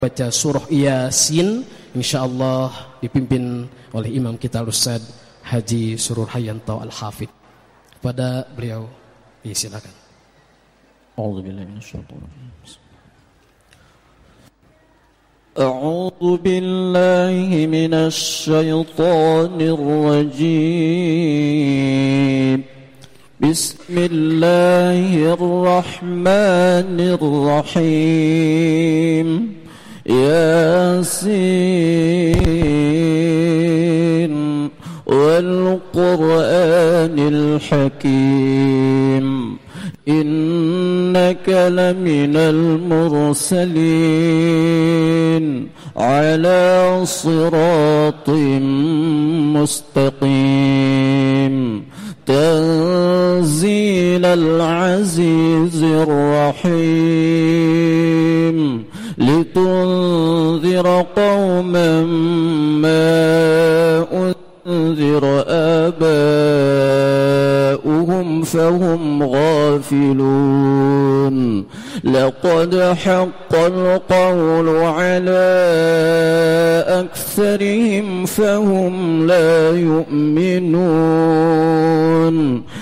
baca surah Yasin, insyaallah dipimpin oleh imam kita Ustaz Haji Surur Hayanto Al-Hafidh. Pada beliau silakan. أعوذ بالله من الشيطان الرجيم. بسم الله الرحمن الرحيم. ياسين والقرآن الحكيم إنك لمن المرسلين على صراط مستقيم تنزيل العزيز الرحيم لتنذر قوما ما أنذر آباؤهم فهم غافلون. لقد حق القول على أكثرهم فهم لا يؤمنون.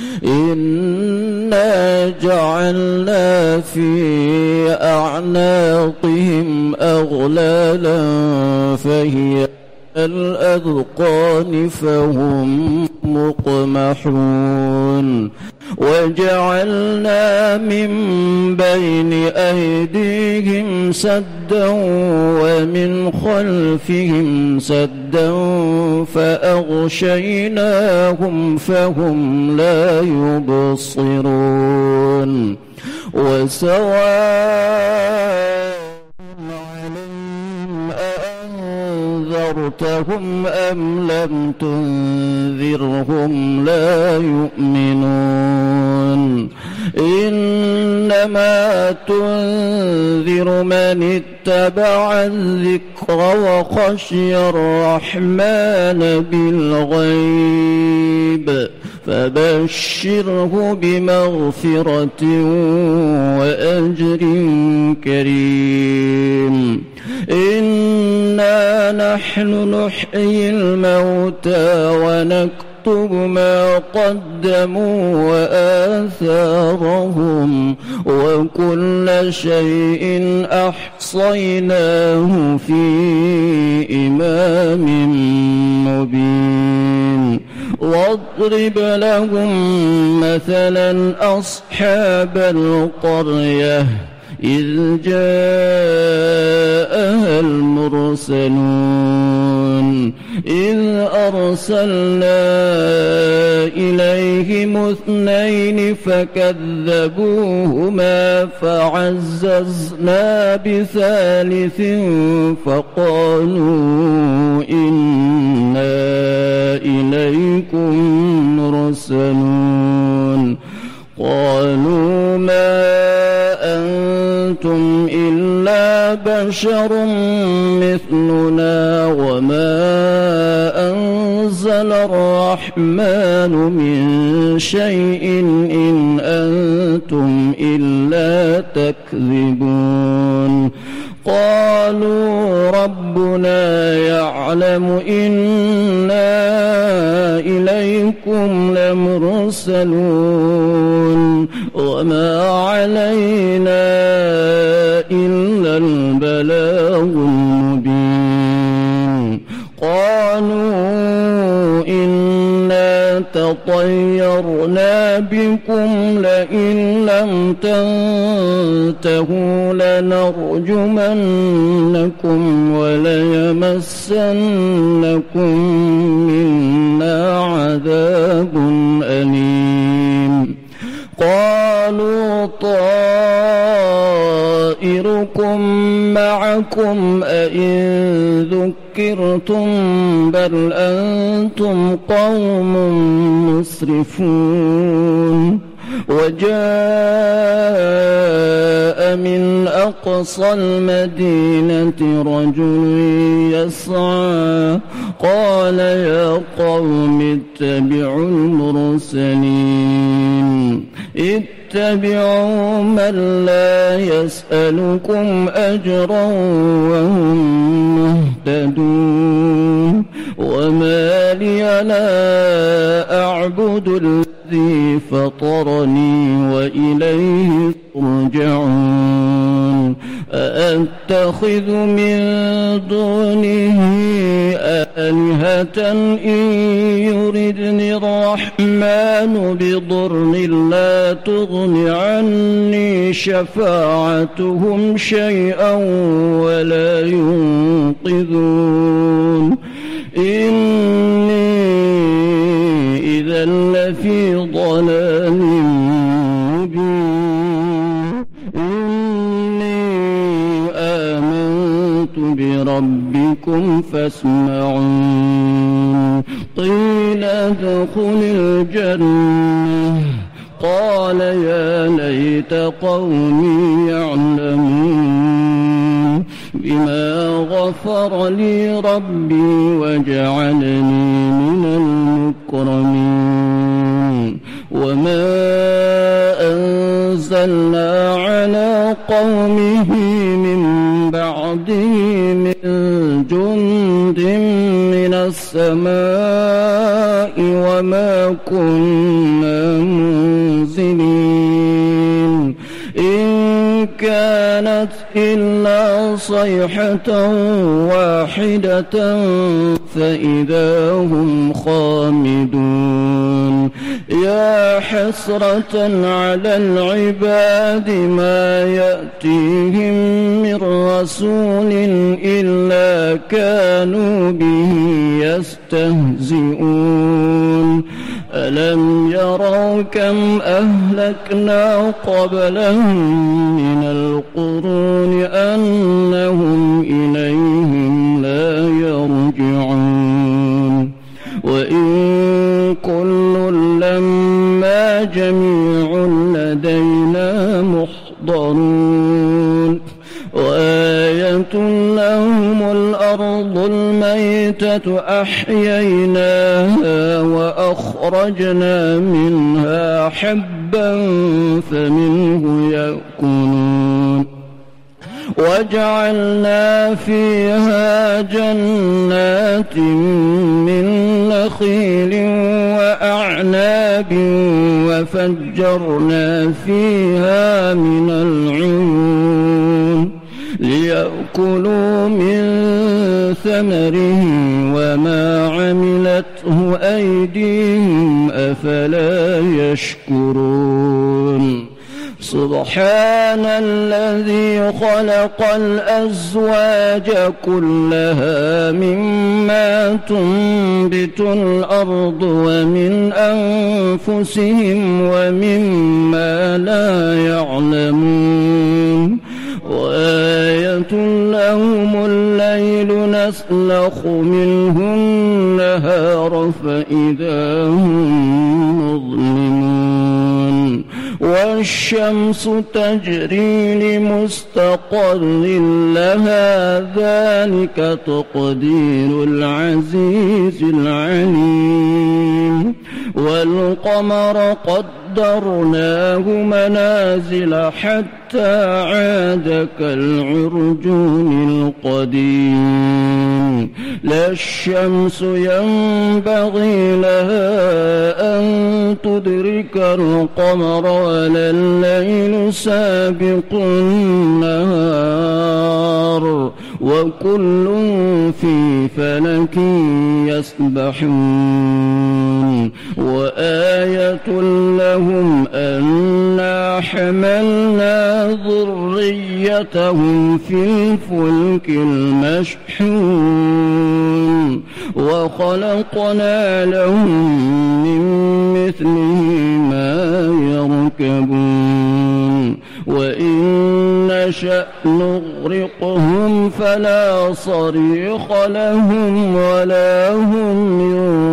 إنا جعلنا في أعناقهم أغلالا فهي الأذقان فهم مقمحون. وجعلنا من بين أيديهم سدا ومن خلفهم سدا فأغشيناهم فهم لا يبصرون. وسواء عليهم أأنذرتهم أم لم تنذرهم لا يؤمنون. إنما تنذر من اتبع الذكر وخشي الرحمن بالغيب فبشره بمغفرة وأجر كريم. إنا نحن نحيي الموتى ونكتب ما قدموا وآثارهم وكل شيء أحصيناه في إمام مبين. واضرب لهم مثلا أصحاب القرية إذ جاءها المرسلون إذ أرسلنا إليهم اثنين فكذبوهما فعززنا بثالث فقالوا إنا إليكم مرسلون. قالوا ما أنتم إلا بشر مثلنا وما أنزل الرحمن من شيء إن أنتم إلا تكذبون. قالوا ربنا يعلم إنا إليكم لمرسلون وما علينا إلا البلاغ المبين. قالوا إنا تطيرنا بكم لئن لم تنتهوا لنرجمنكم وليمسنكم منا عذاب أليم. قالوا طائركم معكم أئن ذكرتم بل أنتم قوم مسرفون. وجاء من أقصى المدينة رجل يسعى قال يا قوم اتبعوا المرسلين اتبعوا من لا يسألكم أجرا وهم مهتدون وما لي لا أعبد الذي فطرني وإليه ترجعون أأتخذ من دونه آلهة إن يردني الرحمن بضر لا تغن عني شفاعتهم شيئا ولا ينقذون إني إذا لفي ضلال مبين إني آمنت بربكم فاسمعون قيل ادخل الجنة قال يا ليت قومي يعلمون بما غفر لي ربي وجعلني من المكرمين وما أنزلنا على قومه من بعده من جند من السماء وما كنا منزلين إن كانت إلا صيحة واحدة فإذا هم خامدون يا حسرة على العباد ما يأتيهم من رسول إلا كانوا به يستهزئون ألم يروا كم أهلكنا قبلهم من القرون أنهم إليهم لا يرجعون وإن كل لما جميع لدينا محضرون وآية لهم الأرض الميتة أحييناها وأخرجنا منها حبا فمنه يأكلون وجعلنا فيها جنات من نخيل وأعناب وفجرنا فيها من العيون ليأكلوا من ثمره وما عملته أيديهم أفلا يشكرون سبحان الذي خلق الأزواج كلها مما تنبت الأرض ومن أنفسهم ومما لا يعلمون وآية لهم الليل نسلخ منه النهار فإذا هم مظلمون والشمس تجري لمستقر لها ذلك تقدير العزيز العليم والقمر قدرناه منازل حتى عاد كالعرجون القديم لا الشمس ينبغي لها أن تدرك القمر ولا الليل سابق النهار وكل في فلك يسبحون وآية لهم أنا حملنا ذريتهم في الفلك المشحون وخلقنا لهم من مثله ما يركبون وإن نشأ نغرقهم فلا صريخ لهم ولا هم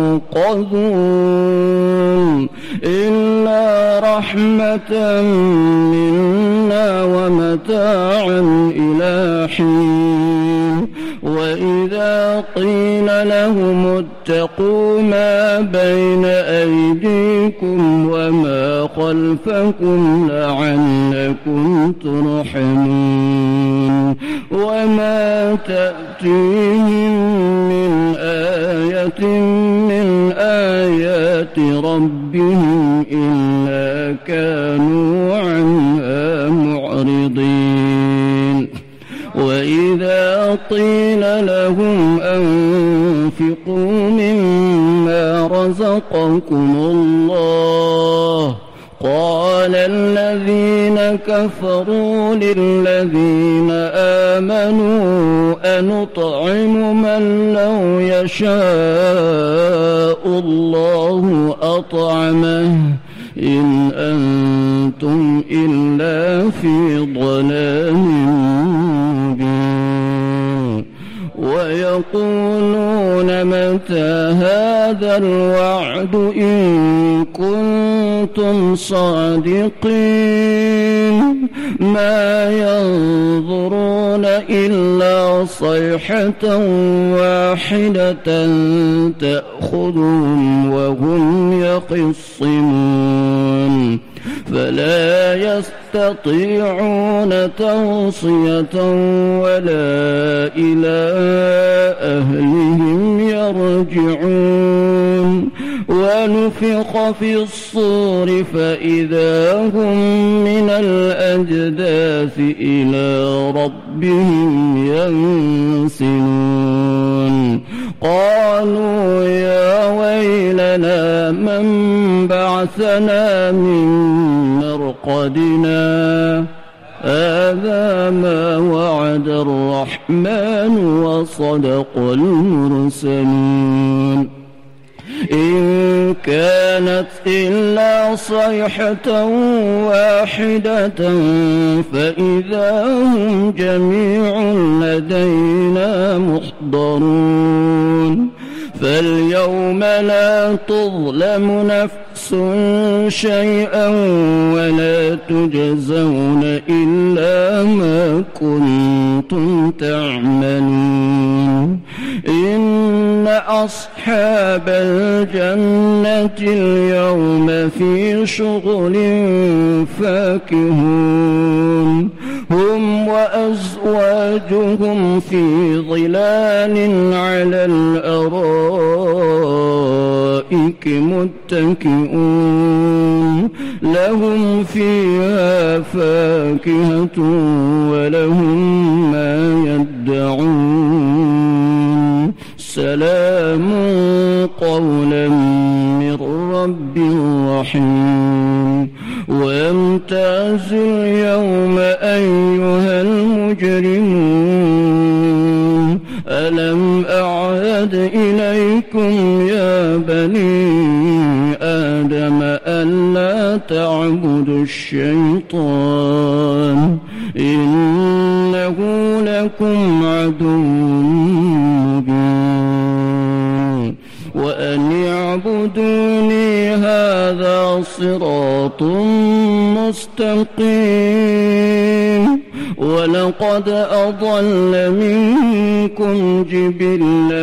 ينقذون إلا رحمة منا ومتاعا إلى حين وإذا قيل لهم اتقوا ما بين أيديكم وما خلفكم لعلكم ترحمون وما تأتيهم من آية من آيات ربهم إلا كانوا عنها معرضين وإذا قيل لهم أنفقوا مما رزقكم الله قال الذين كفروا للذين آمنوا أنطعم من لو يشاء الله أطعمه إن أنتم إلا في ضلال مبين ويقولون متى هذا الوعد إن كنتم صادقين ما ينظرون إلا صيحة واحدة تأخذهم وهم يخصمون فلا يستطيعون توصية ولا إلى أهلهم يرجعون ونفخ في الصور فإذا هم من الأجداث إلى ربهم ينسلون قالوا يا ويلنا من بعثنا من مرقدنا هذا ما وعد الرحمن وصدق المرسلون إن كانت إلا صيحة واحدة فإذا هم جميع لدينا محضرون فاليوم لا تظلم نفس شيئا ولا تجزون إلا ما كنتم تعملون إن أصحاب الجنة اليوم في شغل فاكهون هم وأزواجهم في ظلال على الأرائك متكئون لهم فيها فاكهة ولهم ما يدعون سلام قولا من رب رحيم وامتاز اليوم أيها المجرمون ألم أعهد إليكم يا بني آدم ألا تعبدوا الشيطان إنه لكم عدو مبين وأن اعبدوني هذا صراط مستقيم ولقد أضل منكم جبلا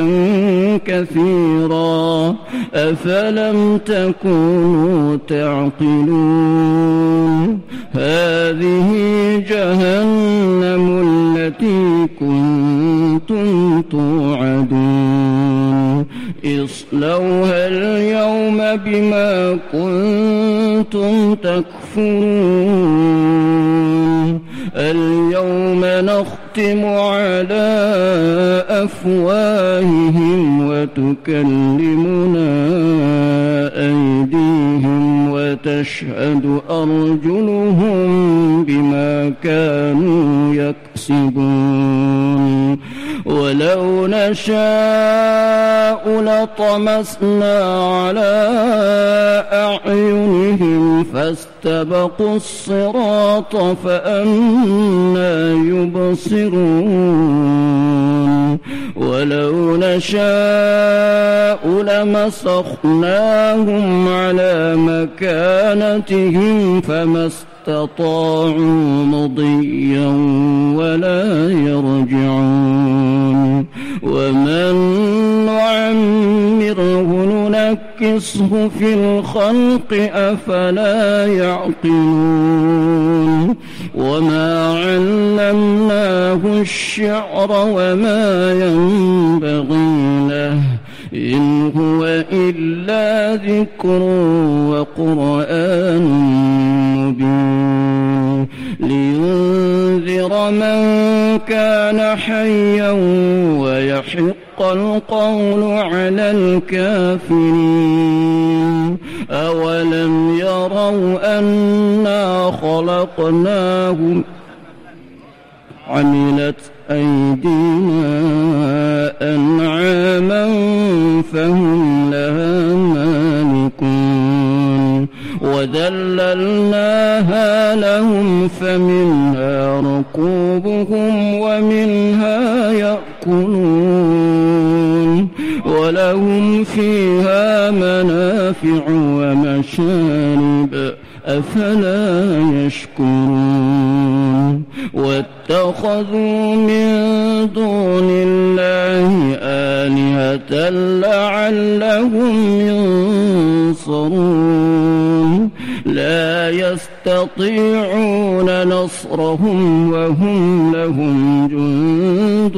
كثيرا أفلم تكونوا تعقلون هذه جهنم التي كنتم توعدون اصلوها اليوم بما كنتم تكفرون اليوم نختم على أفواههم وتكلمنا أيديهم وتشهد أرجلهم بما كانوا يكسبون ولو نشاء لطمسنا على أعينهم فاستبقوا الصراط فأنى يبصرون ولو نشاء لمسخناهم على مكانتهم فما استطاعوا مضيا ولا يرجعون ومن نعمره ننكسه ننقصه في الخلق أفلا يعقلون وما علمناه الشعر وما ينبغي له إن هو إلا ذكر وقرآن مبين لينذر من كان حيا ويحق القول على الكافرين أولم يروا أنا خلقناهم عملت أيدينا أنعاما فهم لها مالكون وذللناها لهم فمنها ركوبهم ومنها يأكلون ولهم فيها منافع ومشارب أفلا يشكرون واتخذوا من دون الله آلهة لعلهم ينصرون لا يستطيعون نصرهم وهم لهم جند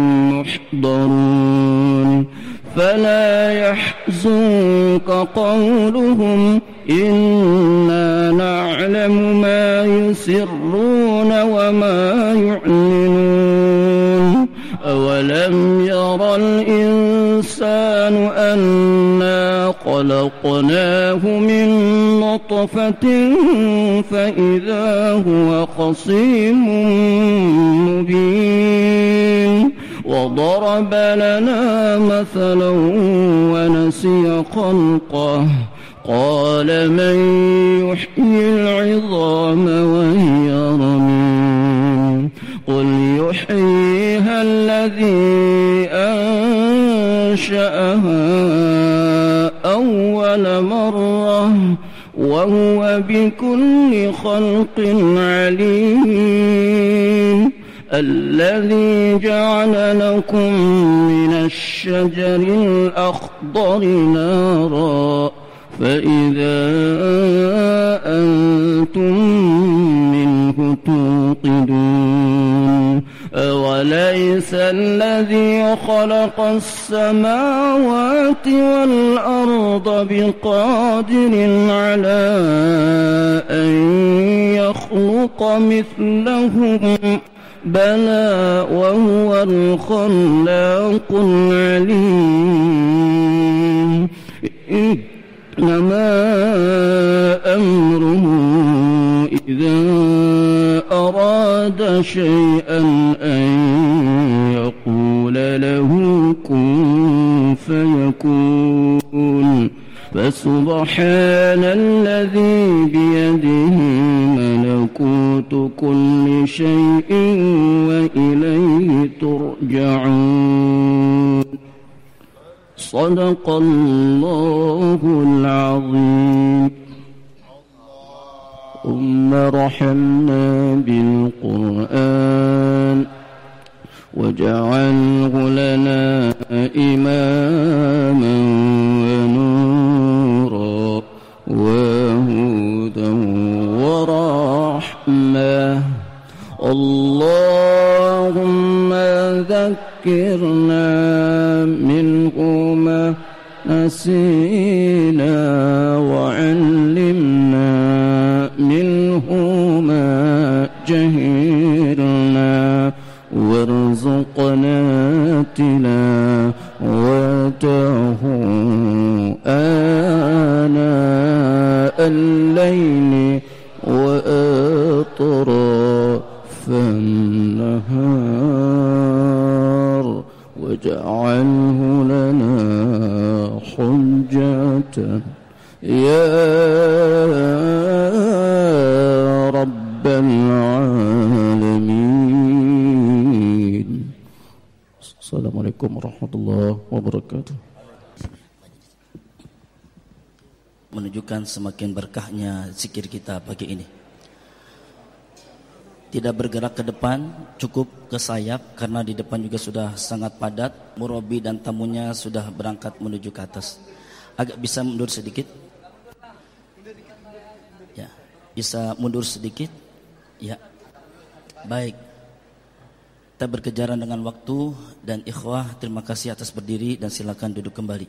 محضرون فلا يحزنك قولهم إنا نعلم ما يسرون وما يعلنون أولم يرى الإنسان أنا خلقناه من نطفة فإذا هو خصيم مبين وضرب لنا مثلا ونسي خلقه قال من يحيي العظام وهي رميم قل يحييها الذي أنشأها أول مرة وهو بكل خلق عليم الذي جعل لكم من الشجر الأخضر نارا فإذا أنتم منه توقدون أوليس الذي خلق السماوات والأرض بقادر على أن يخلق مثلهم بلى وهو الخلاق العليم إنما أمره إذا أراد شيئا أن يقول له كن فيكون فسبحان الذي بيده ملكوت كل شيء وإليه ترجعون صدق الله العظيم ثم رحمنا بالقرآن واجعله لنا إماما ونورا وهدى ورحمة اللهم ذكرنا منه ما نسينا وعلمنا منه ما جهلنا وارزقنا تلاوته آناء الليل وأطراف النهار واجعله لنا حجة يا رب العالمين. Assalamualaikum warahmatullahi wabarakatuh. Menunjukkan semakin berkahnya zikir kita pagi ini. Tidak bergerak ke depan, cukup ke sayap karena di depan juga sudah sangat padat. Murabi dan tamunya sudah berangkat menuju ke atas. Agak bisa mundur sedikit? Ya, bisa mundur sedikit? Ya. Baik. Kita berkejaran dengan waktu dan ikhwah, terima kasih atas berdiri dan silakan duduk kembali.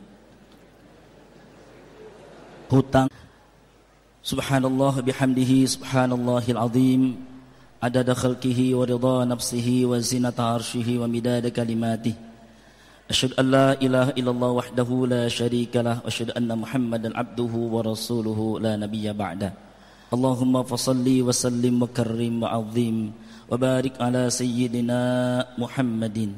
Hutang. Subhanallah bihamdihi subhanallahil azim. Adada khalqihi wa ridha nafsihi wa zinata arshihi wa midada kalimatihi. Asyhadu an la ilaha illallah wahdahu la syarika lah wa asyhadu anna Muhammadan abduhu wa rasuluhu la nabiyya ba'da. Allahumma fasalli wa sallim wa karrim wa azim wa barik ala sayyidina Muhammadin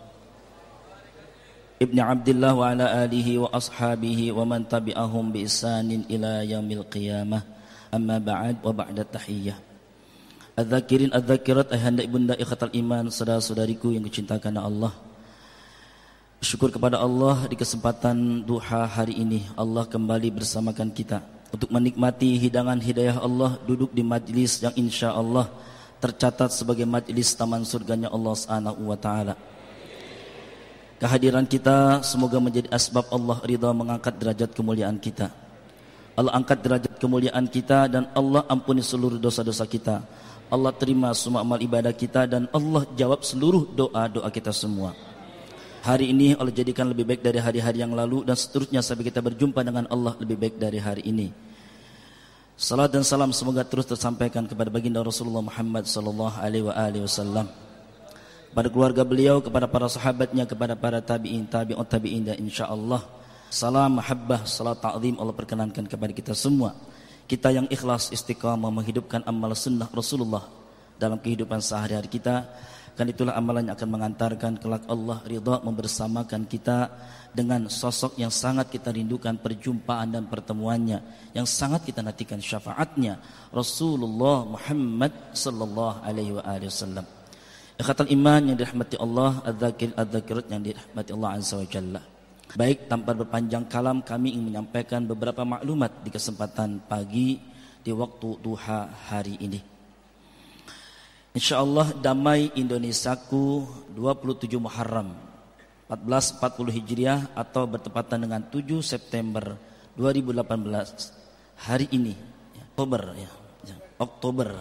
ibni Abdillah wa ala alihi wa ashabihi wa man tabi'ahum bi ihsanin ila yaumil qiyamah. Amma ba'd wa ba'da tahiyyah. Adzakirin adzakirat ayahanda ibunda ikhatal iman, saudara-saudariku yang dicintakan Allah. Syukur kepada Allah di kesempatan duha hari ini Allah kembali bersamakan kita untuk menikmati hidangan hidayah Allah, duduk di majlis yang insya Allah tercatat sebagai majlis taman surganya Allah Subhanahu wa taala. Kehadiran kita semoga menjadi asbab Allah ridha mengangkat derajat kemuliaan kita. Allah angkat derajat kemuliaan kita dan Allah ampuni seluruh dosa-dosa kita. Allah terima semua amal ibadah kita dan Allah jawab seluruh doa-doa kita semua. Hari ini Allah jadikan lebih baik dari hari-hari yang lalu dan seterusnya sampai kita berjumpa dengan Allah lebih baik dari hari ini. Salat dan salam semoga terus tersampaikan kepada baginda Rasulullah Muhammad sallallahu alaihi wasallam, pada keluarga beliau, kepada para sahabatnya, kepada para tabi'in, tabi'ut tabi'in, dan insyaallah salam mahabbah, salat ta'zim Allah perkenankan kepada kita semua. Kita yang ikhlas istiqamah menghidupkan amal sunnah Rasulullah dalam kehidupan sehari-hari kita, kan itulah amalan yang akan mengantarkan kelak Allah ridha membersamakan kita dengan sosok yang sangat kita rindukan perjumpaan dan pertemuannya, yang sangat kita nantikan syafaatnya, Rasulullah Muhammad sallallahu alaihi wasallam. Ikhatul iman yang dirahmati Allah, adzakir adzakirat yang dirahmati Allah azza wa jalla. Baik, tanpa berpanjang kalam kami ingin menyampaikan beberapa maklumat di kesempatan pagi di waktu duha hari ini. InsyaAllah damai Indonesiaku 27 Muharram 1440 Hijriah atau bertepatan dengan 7 September 2018 hari ini, Oktober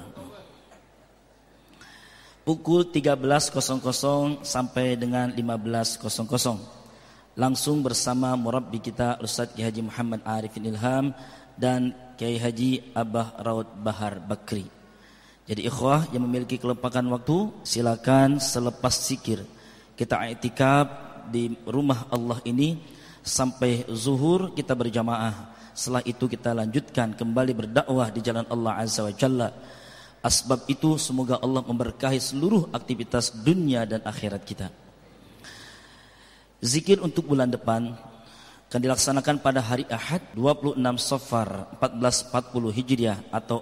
pukul 13.00 sampai dengan 15.00 langsung bersama murabbi kita Ustaz Kiai Haji Muhammad Arifin Ilham dan Kiai Haji Abah Raud Bahar Bakri. Jadi ikhwah yang memiliki kelompakan waktu, silakan selepas zikir kita i'tikaf di rumah Allah ini sampai zuhur kita berjamaah. Setelah itu kita lanjutkan kembali berdakwah di jalan Allah Azza wa Jalla. Asbab itu semoga Allah memberkahi seluruh aktivitas dunia dan akhirat kita. Zikir untuk bulan depan akan dilaksanakan pada hari Ahad 26 Safar 1440 Hijriah atau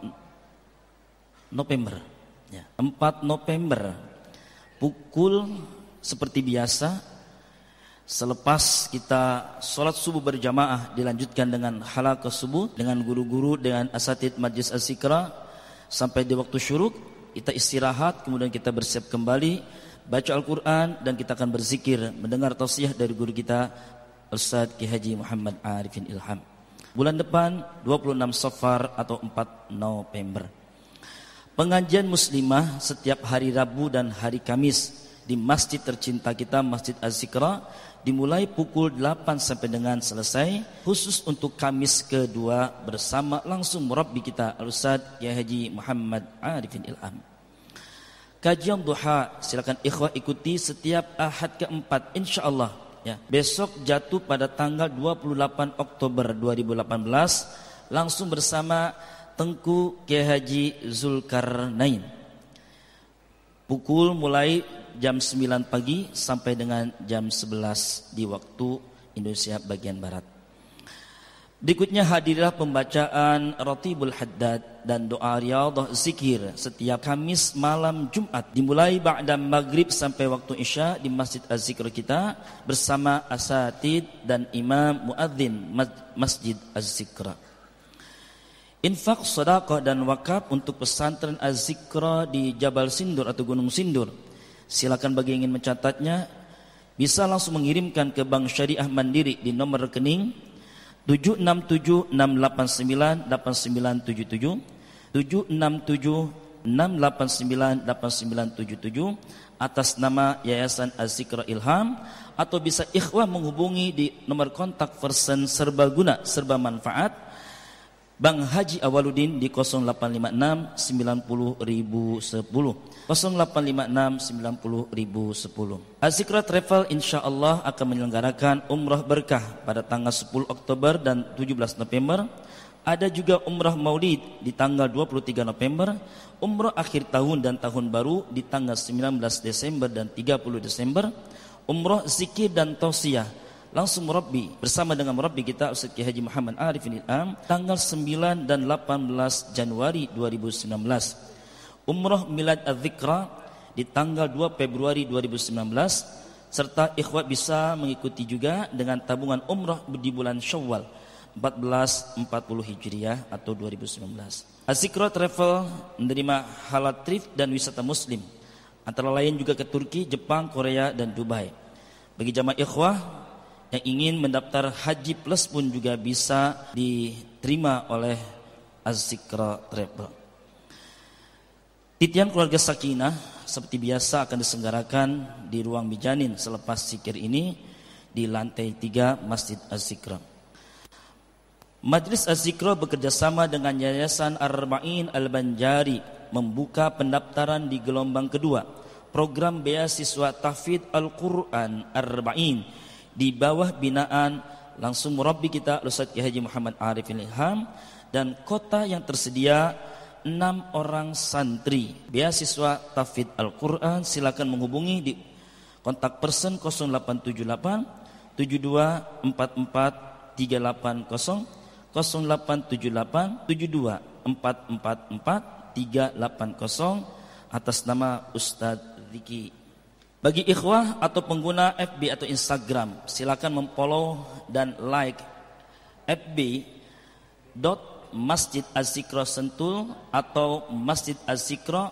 4 November. 4 November pukul seperti biasa selepas kita sholat subuh berjamaah dilanjutkan dengan halaqah subuh dengan guru-guru, dengan asatid majlis az-zikra sampai di waktu syuruk kita istirahat, kemudian kita bersiap kembali baca Al-Quran dan kita akan berzikir mendengar tausiah dari guru kita Ustaz Kiai Haji Muhammad Arifin Ilham. Bulan depan 26 Safar atau 4 November. Pengajian muslimah setiap hari Rabu dan hari Kamis di masjid tercinta kita, Masjid Az-Zikra, dimulai pukul 8 sampai dengan selesai, khusus untuk Kamis kedua bersama langsung murabbi kita Ustaz Kiai Haji Muhammad Arifin Ilham. Kajian duha silakan ikhwah ikuti setiap Ahad keempat insyaallah ya. Besok jatuh pada tanggal 28 Oktober 2018 langsung bersama Tengku Kiai Haji Zulkarnain. Pukul mulai jam 9 pagi sampai dengan jam 11 di waktu Indonesia bagian barat. Berikutnya hadirlah pembacaan Ratibul Haddad dan doa riyadhah zikir setiap Kamis malam Jumat dimulai ba'da maghrib sampai waktu Isya di Masjid Az-Zikr kita bersama asatid dan imam muadzin Masjid Az-Zikr. Infak, sedekah dan wakaf untuk pesantren Az-Zikr di Jabal Sindur atau Gunung Sindur. Silakan bagi yang ingin mencatatnya bisa langsung mengirimkan ke Bank Syariah Mandiri di nomor rekening 767-689-8977, 767-689-8977 atas nama Yayasan Az-Zikra Ilham, atau bisa ikhwah menghubungi di nomor kontak person serbaguna serba manfaat Bang Haji Awaludin di 0856 90010 0856 90010. Az-Zikra Travel insyaallah akan menyelenggarakan umrah berkah pada tanggal 10 Oktober dan 17 November. Ada juga umrah maulid di tanggal 23 November, umrah akhir tahun dan tahun baru di tanggal 19 Desember dan 30 Desember, umrah zikir dan tausiah langsung Murabbi bersama dengan Murabbi kita Ustaz Kiai Haji Muhammad Arifin Ilham tanggal 9 dan 18 Januari 2019. Umrah Milad Az-Zikra di tanggal 2 Februari 2019, serta ikhwat bisa mengikuti juga dengan tabungan umrah di bulan Syawal 1440 Hijriah atau 2019. Az-Zikra Travel menerima halal trip dan wisata muslim, antara lain juga ke Turki, Jepang, Korea dan Dubai. Bagi jamaah ikhwah yang ingin mendaftar haji plus pun juga bisa diterima oleh Az-Zikra Travel. Titian keluarga Sakinah seperti biasa akan diselenggarakan di ruang Mijanin selepas zikir ini di lantai 3 Masjid Az-Zikra. Majlis Az-Zikra bekerjasama dengan Yayasan Ar-Arba'in Al-Banjari membuka pendaftaran di gelombang kedua program beasiswa tahfidz Al-Quran Ar-Arba'in di bawah binaan langsung Murabbi kita Ustaz Kiai Haji Muhammad Arifin Ilham, dan kota yang tersedia 6 orang santri beasiswa tahfidz Al-Quran. Silakan menghubungi di kontak person 0878 7244 380 0878 7244 380 atas nama Ustaz Ziki. Bagi ikhwah atau pengguna FB atau Instagram, silakan memfollow dan like fb.masjid Az-Zikra Sentul atau Masjid Az-Zikra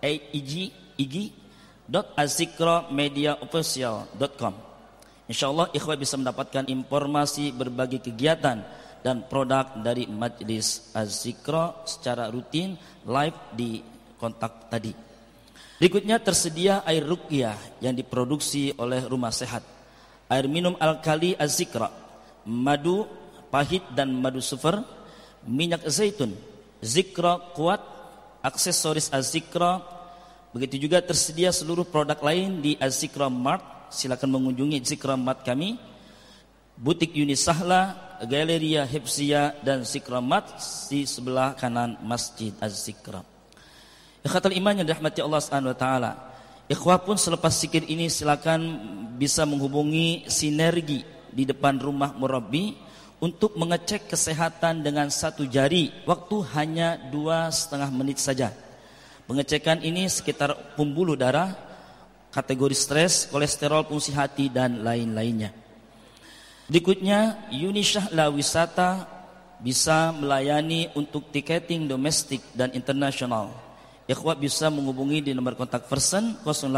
ig.az-zikra-media-official.com. Insyaallah ikhwah bisa mendapatkan informasi berbagai kegiatan dan produk dari Majlis Az-Zikra secara rutin live di kontak tadi. Berikutnya tersedia air ruqyah yang diproduksi oleh Rumah Sehat, air minum alkali Az-Zikra, madu pahit dan madu super, minyak zaitun, Zikra Kuat, aksesoris Az-Zikra. Begitu juga tersedia seluruh produk lain di Az-Zikra Mart. Silakan mengunjungi Zikra Mart kami, butik Unisahla, Galeria Hifzia dan Zikra Mart di sebelah kanan Masjid Az-Zikra. Ikhwatul iman yang dirahmati Allah Subhanahu wa taala. Ikhwah pun selepas zikir ini silakan bisa menghubungi Sinergi di depan rumah Murabbi untuk mengecek kesehatan dengan satu jari. Waktu hanya 2,5 menit saja. Pengecekan ini sekitar pembuluh darah, kategori stres, kolesterol, fungsi hati dan lain-lainnya. Berikutnya Unisahla Wisata bisa melayani untuk tiketing domestik dan internasional. Ikhwat bisa menghubungi di nomor kontak person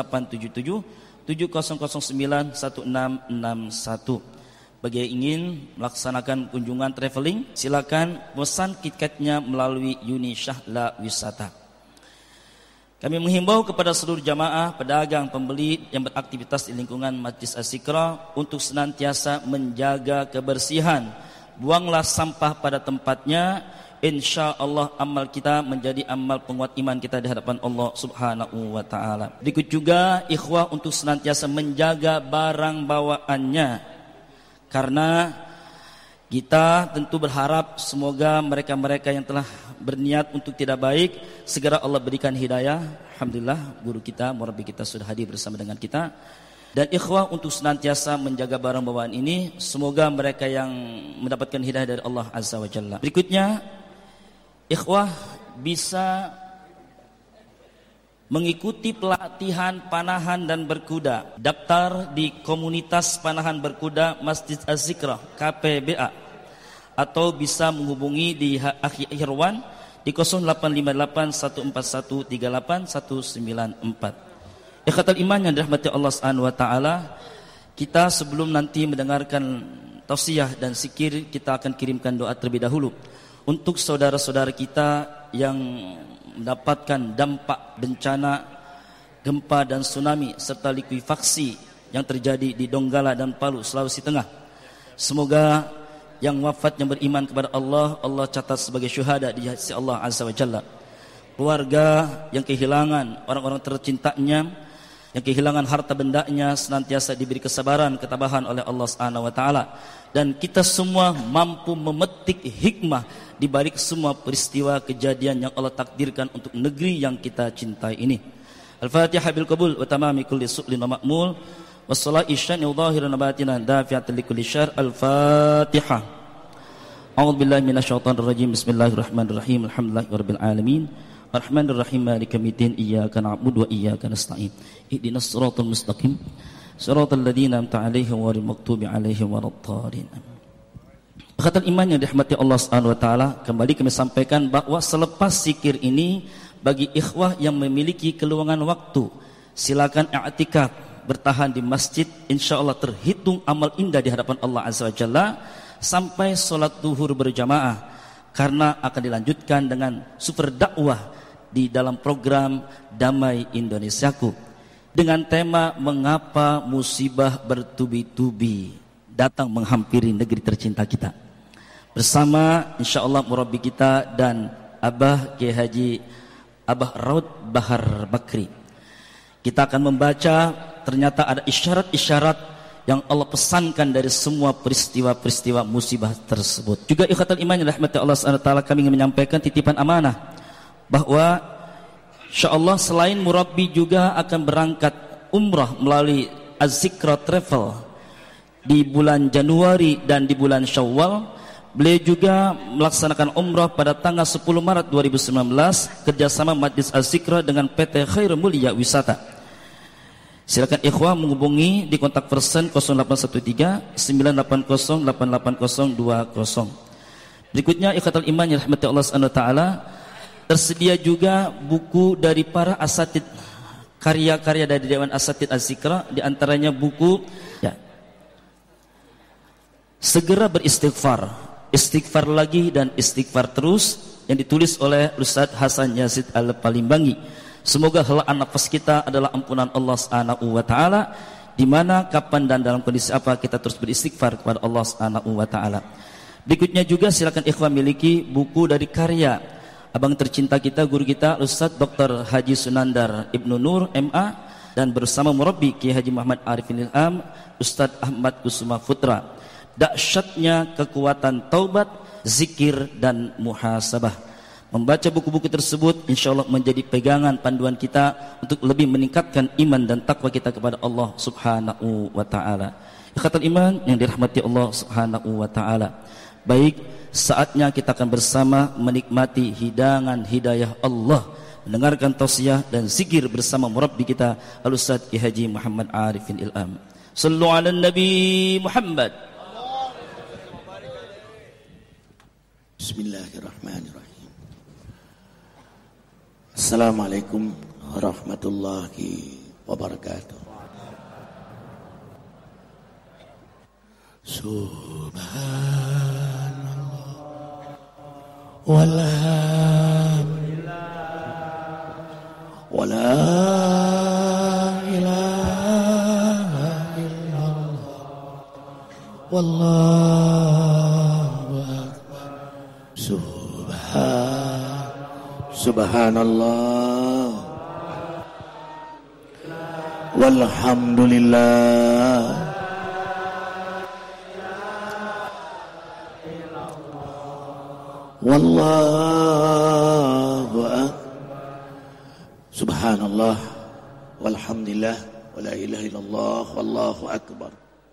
0877 7009 1661. Bagi yang ingin melaksanakan kunjungan traveling, silakan pesan tiketnya melalui Unisahla Wisata. Kami menghimbau kepada seluruh jamaah, pedagang, pembeli yang beraktivitas di lingkungan Majlis Az-Zikra untuk senantiasa menjaga kebersihan. Buanglah sampah pada tempatnya. InsyaAllah amal kita menjadi amal penguat iman kita di hadapan Allah Subhanahu wa ta'ala. Berikut juga ikhwah untuk senantiasa menjaga barang bawaannya, karena kita tentu berharap semoga mereka-mereka yang telah berniat untuk tidak baik segera Allah berikan hidayah. Alhamdulillah guru kita, murabbi kita sudah hadir bersama dengan kita. Dan ikhwah untuk senantiasa menjaga barang bawaan ini, semoga mereka yang mendapatkan hidayah dari Allah Azza wa Jalla. Berikutnya ikhwah bisa mengikuti pelatihan panahan dan berkuda. Daftar di komunitas panahan berkuda Masjid Az-Zikra KPBA, atau bisa menghubungi di Akhi Irwan di 0858 141 38 194. Ikhwatul iman yang dirahmati Allah Subhanahu wa taala, kita sebelum nanti mendengarkan tausiah dan zikir, kita akan kirimkan doa terlebih dahulu untuk saudara-saudara kita yang mendapatkan dampak bencana gempa dan tsunami serta likuifaksi yang terjadi di Donggala dan Palu, Sulawesi Tengah. Semoga yang wafat yang beriman kepada Allah, Allah catat sebagai syuhada di sisi Allah Azza wa Jalla. Keluarga yang kehilangan orang-orang tercintanya, yang kehilangan harta bendanya, senantiasa diberi kesabaran, ketabahan oleh Allah Subhanahu wa taala. Dan kita semua mampu memetik hikmah di balik semua peristiwa kejadian yang Allah takdirkan untuk negeri yang kita cintai ini. Al-Fatihah bil qabul wa tamami kulli su'lin wa ma'mul. Wassalatu isyani dhahiran wa batinan dafi'atan likulli syarr. Al-Fatihah. A'udzu billahi minasyaitonir rajim. Bismillahirrahmanirrahim. Alhamdulillahirabbil alamin. Ar-Rahmanir Rahim. Maliki yaumiddin. Iyyaka na'budu wa iyyaka nasta'in. Ihdinas siratal mustaqim. Siratal ladzina an'amta 'alaihim ghairil maghdubi 'alaihim waladdallin. Kata iman yang dirahmati Allah Subhanahu wa taala, kembali kami sampaikan bahwa selepas zikir ini bagi ikhwah yang memiliki keluangan waktu, silakan i'tikaf, bertahan di masjid, insyaallah terhitung amal indah di hadapan Allah Azza wa Jalla sampai salat zuhur berjamaah, karena akan dilanjutkan dengan super dakwah di dalam program Damai Indonesiaku dengan tema mengapa musibah bertubi-tubi datang menghampiri negeri tercinta kita. Bersama insyaallah murabbi kita dan Abah Kiai Haji Abah Raud Bahar Bakri. Kita akan membaca, ternyata ada isyarat-isyarat yang Allah pesankan dari semua peristiwa-peristiwa musibah tersebut. Juga ikhwatal iman yang dirahmati Allah Subhanahu wa taala, kami ingin menyampaikan titipan amanah bahwa insyaallah selain murabbi juga akan berangkat umrah melalui Az-Zikra Travel di bulan Januari dan di bulan Syawal. Beliau juga melaksanakan umrah pada tanggal 10 Maret 2019 kerjasama Majlis Az-Zikra dengan PT Khairul Mulia Wisata. Silakan ikhwah menghubungi di kontak person 0813 980 88020. Berikutnya ikhwatul iman yang dirahmati Allah Subhanahu wa taala, tersedia juga buku dari para asatid, karya-karya dari Dewan Asatid Az-Zikra, di antaranya buku Segera Beristighfar, Istighfar Lagi dan Istighfar Terus, yang ditulis oleh Ustaz Hasan Yazid Al-Palimbangi. Semoga helaan nafas kita adalah ampunan Allah Subhanahu wa taala, di mana, kapan dan dalam kondisi apa kita terus beristighfar kepada Allah Subhanahu wa taala. Berikutnya juga silakan ikhwan miliki buku dari karya abang tercinta kita, guru kita Ustaz Dr. Haji Sunandar Ibnu Nur MA, dan bersama murabbi Kiai Haji Muhammad Arifin Ilham Ustaz Ahmad Kusuma Putra. Dahsyatnya kekuatan taubat, zikir dan muhasabah. Membaca buku-buku tersebut insyaallah menjadi pegangan panduan kita untuk lebih meningkatkan iman dan takwa kita kepada Allah Subhanahu wa taala. Ikhwatul iman yang dirahmati Allah Subhanahu wa taala. Baik, saatnya kita akan bersama menikmati hidangan hidayah Allah, mendengarkan tausiah dan zikir bersama murabbi kita Al-Ustaz Kiai Haji Muhammad Arifin Ilham. Sallu ala Nabi Muhammad. Bismillahirrahmanirrahim. Assalamualaikum warahmatullahi wabarakatuh. Subhanallah walhamdulillah wala ilaha illallah wallahu akbar. Subhanallah walhamdulillah wallahu akbar. Subhanallah walhamdulillah wala ilaha illallah wallahu akbar.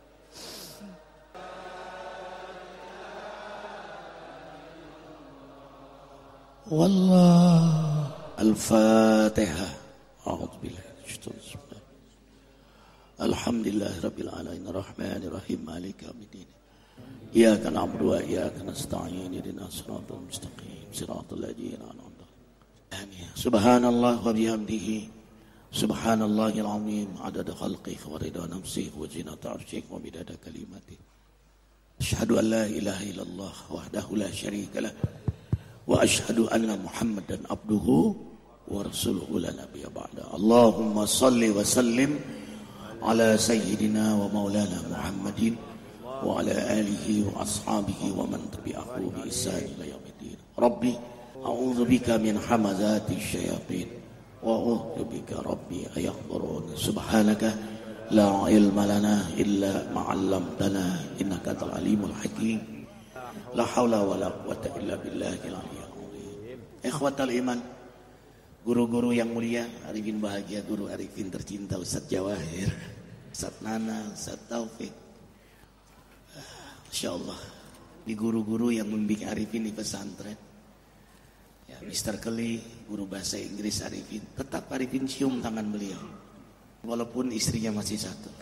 Wallah. Al-Fatihah. A'udzubillahi minasyaitonir rajim. Alhamdulillahirabbil alamin arrahmanir rahim maliki yaumiddin. Iyyaka na'budu wa iyyaka nasta'in ihdinas siratal mustaqim siratal ladzina an'amta 'alaihim. Subhanallah wa bihamdihi. Subhanallahil azim adada khalqihi wa rida nafsihi wa zinata 'arsyihi wa midada kalimatihi. Asyhadu an la ilaha illallah wahdahu la syarika lah wa asyhadu anna Muhammadan abduhu wa rasuluhu la nabiyya ba'da. Allahumma salli wa sallim ala sayyidina wa maulana Muhammadin wa ala alihi wa ashabihi wa man tabi'ahu bi ihsan ila yaumiddin. Rabbi a'udzu bika min hamazati syayatin wa a'udzu bika rabbi ayahdurun. Subhanaka la ilma lana illa ma 'allamtana innaka antal alimul hakim. La haula wala quwwata illa billahil aliyyil azim. Ikhwatal iman, guru-guru yang mulia, arifin bahagia, guru arifin tercinta Ustaz Jawahir, Ustaz Nana, Ustaz Taufik. Insyaallah di guru-guru yang membimbing arifin di pesantren. Ya, Mr. Kelly, guru bahasa Inggris arifin, tetap arifin cium tangan beliau. Walaupun istrinya masih satu.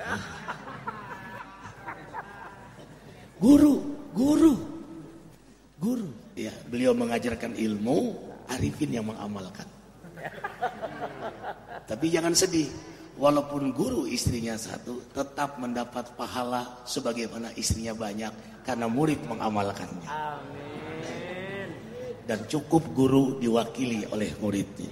Guru. Ya, beliau mengajarkan ilmu, arifin yang mengamalkan. Tapi jangan sedih. Walaupun guru istrinya satu, tetap mendapat pahala sebagaimana istrinya banyak karena murid mengamalkannya. Amin. Dan cukup guru diwakili oleh muridnya.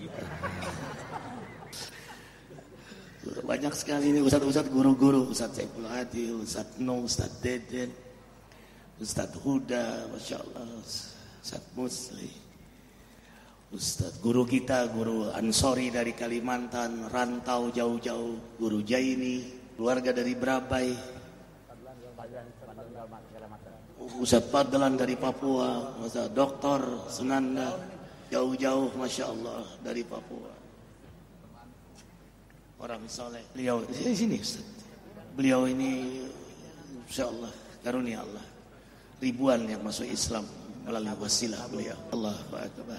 Banyak sekali ini ustaz-ustaz guru-guru, Ustaz Saiful Hadi, Ustaz Noh, Ustaz Deden, Ustaz Huda, Masya Allah, Ustaz Musli, Ustaz guru kita, guru Ansori dari Kalimantan, rantau jauh-jauh, guru Jaini, keluarga dari Brabai, Ustaz Padlan dari Papua, Ustaz Doktor Sunanda, jauh-jauh Masya Allah dari Papua. Orang soleh. Beliau di sini Ustaz. Beliau ini insyaallah karunia Allah. Ribuan yang masuk Islam melalui wasilah beliau. Allahu akbar.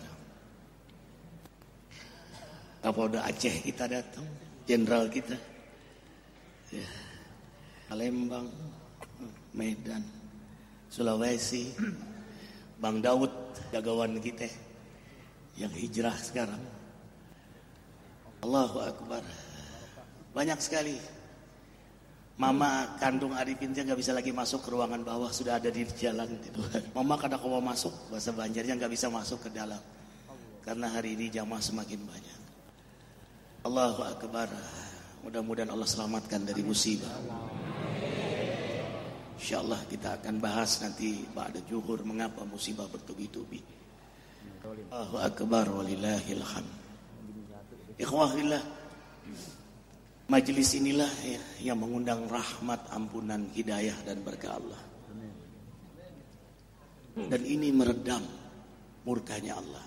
Kapolda Aceh kita datang, jenderal kita. Ya. Palembang, Medan, Sulawesi, Bang Daud, jagawan kita yang hijrah sekarang. Allahu akbar. Banyak sekali. Mama kandung Arifin dia nggak bisa lagi masuk ke ruangan bawah, sudah ada di jalan. Mama kadang kalau mau masuk bahasa Banjarnya nggak bisa masuk ke dalam karena hari ini jamaah semakin banyak. Allahu akbar. Mudah-mudahan Allah selamatkan dari musibah. Insyaallah kita akan bahas nanti ba'da zuhur mengapa musibah bertubi-tubi. Allahu akbar walillahil hamd. Ikhwahillah, majelis inilah yang mengundang rahmat, ampunan, hidayah dan berkah Allah. Dan ini meredam murkanya Allah.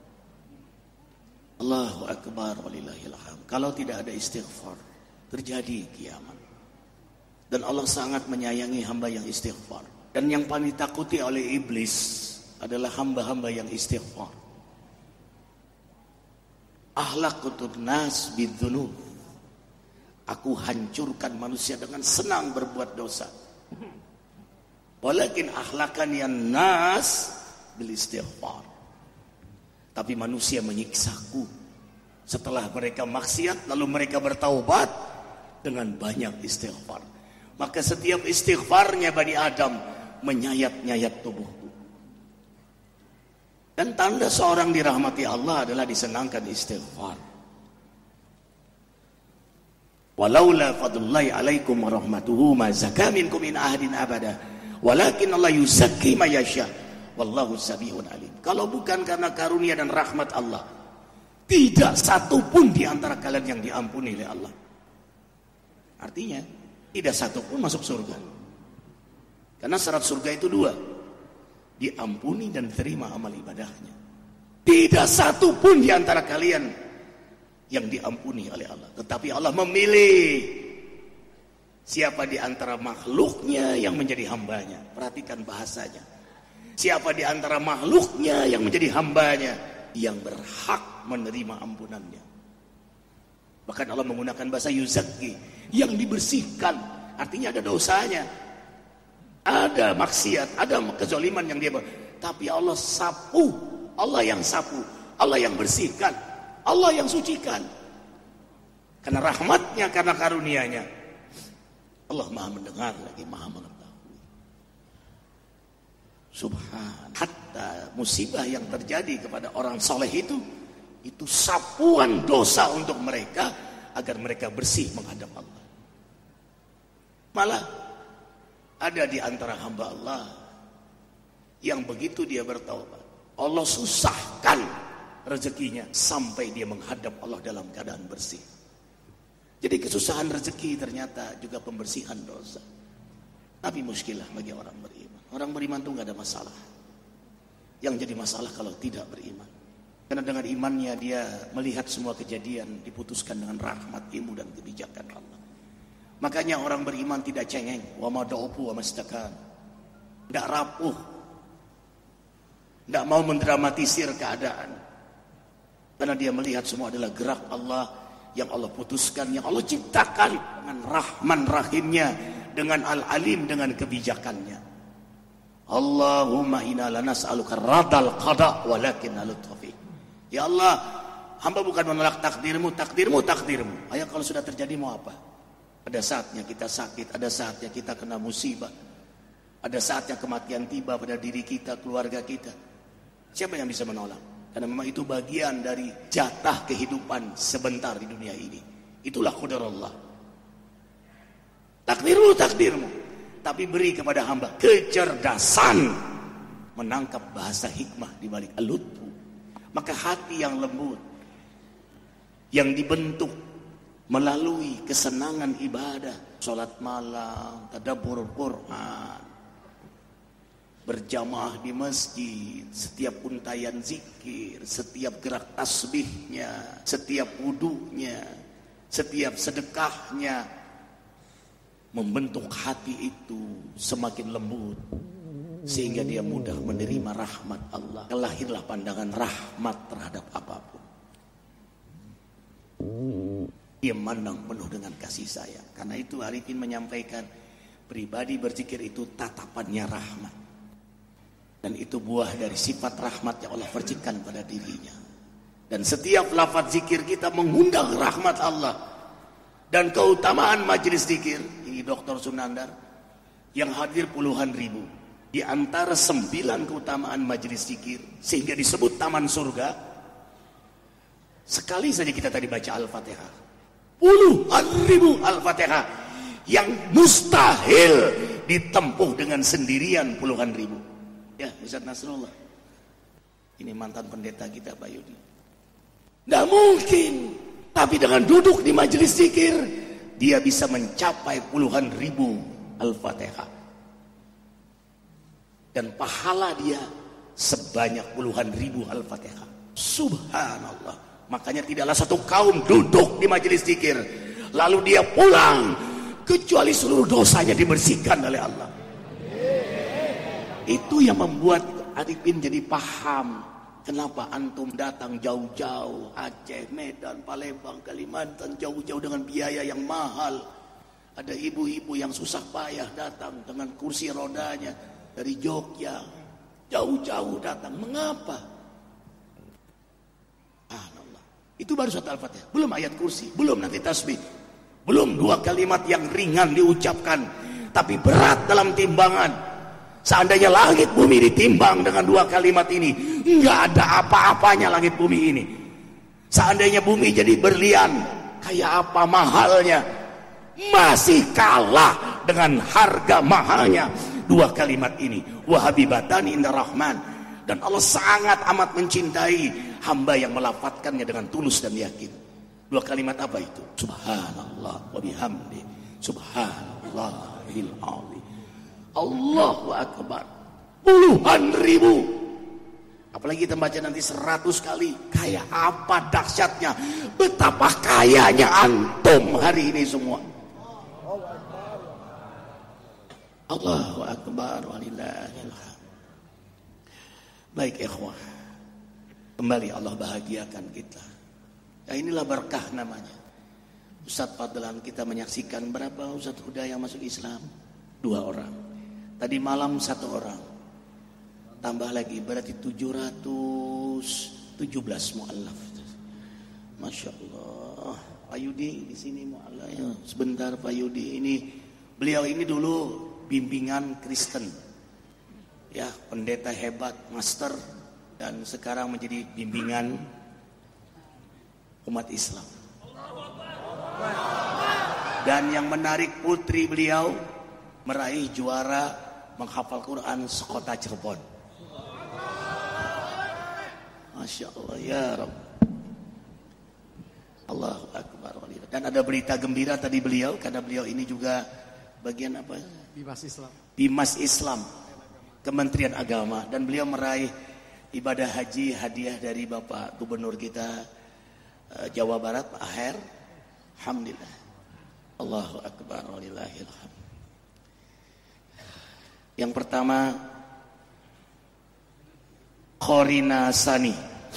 Allahu akbar walillahil hamd. Kalau tidak ada istighfar, terjadi kiamat. Dan Allah sangat menyayangi hamba yang istighfar. Dan yang paling ditakuti oleh iblis adalah hamba-hamba yang istighfar. Ahlakutun nas bidzunub. Aku hancurkan manusia dengan senang berbuat dosa. Walakin akhlakan yang nas bil istighfar. Tapi manusia menyiksaku setelah mereka maksiat lalu mereka bertaubat dengan banyak istighfar. Maka setiap istighfarnya Bani Adam menyayat-nyayat tubuhku. Dan tanda seorang dirahmati Allah adalah disenangkan istighfar. Walaula fadlullahi alaikum warahmatuhu ma zaka minkum min ahadin abada walakin Allah yuzakki ma yasha wallahu samiun alim. Kalau bukan karena karunia dan rahmat Allah, tidak satu pun di antara kalian yang diampuni oleh Allah. Artinya tidak satu pun masuk surga. Karena syarat surga itu dua, diampuni dan diterima amal ibadahnya. Tidak satu pun di antara kalian yang diampuni oleh Allah. Tetapi Allah memilih siapa di antara makhluknya yang menjadi hambanya. Perhatikan bahasanya. Siapa di antara makhluknya yang menjadi hambanya yang berhak menerima ampunannya. Bahkan Allah menggunakan bahasa yuzakki, yang dibersihkan. Artinya ada dosanya, ada maksiat, ada kezaliman yang dia. Tapi Allah sapu, Allah yang sapu, Allah yang bersihkan, Allah yang sucikan. Karena rahmatnya, karena karunianya. Allah maha mendengar lagi maha mengetahui. Hatta musibah yang terjadi kepada orang soleh itu sapuan dosa untuk mereka agar mereka bersih menghadap Allah. Malah ada di antara hamba Allah yang begitu dia bertaubat, Allah susahkan rezekinya sampai dia menghadap Allah dalam keadaan bersih. Jadi kesusahan rezeki ternyata juga pembersihan dosa. Tapi muskilah bagi orang beriman. Orang beriman itu gak ada masalah. Yang jadi masalah kalau tidak beriman. Karena dengan imannya dia melihat semua kejadian diputuskan dengan rahmat, ilmu dan kebijakan Allah. Makanya orang beriman tidak cengeng. Wa ma da'ufu wa mastakan. Tidak rapuh. Tidak mau mendramatisir keadaan. Karena dia melihat semua adalah gerak Allah yang Allah putuskan, yang Allah ciptakan dengan Rahman Rahimnya, dengan Al-Alim, dengan kebijakannya. Allahumma inna lanas'aluka radal qada walakin al-lutfi. Ya Allah, hamba bukan menolak takdirmu. Ayo kalau sudah terjadi mau apa? Ada saatnya kita sakit, ada saatnya kita kena musibah, ada saatnya kematian tiba pada diri kita, keluarga kita. Siapa yang bisa menolak? Karena memang itu bagian dari jatah kehidupan sebentar di dunia ini. Itulah qadarullah. Takdirmu. Tapi beri kepada hamba kecerdasan menangkap bahasa hikmah di balik al-lutfu. Maka hati yang lembut, yang dibentuk melalui kesenangan ibadah, salat malam, tadabbur Quran, berjamaah di masjid, setiap untayan zikir, setiap gerak tasbihnya, setiap wudunya, setiap sedekahnya, membentuk hati itu semakin lembut sehingga dia mudah menerima rahmat Allah. Lahirlah pandangan rahmat terhadap apapun. Dia memandang penuh dengan kasih sayang. Karena itu Arifin menyampaikan, pribadi berzikir itu tatapannya rahmat. Dan itu buah dari sifat rahmat yang Allah percikan pada dirinya. Dan setiap lafaz zikir kita mengundang rahmat Allah. Dan keutamaan majelis zikir, ini Dr. Sunandar, yang hadir puluhan ribu. Di antara 9 keutamaan majelis zikir, sehingga disebut taman surga, sekali saja kita tadi baca Al-Fatihah. Puluhan ribu Al-Fatihah yang mustahil ditempuh dengan sendirian puluhan ribu. Ya, Ustaz Nasrullah. Ini mantan pendeta kita, Pak Yudi. Tidak mungkin. Tapi dengan duduk di majelis zikir, dia bisa mencapai puluhan ribu Al-Fatihah. Dan pahala dia sebanyak puluhan ribu Al-Fatihah. Subhanallah. Makanya tidaklah satu kaum duduk di majelis zikir, lalu dia pulang, kecuali seluruh dosanya dibersihkan oleh Allah. Itu yang membuat Arifin jadi paham kenapa antum datang jauh-jauh, Aceh, Medan, Palembang, Kalimantan, jauh-jauh dengan biaya yang mahal. Ada ibu-ibu yang susah payah datang dengan kursi rodanya dari Jogja, jauh-jauh datang. Mengapa? Allah. Itu baru satu Al-Fatihah, belum ayat kursi, belum nanti tasbih, belum 2 kalimat yang ringan diucapkan tapi berat dalam timbangan. Seandainya langit bumi ditimbang dengan 2 kalimat ini, enggak ada apa-apanya langit bumi ini. Seandainya bumi jadi berlian, kayak apa mahalnya, masih kalah dengan harga mahalnya 2 kalimat ini. Wa habibatani inda rahman. Dan Allah sangat amat mencintai hamba yang melafadzkannya dengan tulus dan yakin. 2 kalimat apa itu? Subhanallah wa bihamdi, subhanallahil azim, Allahu Akbar. Puluhan ribu. Apalagi kita baca nanti 100 kali. Kayak apa dahsyatnya, betapa kayanya antum hari ini semua. Allahu Akbar walillahil hamd. Baik ikhwah, kembali Allah bahagiakan kita. Ya, inilah berkah namanya. Ustaz Fadlan kita menyaksikan berapa Ustaz Huda yang masuk Islam? 2 orang. Tadi malam 1 orang. Tambah lagi berarti 717 mu'allaf. Masya Allah. Pak Yudi di sini mu'allaf ya. Sebentar Pak Yudi ini. Beliau ini dulu bimbingan Kristen. Ya, pendeta hebat, master, dan sekarang menjadi bimbingan umat Islam. Dan yang menarik, putri beliau meraih juara menghafal Quran sekota Cirebon. Masya Allah, ya Rabb. Allahu Akbar. Dan ada berita gembira tadi beliau, karena beliau ini juga bagian apa? Bimas Islam, Kementerian Agama. Dan beliau meraih ibadah haji hadiah dari Bapak Gubernur kita Jawa Barat, Pak Aher. Alhamdulillah. Allahu Akbar walillahil hamd. Yang pertama, Korina Sani.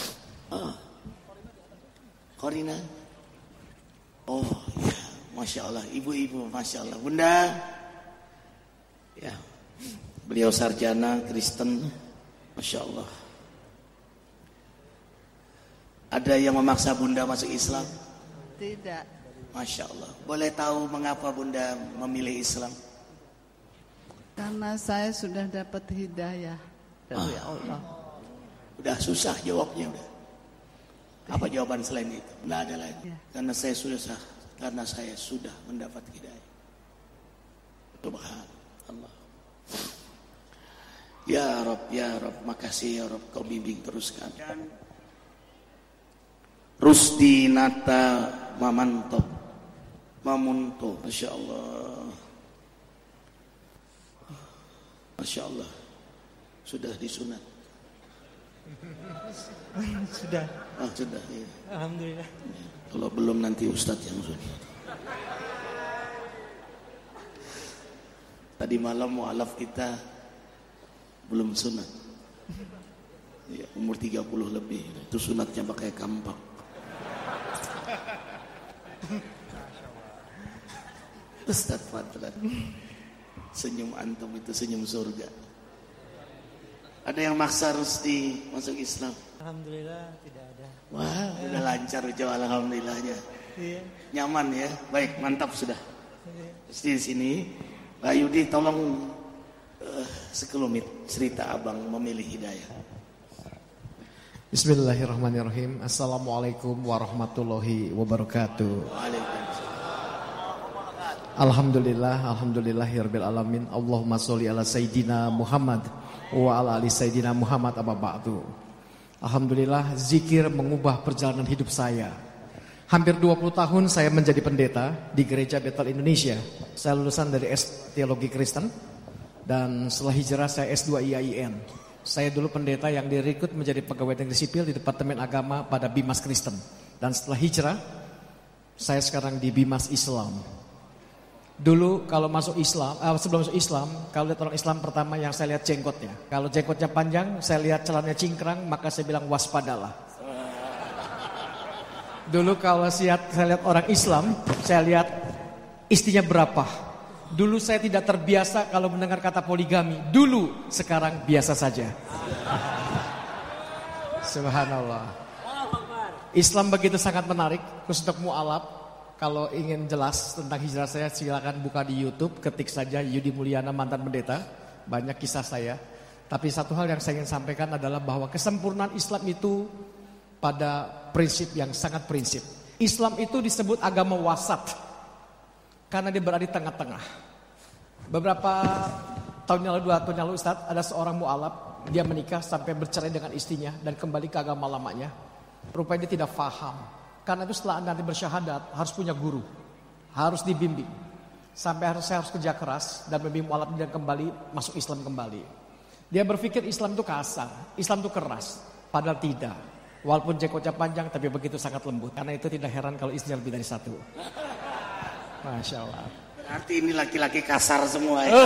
Korina. Oh ya, Masya Allah. Ibu-ibu, Masya Allah. Bunda. Ya, beliau sarjana Kristen. Masya Allah. Ada yang memaksa Bunda masuk Islam? Tidak. Masya Allah. Boleh tahu mengapa Bunda memilih Islam? Karena saya sudah dapat hidayah dari Allah. Udah susah jawabnya udah. Apa jawaban selain itu? Nggak ada lain. Ya. Karena saya sudah mendapat hidayah. Subhanallah. Ya Rabb, makasih ya Rabb, kau bimbing teruskan. Dan Rusdi Nata Mamunto, Masya Allah. Masya Allah. Sudah disunat. Sudah. Ah, sudah. Ya. Alhamdulillah. Kalau belum nanti Ustadz yang sunat. Tadi malam mu'alaf kita belum sunat. Ya, umur 30 lebih. Itu sunatnya pakai kampak. Ustadz Fadlan. Senyum antum itu senyum surga. Ada yang maksa Rusdi masuk Islam? Alhamdulillah tidak ada. Wah, udah lancar jauh alhamdulillahnya. Iya. Nyaman ya, baik, mantap sudah. Iya. Terus di sini, Pak Yudi tolong sekelumit cerita abang memilih hidayah. Bismillahirrahmanirrahim. Assalamualaikum warahmatullahi wabarakatuh. Waalaikumsalam. Alhamdulillahirabbil alamin. Allahumma sholli ala sayyidina Muhammad wa ala ali sayyidina Muhammad amma ba'du. Alhamdulillah, zikir mengubah perjalanan hidup saya. Hampir 20 tahun saya menjadi pendeta di Gereja Bethel Indonesia. Saya lulusan dari Teologi Kristen dan setelah hijrah saya S2 IAIN. Saya dulu pendeta yang direkrut menjadi pegawai negeri sipil di Departemen Agama pada Bimas Kristen. Dan setelah hijrah, saya sekarang di Bimas Islam. Dulu kalau masuk Islam, sebelum masuk Islam, kalau lihat orang Islam pertama yang saya lihat jenggotnya. Kalau jenggotnya panjang, saya lihat celananya cingkrang, maka saya bilang waspadalah. Dulu kalau saya lihat orang Islam, saya lihat istrinya berapa. Dulu saya tidak terbiasa kalau mendengar kata poligami. Dulu, sekarang biasa saja. Subhanallah. Islam begitu sangat menarik, khusus untuk mu'alaf. Kalau ingin jelas tentang hijrah saya, silakan buka di YouTube, ketik saja Yudi Mulyana mantan pendeta. Banyak kisah saya. Tapi satu hal yang saya ingin sampaikan adalah bahwa kesempurnaan Islam itu pada prinsip yang sangat prinsip. Islam itu disebut agama wasat karena dia berada di tengah-tengah. Beberapa tahun yang lalu, 2 tahun yang lalu Ustaz, ada seorang mu'alaf, dia menikah sampai bercerai dengan istrinya dan kembali ke agama lamanya. Rupanya dia tidak faham. Karena itu setelah nanti bersyahadat harus punya guru, harus dibimbing. Sampai saya harus kerja keras dan membimbing mu'alaf dan kembali masuk Islam kembali. Dia berpikir Islam itu kasar, Islam itu keras, padahal tidak. Walaupun jenggotnya panjang tapi begitu sangat lembut. Karena itu tidak heran kalau istrinya lebih dari 1. Masya Allah. Berarti ini laki-laki kasar semua ya.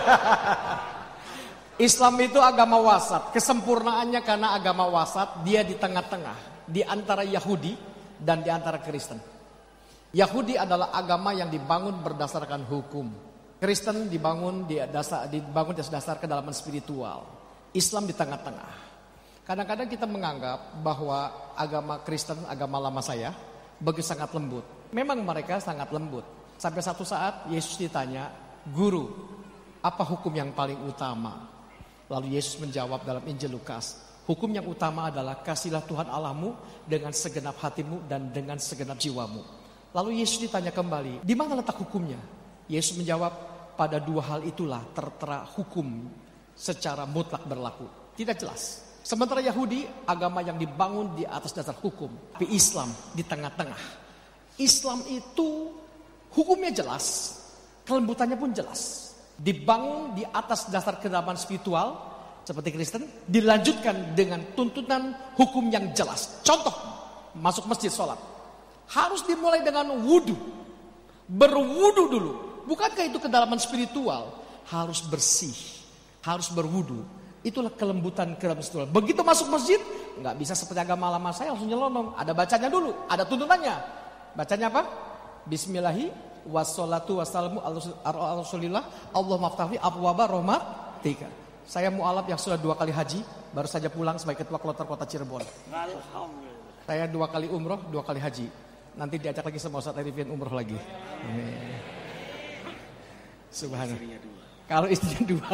Islam itu agama wasat. Kesempurnaannya karena agama wasat, dia di tengah-tengah, di antara Yahudi dan di antara Kristen. Yahudi adalah agama yang dibangun berdasarkan hukum. Kristen dibangun berdasarkan kedalaman spiritual. Islam di tengah-tengah. Kadang-kadang kita menganggap bahwa agama Kristen, agama lama saya, begitu sangat lembut. Memang mereka sangat lembut. Sampai satu saat Yesus ditanya, "Guru, apa hukum yang paling utama?" Lalu Yesus menjawab dalam Injil Lukas, hukum yang utama adalah kasihlah Tuhan Allahmu dengan segenap hatimu dan dengan segenap jiwamu. Lalu Yesus ditanya kembali, di mana letak hukumnya? Yesus menjawab, pada dua hal itulah tertera hukum secara mutlak berlaku. Tidak jelas. Sementara Yahudi, agama yang dibangun di atas dasar hukum. Tapi Islam di tengah-tengah. Islam itu hukumnya jelas, kelembutannya pun jelas. Dibangun di atas dasar kedalaman spiritual seperti Kristen, dilanjutkan dengan tuntunan hukum yang jelas. Contoh, masuk masjid sholat harus dimulai dengan wudu, berwudu dulu. Bukankah itu kedalaman spiritual? Harus bersih, harus berwudu. Itulah kelembutan kedalaman spiritual. Begitu masuk masjid, nggak bisa seperti agama lama saya langsung nyelonong. Ada bacanya dulu, ada tuntunannya. Bacanya apa? Bismillahi wassalatu wassalamu ala rasulillah Allahumma ftahli abwaaba rahmatika. Saya mu'alaf yang sudah 2 kali haji, baru saja pulang sebagai ketua kloter kota Cirebon. Alhamdulillah. Saya 2 kali umroh, 2 kali haji. Nanti diajak lagi sama Ustaz Arifin umroh lagi. Amin. Subhanallah. Kalau istrinya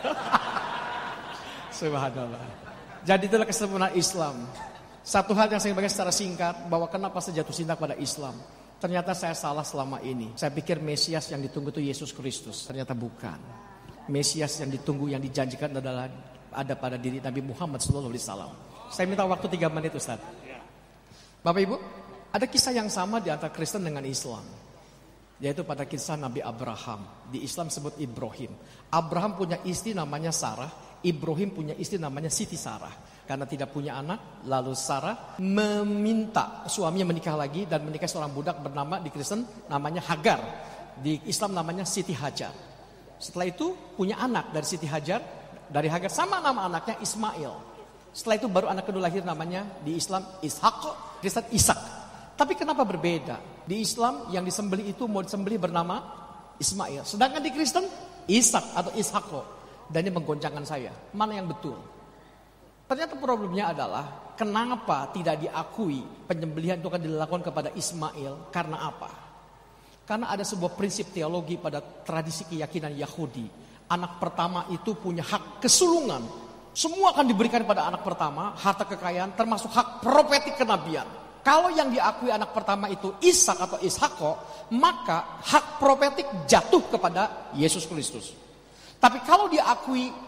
2. Subhanallah. Jadi itulah kesempurnaan Islam. Satu hal yang saya bagikan secara singkat, bahwa kenapa saya jatuh cinta pada Islam. Ternyata saya salah selama ini. Saya pikir Mesias yang ditunggu itu Yesus Kristus. Ternyata bukan. Mesias yang ditunggu, yang dijanjikan adalah ada pada diri Nabi Muhammad SAW. Saya minta waktu 3 menit Ustaz. Bapak Ibu, ada kisah yang sama di antara Kristen dengan Islam. Yaitu pada kisah Nabi Abraham. Di Islam disebut Ibrahim. Abraham punya istri namanya Sarah. Ibrahim punya istri namanya Siti Sarah. Karena tidak punya anak, lalu Sarah meminta suaminya menikah lagi dan menikah seorang budak bernama di Kristen namanya Hagar. Di Islam namanya Siti Hajar. Setelah itu punya anak dari Siti Hajar, dari Hagar sama nama anaknya Ismail. Setelah itu baru anak kedua lahir namanya di Islam Ishak, Kristen Ishak. Tapi kenapa berbeda? Di Islam yang disembelih itu mau disembelih bernama Ismail. Sedangkan di Kristen Ishak atau Ishak. Dan ini menggoncangkan saya. Mana yang betul? Ternyata problemnya adalah kenapa tidak diakui penyembelihan itu akan dilakukan kepada Ismail? Karena apa? Karena ada sebuah prinsip teologi pada tradisi keyakinan Yahudi. Anak pertama itu punya hak kesulungan. Semua akan diberikan pada anak pertama, harta kekayaan termasuk hak profetik kenabian. Kalau yang diakui anak pertama itu Ishak atau Ishako, maka hak profetik jatuh kepada Yesus Kristus. Tapi kalau diakui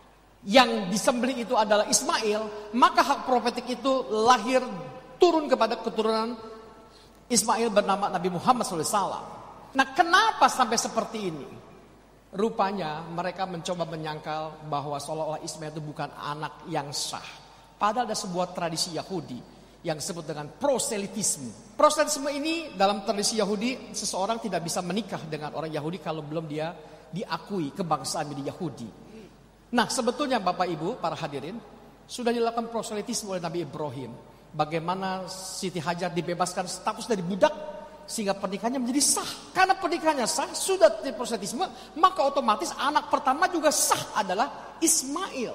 yang disembelih itu adalah Ismail, maka hak profetik itu lahir turun kepada keturunan Ismail bernama Nabi Muhammad SAW. Nah, kenapa sampai seperti ini? Rupanya mereka mencoba menyangkal bahwa seolah-olah Ismail itu bukan anak yang sah. Padahal ada sebuah tradisi Yahudi yang disebut dengan proselitisme. Proselitisme ini dalam tradisi Yahudi, seseorang tidak bisa menikah dengan orang Yahudi kalau belum dia diakui kebangsaan menjadi Yahudi. Nah, sebetulnya Bapak Ibu, para hadirin, sudah dilakukan proselitisme oleh Nabi Ibrahim. Bagaimana Siti Hajar dibebaskan status dari budak sehingga pernikahannya menjadi sah. Karena pernikahannya sah, sudah di proselitisme, maka otomatis anak pertama juga sah adalah Ismail.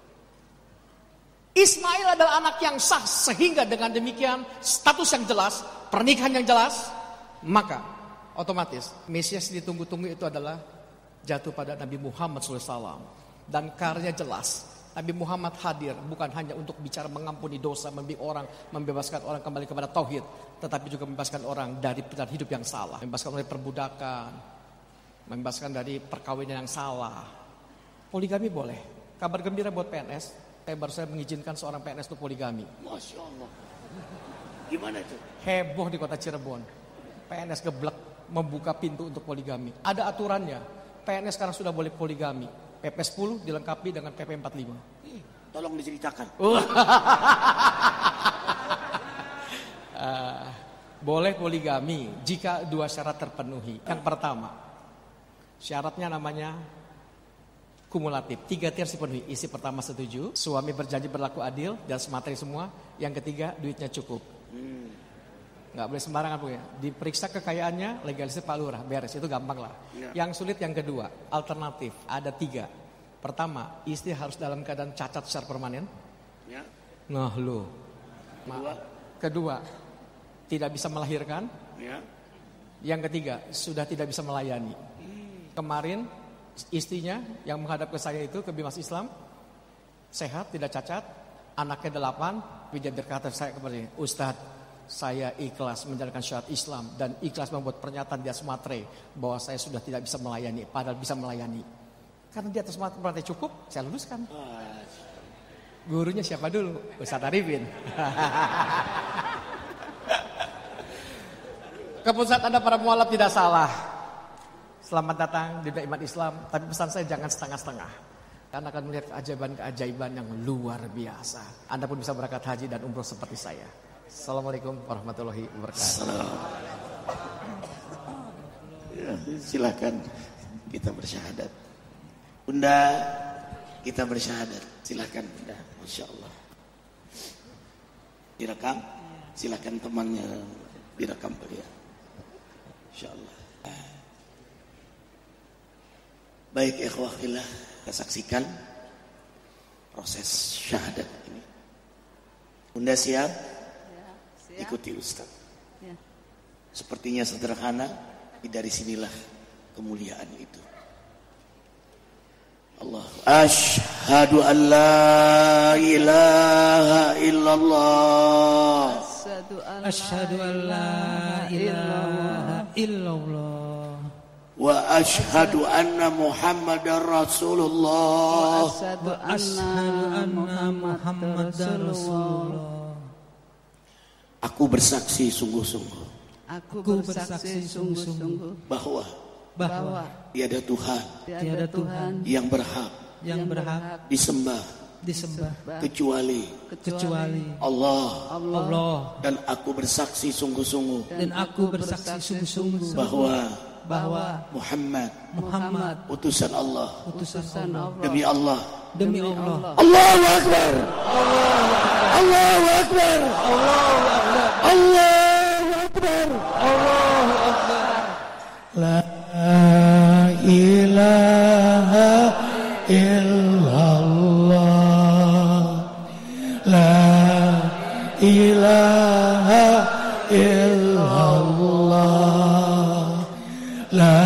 Ismail adalah anak yang sah, sehingga dengan demikian status yang jelas, pernikahan yang jelas, maka otomatis Mesias ditunggu-tunggu itu adalah jatuh pada Nabi Muhammad SAW. Dan karyanya jelas. Nabi Muhammad hadir bukan hanya untuk bicara mengampuni dosa, membebaskan orang kembali kepada tauhid, tetapi juga membebaskan orang dari pilihan hidup yang salah, membebaskan dari perbudakan, membebaskan dari perkawinan yang salah. Poligami boleh. Kabar gembira buat PNS, saya baru saja mengizinkan seorang PNS untuk poligami. Masya Allah. Gimana itu? Heboh di kota Cirebon. PNS geblek membuka pintu untuk poligami. Ada aturannya. PNS sekarang sudah boleh poligami. PP 10 dilengkapi dengan PP 45. Tolong diceritakan. Boleh poligami jika 2 syarat terpenuhi. Yang pertama, syaratnya namanya kumulatif. 3 tier dipenuhi. Isi pertama setuju, suami berjanji berlaku adil dan semateri semua. Yang ketiga, duitnya cukup. Nggak boleh sembarangan punya. Diperiksa kekayaannya, legalisir Pak Lurah, beres, itu gampang lah. Ya. Yang sulit yang kedua, alternatif, ada 3. Pertama, istri harus dalam keadaan cacat secara permanen. Ya. Nah lo. Kedua, tidak bisa melahirkan. Ya. Yang ketiga, sudah tidak bisa melayani. Kemarin Istrinya yang menghadap ke saya itu, ke Bimas Islam, sehat, tidak cacat, anaknya 8. Dia berkata saya kepadanya, Ustadz, saya ikhlas menjalankan syariat Islam dan ikhlas membuat pernyataan di atas materai bahwa saya sudah tidak bisa melayani, padahal bisa melayani. Karena di atas materai cukup, saya luluskan. Gurunya siapa dulu? Ustadz Arifin. Keputusan Anda para mualaf tidak salah. Selamat datang di Iman Islam. Tapi pesan saya jangan setengah-setengah. Karena akan melihat keajaiban-keajaiban yang luar biasa. Anda pun bisa berangkat haji dan umroh seperti saya. Assalamualaikum warahmatullahi wabarakatuh. Ya, silakan kita bersyahadat. Bunda, kita bersyahadat. Silakan Bunda. Masya Allah. Direkam. Silakan temannya direkam beliau. Insya Allah. Baik ikhwah fillah, kita saksikan proses syahadat ini. Bunda siap? Ya, siap. Ikuti Ustaz. Ya. Sepertinya sederhana, tapi dari sinilah kemuliaan itu. Allah. Asyhadu an la ilaha illallah. Asyhadu an la ilaha illallah. Wa asyhadu anna Muhammadar Rasulullah. Asyhadu anna Muhammadar Rasulullah. Aku bersaksi sungguh-sungguh Aku bersaksi sungguh-sungguh bahwa tiada Tuhan yang berhak disembah kecuali Allah. Dan aku bersaksi sungguh-sungguh bahwa Muhammad utusan Allah. Demi Allah. Allahu Akbar. Allahu Akbar. Allahu Akbar. Allahu Akbar. La ilaha illallah. La ilaha illallah. La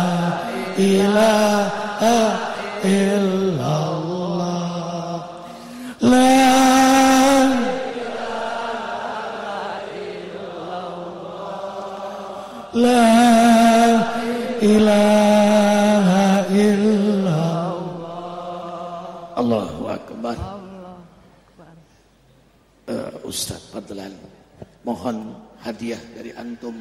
ilaha illallah. La ilaha illallah. Allahu Akbar. Ustaz Fadlan, mohon hadiah dari antum.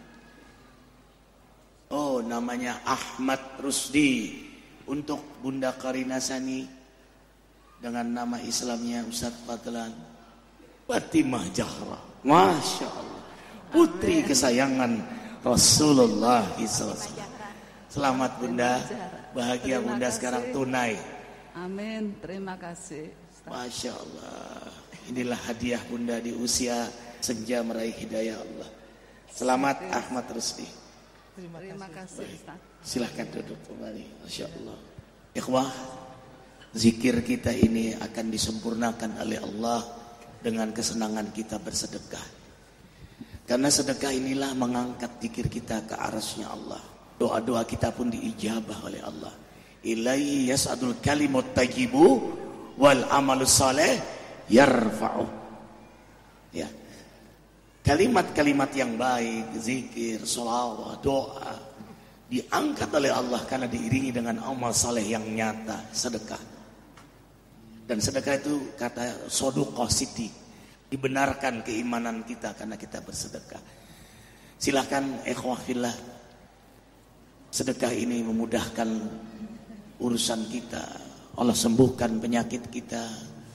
Oh, namanya Ahmad Rusdi untuk Bunda Karina Sani dengan nama Islamnya Ustaz Fadlan Fatimah Zahra. Masya Allah, putri kesayangan Rasulullah SAW. Selamat Bunda, bahagia Bunda sekarang tunai. Amin, terima kasih. Masya Allah, inilah hadiah Bunda di usia senja meraih hidayah Allah. Selamat Ahmad Rusdi. Terima kasih Ustaz. Silahkan duduk kembali. Masya Allah. Ikhwah, zikir kita ini akan disempurnakan oleh Allah dengan kesenangan kita bersedekah. Karena sedekah inilah mengangkat zikir kita ke arasnya Allah. Doa-doa kita pun diijabah oleh Allah. Ilaihi yas'adul kalimut tayyibu wal amalus saleh yarfa'u. Ya. Kalimat-kalimat yang baik, zikir, sholawat, doa diangkat oleh Allah karena diiringi dengan amal saleh yang nyata, sedekah. Dan sedekah itu kata soduqah siti, dibenarkan keimanan kita karena kita bersedekah. Silakan ikhwah fillah, sedekah ini memudahkan urusan kita. Allah sembuhkan penyakit kita.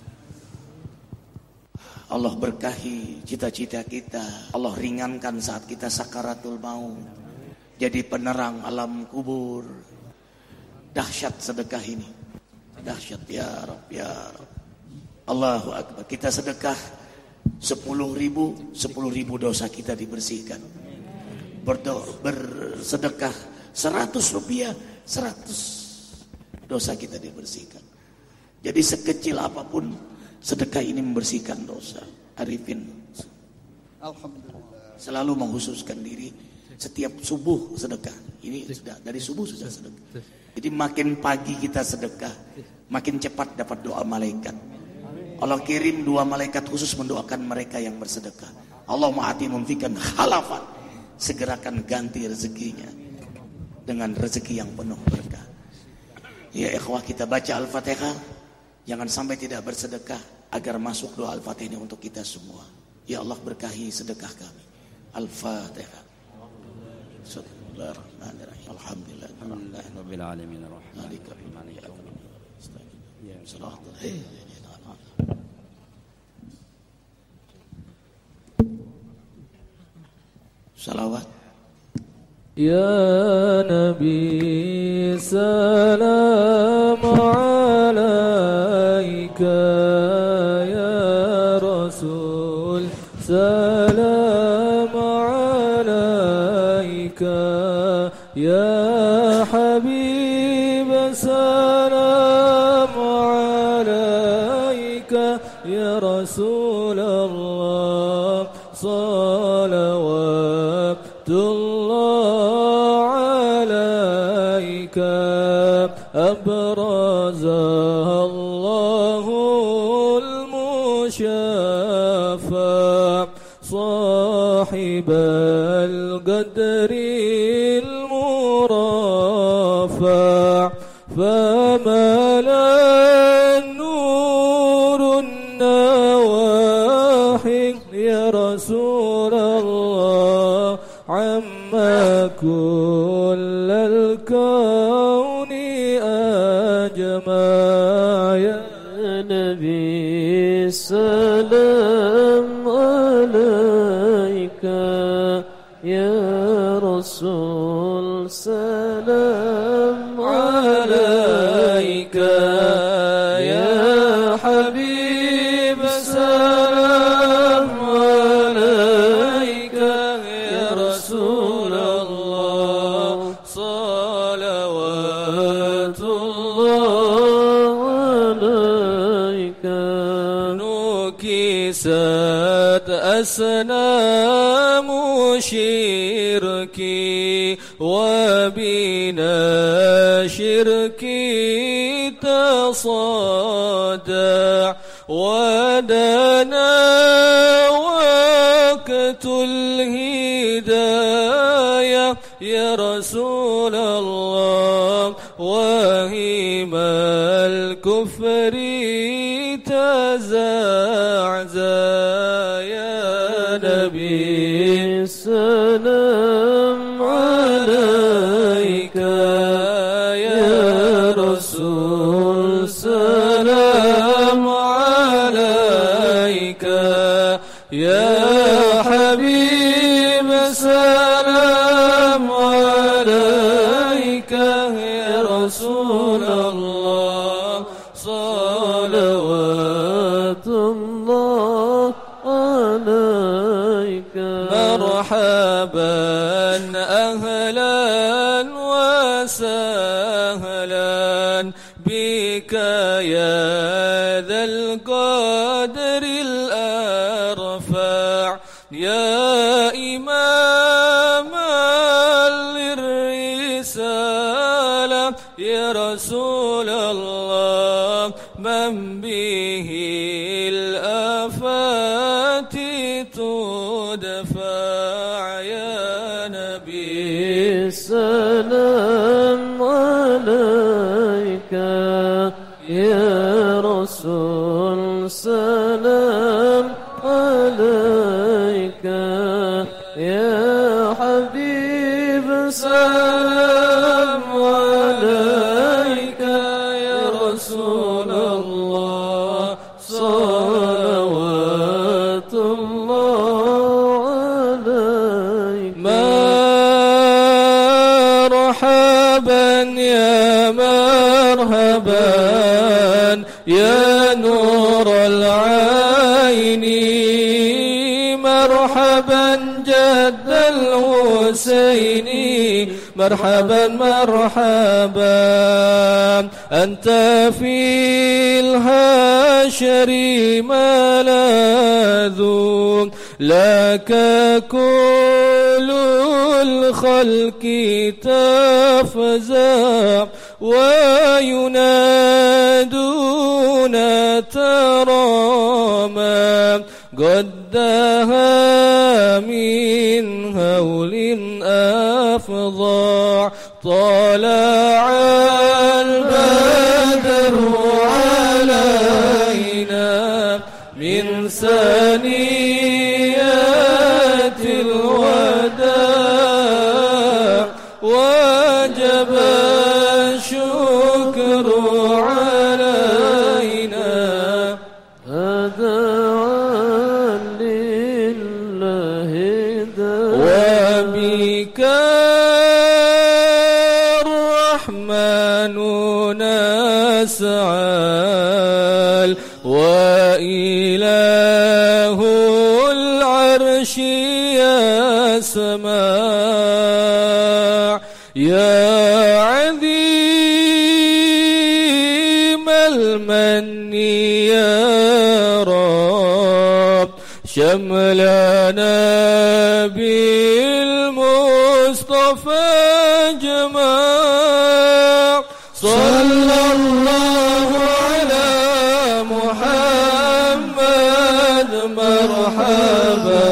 Allah berkahi cita-cita kita. Allah ringankan saat kita sakaratul maut. Jadi penerang alam kubur. Dahsyat sedekah ini. Dahsyat ya Rabb, ya Rabb. Allahu Akbar. Kita sedekah 10.000 dosa kita dibersihkan. Bersedekah 100 rupiah 100 dosa kita dibersihkan. Jadi sekecil apapun sedekah ini membersihkan dosa. Arifin Alhamdulillah selalu mengkhususkan diri Setiap subuh sedekah. Ini sudah dari subuh sudah sedekah. Jadi makin pagi kita sedekah, makin cepat dapat doa malaikat. Allah kirim 2 malaikat khusus mendoakan mereka yang bersedekah. Allahumma ati mumfikan khalafan. Segerakan ganti rezekinya dengan rezeki yang penuh berkah. Ya ikhwah, kita baca Al-Fatihah. Jangan sampai tidak bersedekah agar masuk doa Al-Fatihah ini untuk kita semua. Ya Allah berkahi sedekah kami. Al-Fatihah. Bismillahirrahmanirrahim. Alhamdulillahirabbil alamin arrahmanir rahim maliki yaumiddin. Salawat. Ya Nabi salam alaika, ya Rasul salam alaika, ya Habib salam alaika, ya Rasulullah salawatullah alaika, abrazahallahul musyafa' sahibal qadril murafa' famala nurun nawahi, ya Rasulullah amma kullal kauni ajma', ya Nabi salam alaika, ya Rasul salam alaika, ya Habib salam alaika, ya Rasulullah salawatullah alaika. Nukisat asnamu syirki wa bina syirki tasada' wa dana waqtul hidayah, ya Rasulullah wahimal kufri taza'za', ya Nabi salam alaika, ya Rasul salam alaika, ya Habib salam alaika, ya Rasulullah salawatullah alaika. Marhaban ahlan wa sahlan bika ya dhal qadril arfa', ya imam al-risalah, ya Rasulullah man bihi al-afati tudfa', ya Nabi salam alaika, ya Rasul salam alaika, ya Habib salam alaika, ya Rasulullah salawatullah alaika. Marhaban ya marhaban ya nur al-aini, marhaban jadd al-Husaini, marhaban marhaban anta fil hashri maladhu لك كل الخلق تفزع وينادون تراما قدها من هول أفظع طلع البدر علينا من ثنيات الوداع وجب الشكر علينا أدعى لله وبك الرحمن نسعى وإله العرش يسمع يا عظيم المن يا رب شملنا بالمصطفى جمع صلى الله على محمد مرحبا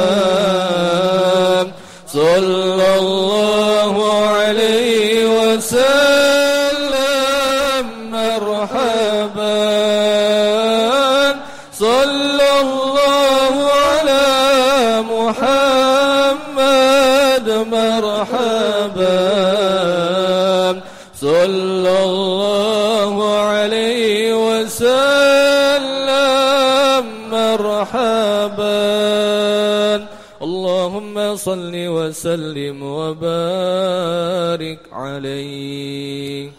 صلى الله عليه وسلم مرحبا صلى الله على محمد مرحبا صلى الله عليه وسلم مرحبا اللهم صل وسلم وبارك عليه.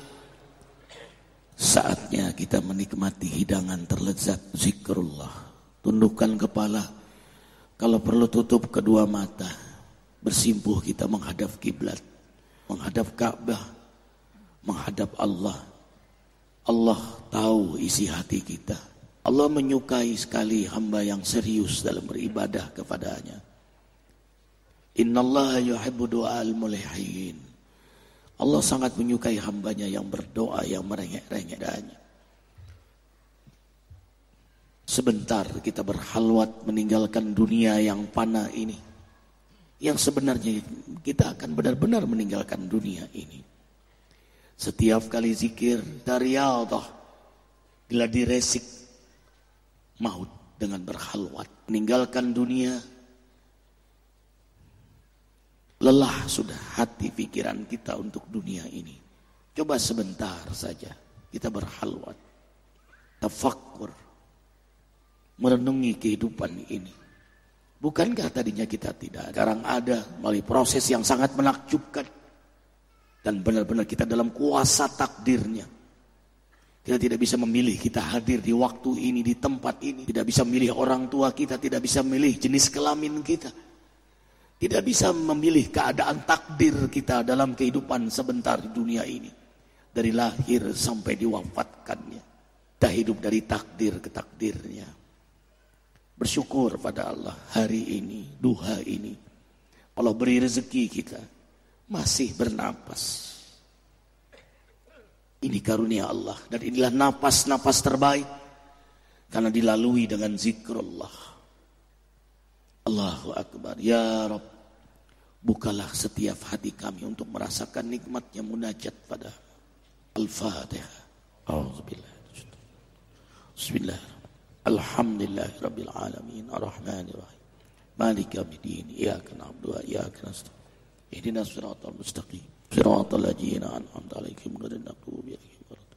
Saatnya kita menikmati hidangan terlezat zikrullah. Tundukkan kepala, kalau perlu tutup kedua mata. Bersimpuh kita menghadap kiblat, menghadap Ka'bah, menghadap Allah. Allah tahu isi hati kita. Allah menyukai sekali hamba yang serius dalam beribadah kepadanya. Innallaha yuhibbu du'al mulihin. Allah sangat menyukai hambanya yang berdoa, yang merengek-rengek doanya. Sebentar kita berhalwat meninggalkan dunia yang fana ini. Yang sebenarnya kita akan benar-benar meninggalkan dunia ini. Setiap kali zikir dari Allah, bila diresik maut dengan berhalwat, meninggalkan dunia. Lelah sudah hati pikiran kita untuk dunia ini. Coba sebentar saja kita berhalwat, tafakkur, merenungi kehidupan ini. Bukankah tadinya kita tidak, sekarang ada melalui proses yang sangat menakjubkan. Dan benar-benar kita dalam kuasa takdirnya. Kita tidak bisa memilih kita hadir di waktu ini, di tempat ini. Tidak bisa memilih orang tua kita, tidak bisa memilih jenis kelamin kita. Tidak bisa memilih keadaan takdir kita dalam kehidupan sebentar di dunia ini. Dari lahir sampai diwafatkannya. Kita hidup dari takdir ke takdirnya. Bersyukur pada Allah hari ini, duha ini. Allah beri rezeki kita. Masih bernapas. Ini karunia Allah. Dan inilah napas-napas terbaik. Karena dilalui dengan zikrullah. Allahu Akbar. Ya Rabb, bukalah setiap hati kami untuk merasakan nikmatnya munajat pada Al-Fatihah. A'udzubillah. Bismillah. Alhamdulillahirabbil alamin. Arrahmanirrahim. Maliki yaumiddin. Iyyaka na'budu wa iyyaka nasta'in. Ihdinas siratal mustaqim. Siratal ladzina an'amta 'alaihim ghairil maghdubi 'alaihim waladdallin.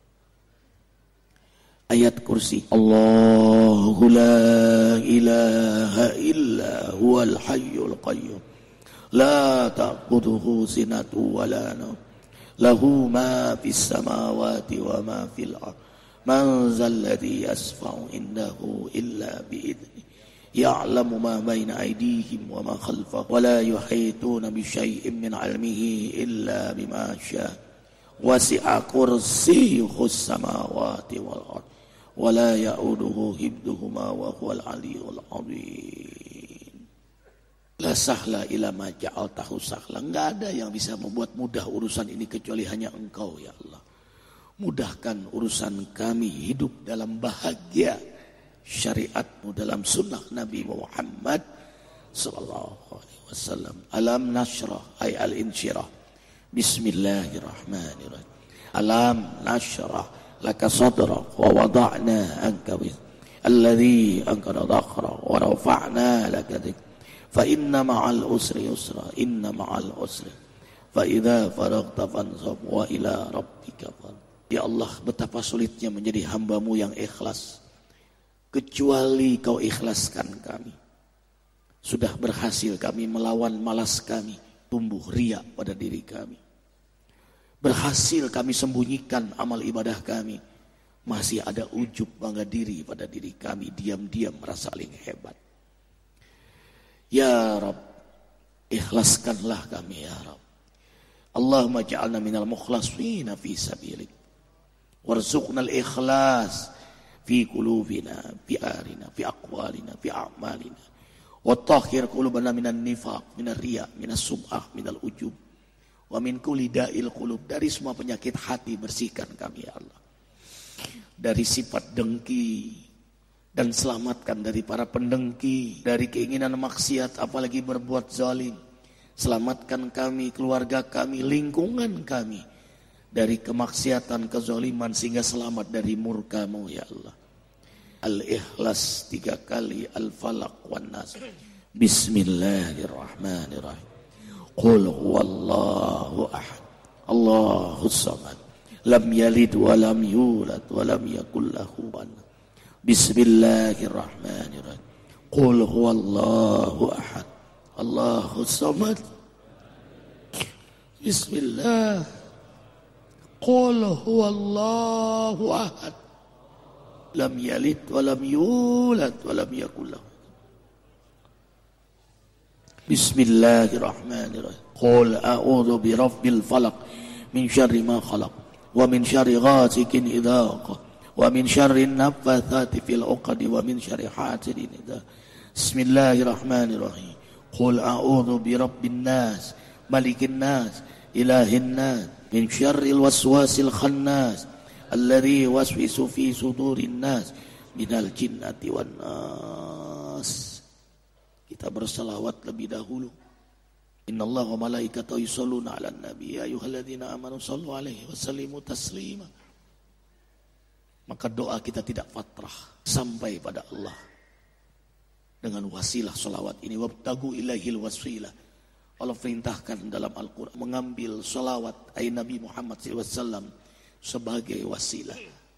Ayat kursi. Allahu la ilaha illa huwal hayyul qayyum. La ta'khudhuhu sinatun wa la nawm. Lahu ma fis samawati wa ma fil ardh. Man zal ladzi yashfa'u indahu illa bi'idhnihi. Ya'lamu ma baina aydihim wa ma khalfahum wa la yuhituna bi syai'in min 'ilmihi illa bima syaa. Wasi'a kursiyyuhus samawati wal ardh. Wala ya'uduhu hibduhuma wa huwal aliyyul azim. La sahla ila ma ja'altahu sahla. Enggak ada yang bisa membuat mudah urusan ini kecuali hanya Engkau ya Allah. Mudahkan urusan kami hidup dalam bahagia syariat-Mu dalam sunnah Nabi Muhammad sallallahu alaihi wasallam. Alam nashrah ay al-insyirah. Bismillahirrahmanirrahim. Alam nashrah laka sadrak wa wada'na anka alladhi anqadha dhahrak wa rafa'na laka dhikrak. Fa inna ma'al usri yusra, inna ma'al usri. Fa idza faraghta fansab wa ila rabbika farghab. Ya Allah, betapa sulitnya menjadi hamba-Mu yang ikhlas. Kecuali Kau ikhlaskan kami. Sudah berhasil kami melawan malas kami, tumbuh riya pada diri kami. Berhasil kami sembunyikan amal ibadah kami. Masih ada ujub bangga diri pada diri kami, diam-diam merasa paling hebat. Ya Rabb, ikhlaskanlah kami ya Rabb. Allahumma ja'alna minal mukhlashina fi sabilik. Warzuqnal ikhlas fi qulubina, fi arina, fi aqwalina, fi a'malina. Wa tahhir qulubana minan nifaq, minar riya, minas sum'ah, minal ujub. Wa min kulli da'il qulub, dari semua penyakit hati bersihkan kami ya Allah. Dari sifat dengki, dan selamatkan dari para pendengki, dari keinginan maksiat, apalagi berbuat zalim. Selamatkan kami, keluarga kami, lingkungan kami dari kemaksiatan, kezaliman, sehingga selamat dari murka-Mu ya Allah. Al-Ikhlas 3 kali, Al-Falaq wan Nas. Bismillahirrahmanirrahim. Qul huwallahu ahad, Allahus samad, lam yalid wa lam yulad wa lam yakul lahu kufuwan ahad. Bismillahirrahmanirrahim. Qul huwallahu ahad, Allahus samad. Bismillah. Qul huwallahu ahad, lam yalid wa lam yulad wa lam yakul lahu. Bismillahirrahmanirrahim. Qul a'udzu birabbil falaq min syarri ma khalaq wa min syarri ghasikin idza waqab wa min syarri naffatsati fil 'uqad wa min syarri hasidin idza. Bismillahirrahmanirrahim. Qul a'udzu birabbin nas, malikin nas, ilahin nas, min syarril waswasil khannas alladzi waswisu fi sudurin nas minal jinnati wan nas. Kita berselawat lebih dahulu. Innallaha wa malaikatahu yusholluna 'alan nabi ya ayyuhalladzina amanu shallu 'alaihi wa sallimu taslima. Maka doa kita tidak fatrah sampai pada Allah dengan wasilah salawat ini. Wabtagu ilaihil wasilah. Allah perintahkan dalam Al-Quran mengambil salawat ayat Nabi Muhammad SAW sebagai wasilah.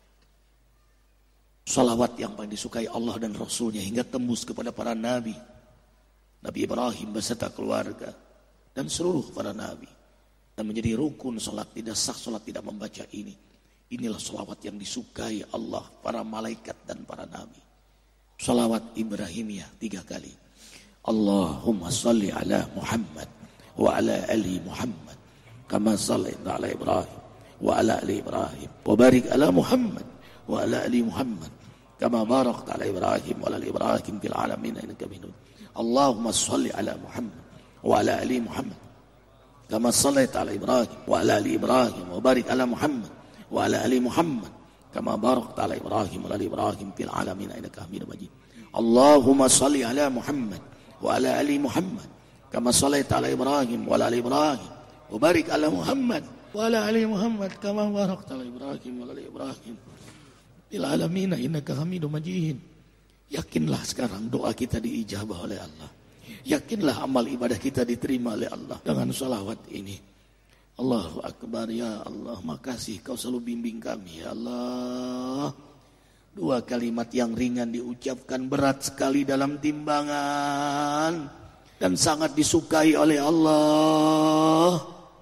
Salawat yang paling disukai Allah dan Rasulnya hingga tembus kepada para nabi. Nabi Ibrahim beserta keluarga dan seluruh para nabi. Dan menjadi rukun salat, tidak sah salat tidak membaca ini. Inilah salawat yang disukai Allah, para malaikat dan para nabi. Salawat Ibrahimiyah 3 kali. Allahumma salli ala Muhammad wa ala ali Muhammad kama sallaita ala Ibrahim wa ala ali Ibrahim wa barik ala Muhammad wa ala ali Muhammad kama barakta ala Ibrahim wa ala ali Ibrahim fil alamin innaka Hamidum. Allahumma salli ala Muhammad wa ala ali Muhammad kama sallaita ala Ibrahim wa ala ali Ibrahim wa barik ala Muhammad wa ala ali Muhammad kama barakta ala Ibrahim wa ala ali Ibrahim fil alamin innaka Hamidum Majid. Allahumma salli ala Muhammad wa ala ali Muhammad kama sallaita ala Ibrahim wa ala ali Ibrahim wa barik ala Muhammad wa ala ali Muhammad kama barakta ala Ibrahim wa ala ali Ibrahim fil alamin innaka Hamidum Majid. Yakinlah sekarang doa kita diijabah oleh Allah. Yakinlah amal ibadah kita diterima oleh Allah dengan salawat ini. Allahu Akbar ya Allah, makasih Kau selalu bimbing kami ya Allah. 2 kalimat yang ringan diucapkan berat sekali dalam timbangan dan sangat disukai oleh Allah.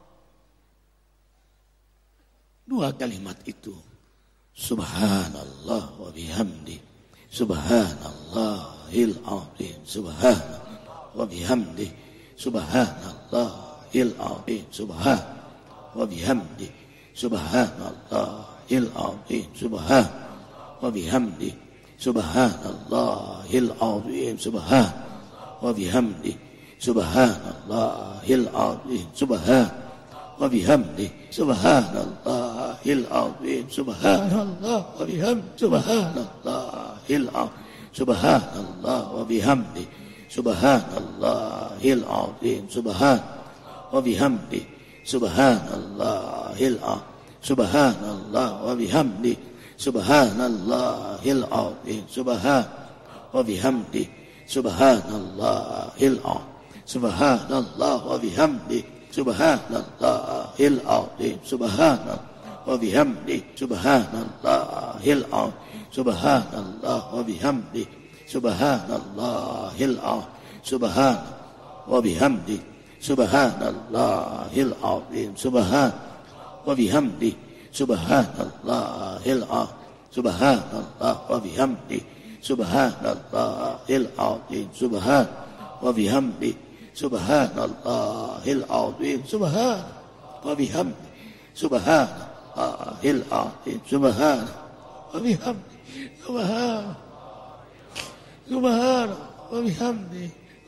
2 kalimat itu, Subhanallah wa bihamdi, Subhanallahil azim, Subhanallah wa bihamdi, Subhanallahil azim, Subhanallah wa bihamdi, Subhanallahil azim, Subhanallah wa bihamdi, Subhanallahil azim, Subhanallah wa bihamdi, subhanallahil azim, subhan wa bihamdi, subhanallahil azim, subhanallah wa bihamdi, subhanallahil azim, subhanallah wa bihamdi, subhanallahil azim, subhan wa bihamdi, subhanallahil azim, subhanallah wa bihamdi, subhanallahil azim, subhan wa bihamdi, subhanallahil azim, subhanallah wa bihamdi, subhanallahil azim, subhanallah wa bihamdi, subhanallahil azim, subhanallah wa bihamdi, subhanallahil azim, subhan wa bihamdi, subhanallahil azim, subhan wa bihamdi, subhanallahil azim, subhanallah wa bihamdi, subhanallahil azim, subhan wa bihamdi, subhanallahil azim, subhan wa bihamdi, subhanallahil azim, subhan wa bihamdi, subhan wa bihamdi,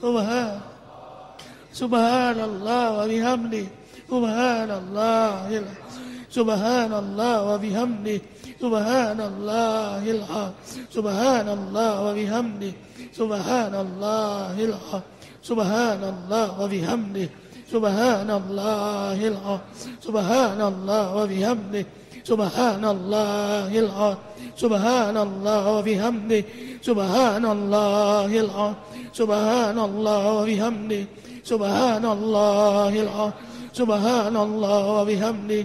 subhanallah wa bihamdi, subhanallahil, subhanallah wa bihamdi, subhanallahil, subhanallah wa bihamdi, subhanallahil, subhanallah wa bihamdi, subhanallahil, subhanallah wa bihamdi, subhanallahil, subhanallah wa bihamdi, subhanallahil, subhanallah wa bihamdi, subhanallahil, subhanallah wa bihamdi,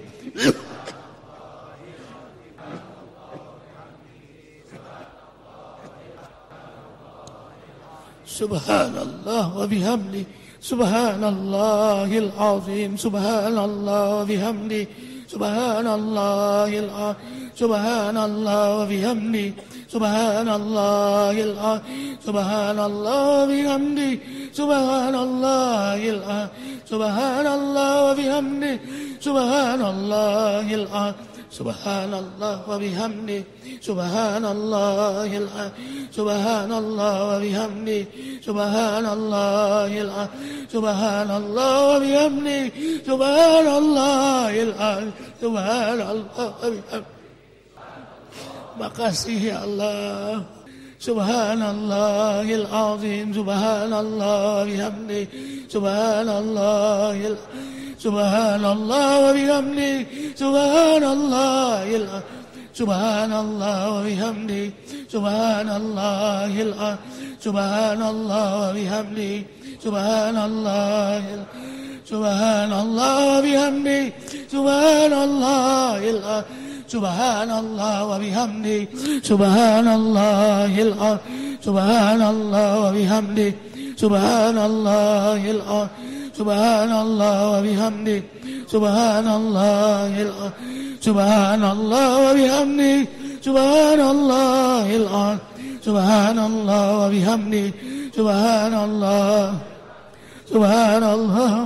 subhanallah wa bihamdi, subhanallahil azim, subhanallah wa bihamdi, subhanallahil, subhanallah wa bihamdi, subhanallahil, subhanallah wa bihamdi, subhanallahil, subhanallah wa bihamdi, subhanallahil, subhanallah wa bihamdi, subhanallahil, subhanallah wa bihamdi, subhanallahil, subhanallah wa bihamdi, subhanallahil, subhanallah wa bihamdi. Makasih ya Allah. Subhanallahil azim, subhanallah wa bihamdi, subhanallahil, subhanallah wa bihamdi, subhanallahil, subhanallah wa bihamdi, subhanallahil, subhanallah wa bihamdi, subhanallahil, subhanallah wa bihamdi, subhanallahil, subhanallah wa bihamdi, subhanallahil, subhanallah wa bihamdi, subhanallahil, subhanallah wa bihamdi, subhanallahil, subhanallah wa bihamdi, subhanallahil, subhanallah wa bihamdi, subhanallah, subhanallah,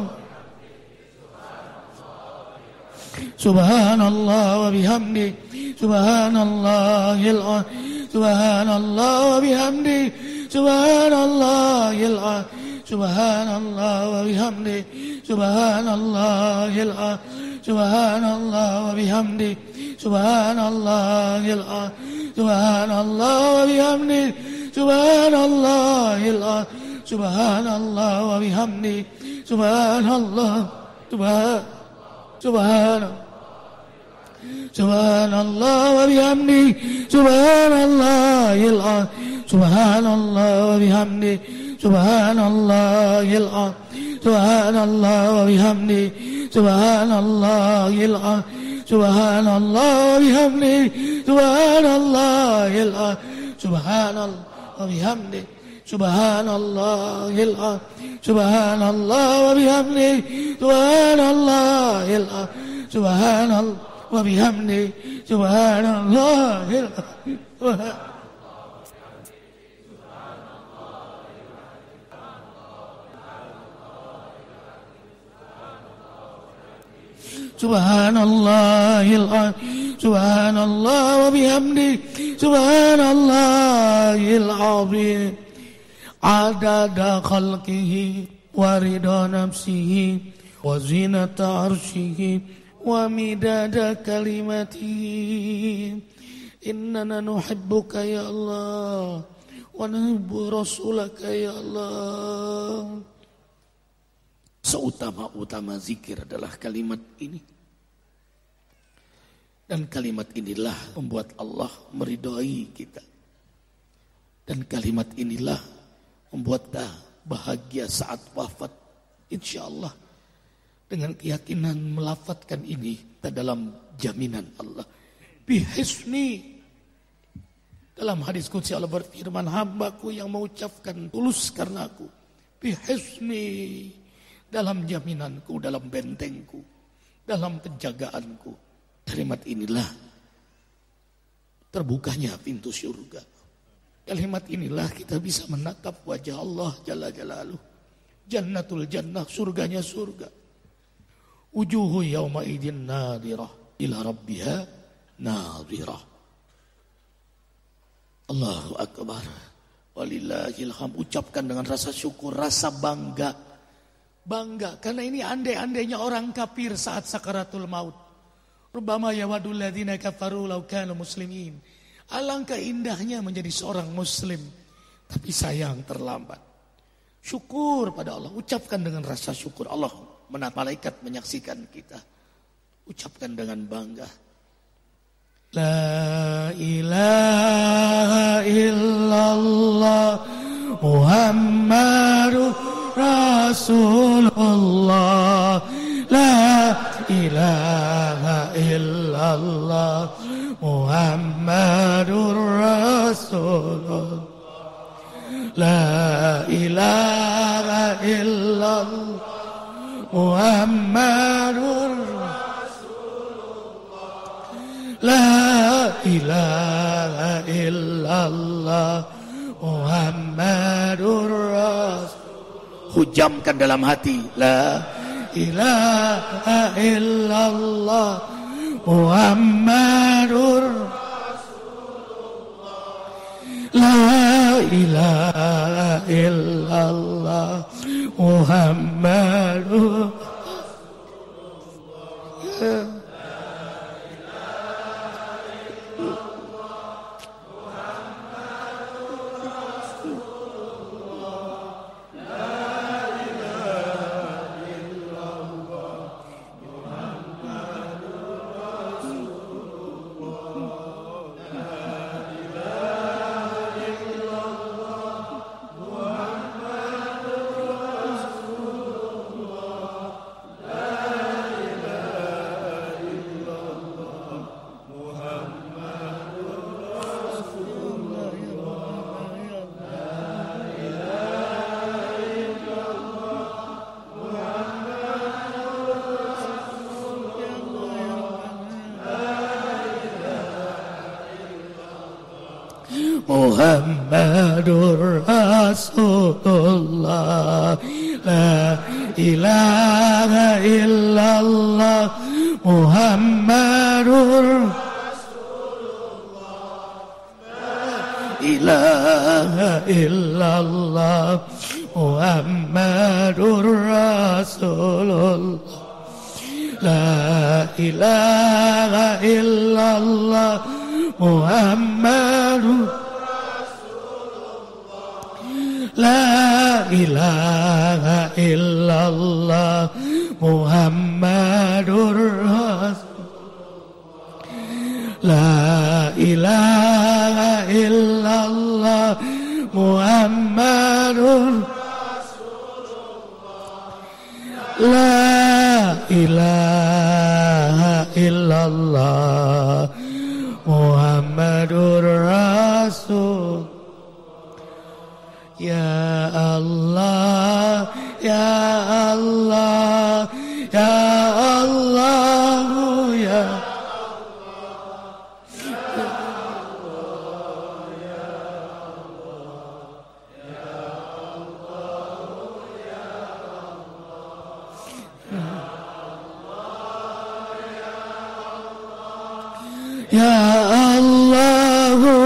subhanallah wa bihamdi, subhanallahil, subhanallah wa bihamdi, subhanallahil, subhanallah wa bihamdi, subhanallahil, subhanallah wa bihamdi, subhanallahil, subhanallah wa bihamdi, subhanallahil, subhanallah wa bihamdi, subhanallah, subhanallah wa bihamdi, subhanallahil, subhanallah wa bihamdi, subhanallahil, subhanallah wa bihamdi, subhanallahil, subhanallah wa bihamdi, subhanallahil, subhanallah wa bihamdi, subhanallahil, subhanallah wa bihamdi, subhanallahil, subhanallah wa bihamdi, subhanallahil, subhanallahil, subhanallah wa bihamdi, subhanallahil azim, adada khalqihi wa ridha nafsihi wa zinata arshihi wa midada kalimatihi. Innana nuhibbuka ya Allah wa nuhibbu rasulaka ya Allah. Seutama-utama zikir adalah kalimat ini. Dan kalimat inilah membuat Allah meridhai kita. Dan kalimat inilah membuat kita bahagia saat wafat. InsyaAllah dengan keyakinan melafadzkan ini kita dalam jaminan Allah. Bihisni. Dalam hadis qudsi Allah berfirman, hambaku yang mengucapkan tulus karena aku. Bihisni. Dalam jaminanku, dalam bentengku, dalam penjagaanku. Kalimat inilah terbukanya pintu surga. Kalimat inilah kita bisa menatap wajah Allah Jalla Jalaluh. Jannatul jannah, surganya surga. Wujuhu yawma idin nadirah ila rabbiha nadirah. Allahu Akbar. Walillahil hamd. Ucapkan dengan rasa syukur, rasa bangga. Bangga karena ini andai-andainya orang kafir saat sakaratul maut. Rubbama yawadul ladzina kafaru law kanu muslimin. Alangkah indahnya menjadi seorang muslim, tapi sayang terlambat. Syukur pada Allah, ucapkan dengan rasa syukur. Allah malaikat menyaksikan kita. Ucapkan dengan bangga. La ilaha illallah Muhammadur Rasulullah. La ilaha illallah Muhammadur Rasulullah. La ilaha illallah Muhammadur Rasulullah. La ilaha illallah Muhammadur Rasulullah. Hujamkan dalam hati. La ilaha illallah Muhammadur Rasulullah. La ilaha illallah Muhammadur Rasulullah. Muhammadur Rasulullah. La ilaha illallah Muhammadur Rasulullah. La ilaha illallah Muhammadur Rasulullah. La ilaha illallah Muhammadur La ilaha illallah Muhammadur Rasulullah. La ilaha illallah Muhammadur Rasulullah. La ilaha illallah Muhammadur Rasul. Ya Allah, Ya Allah, Ya Allah, Ya Ya Allah,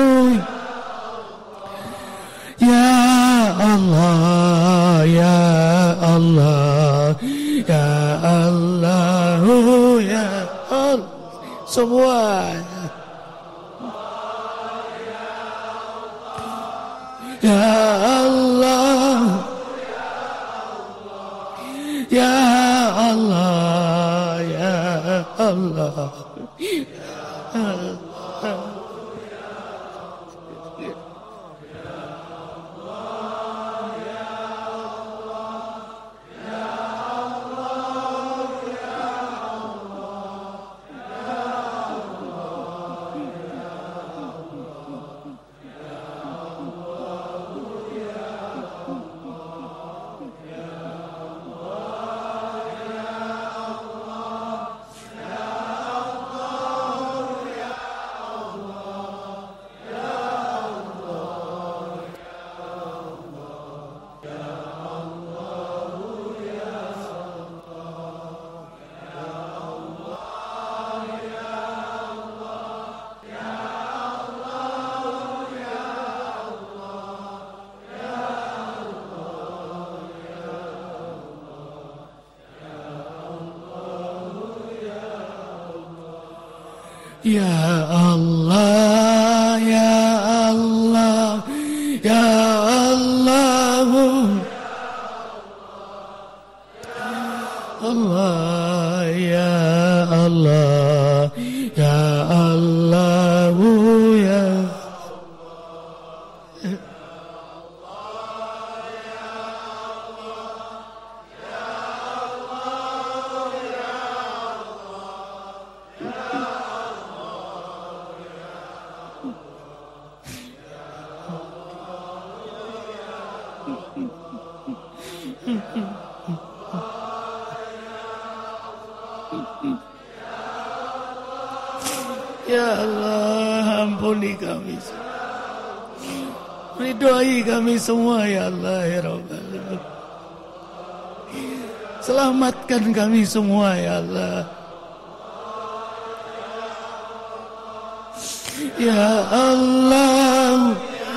Ya Allah, Ya Allah, Ya Allah, Ya Allah, Ya Allah, Ya Allah, Allah, Ya Allah, Ya Allah, Ya Ya Allah, ampuni kami semua. Ridhoi kami semua ya Allah ya Rabbal Alamin. Selamatkan kami semua ya Allah. Ya Allah,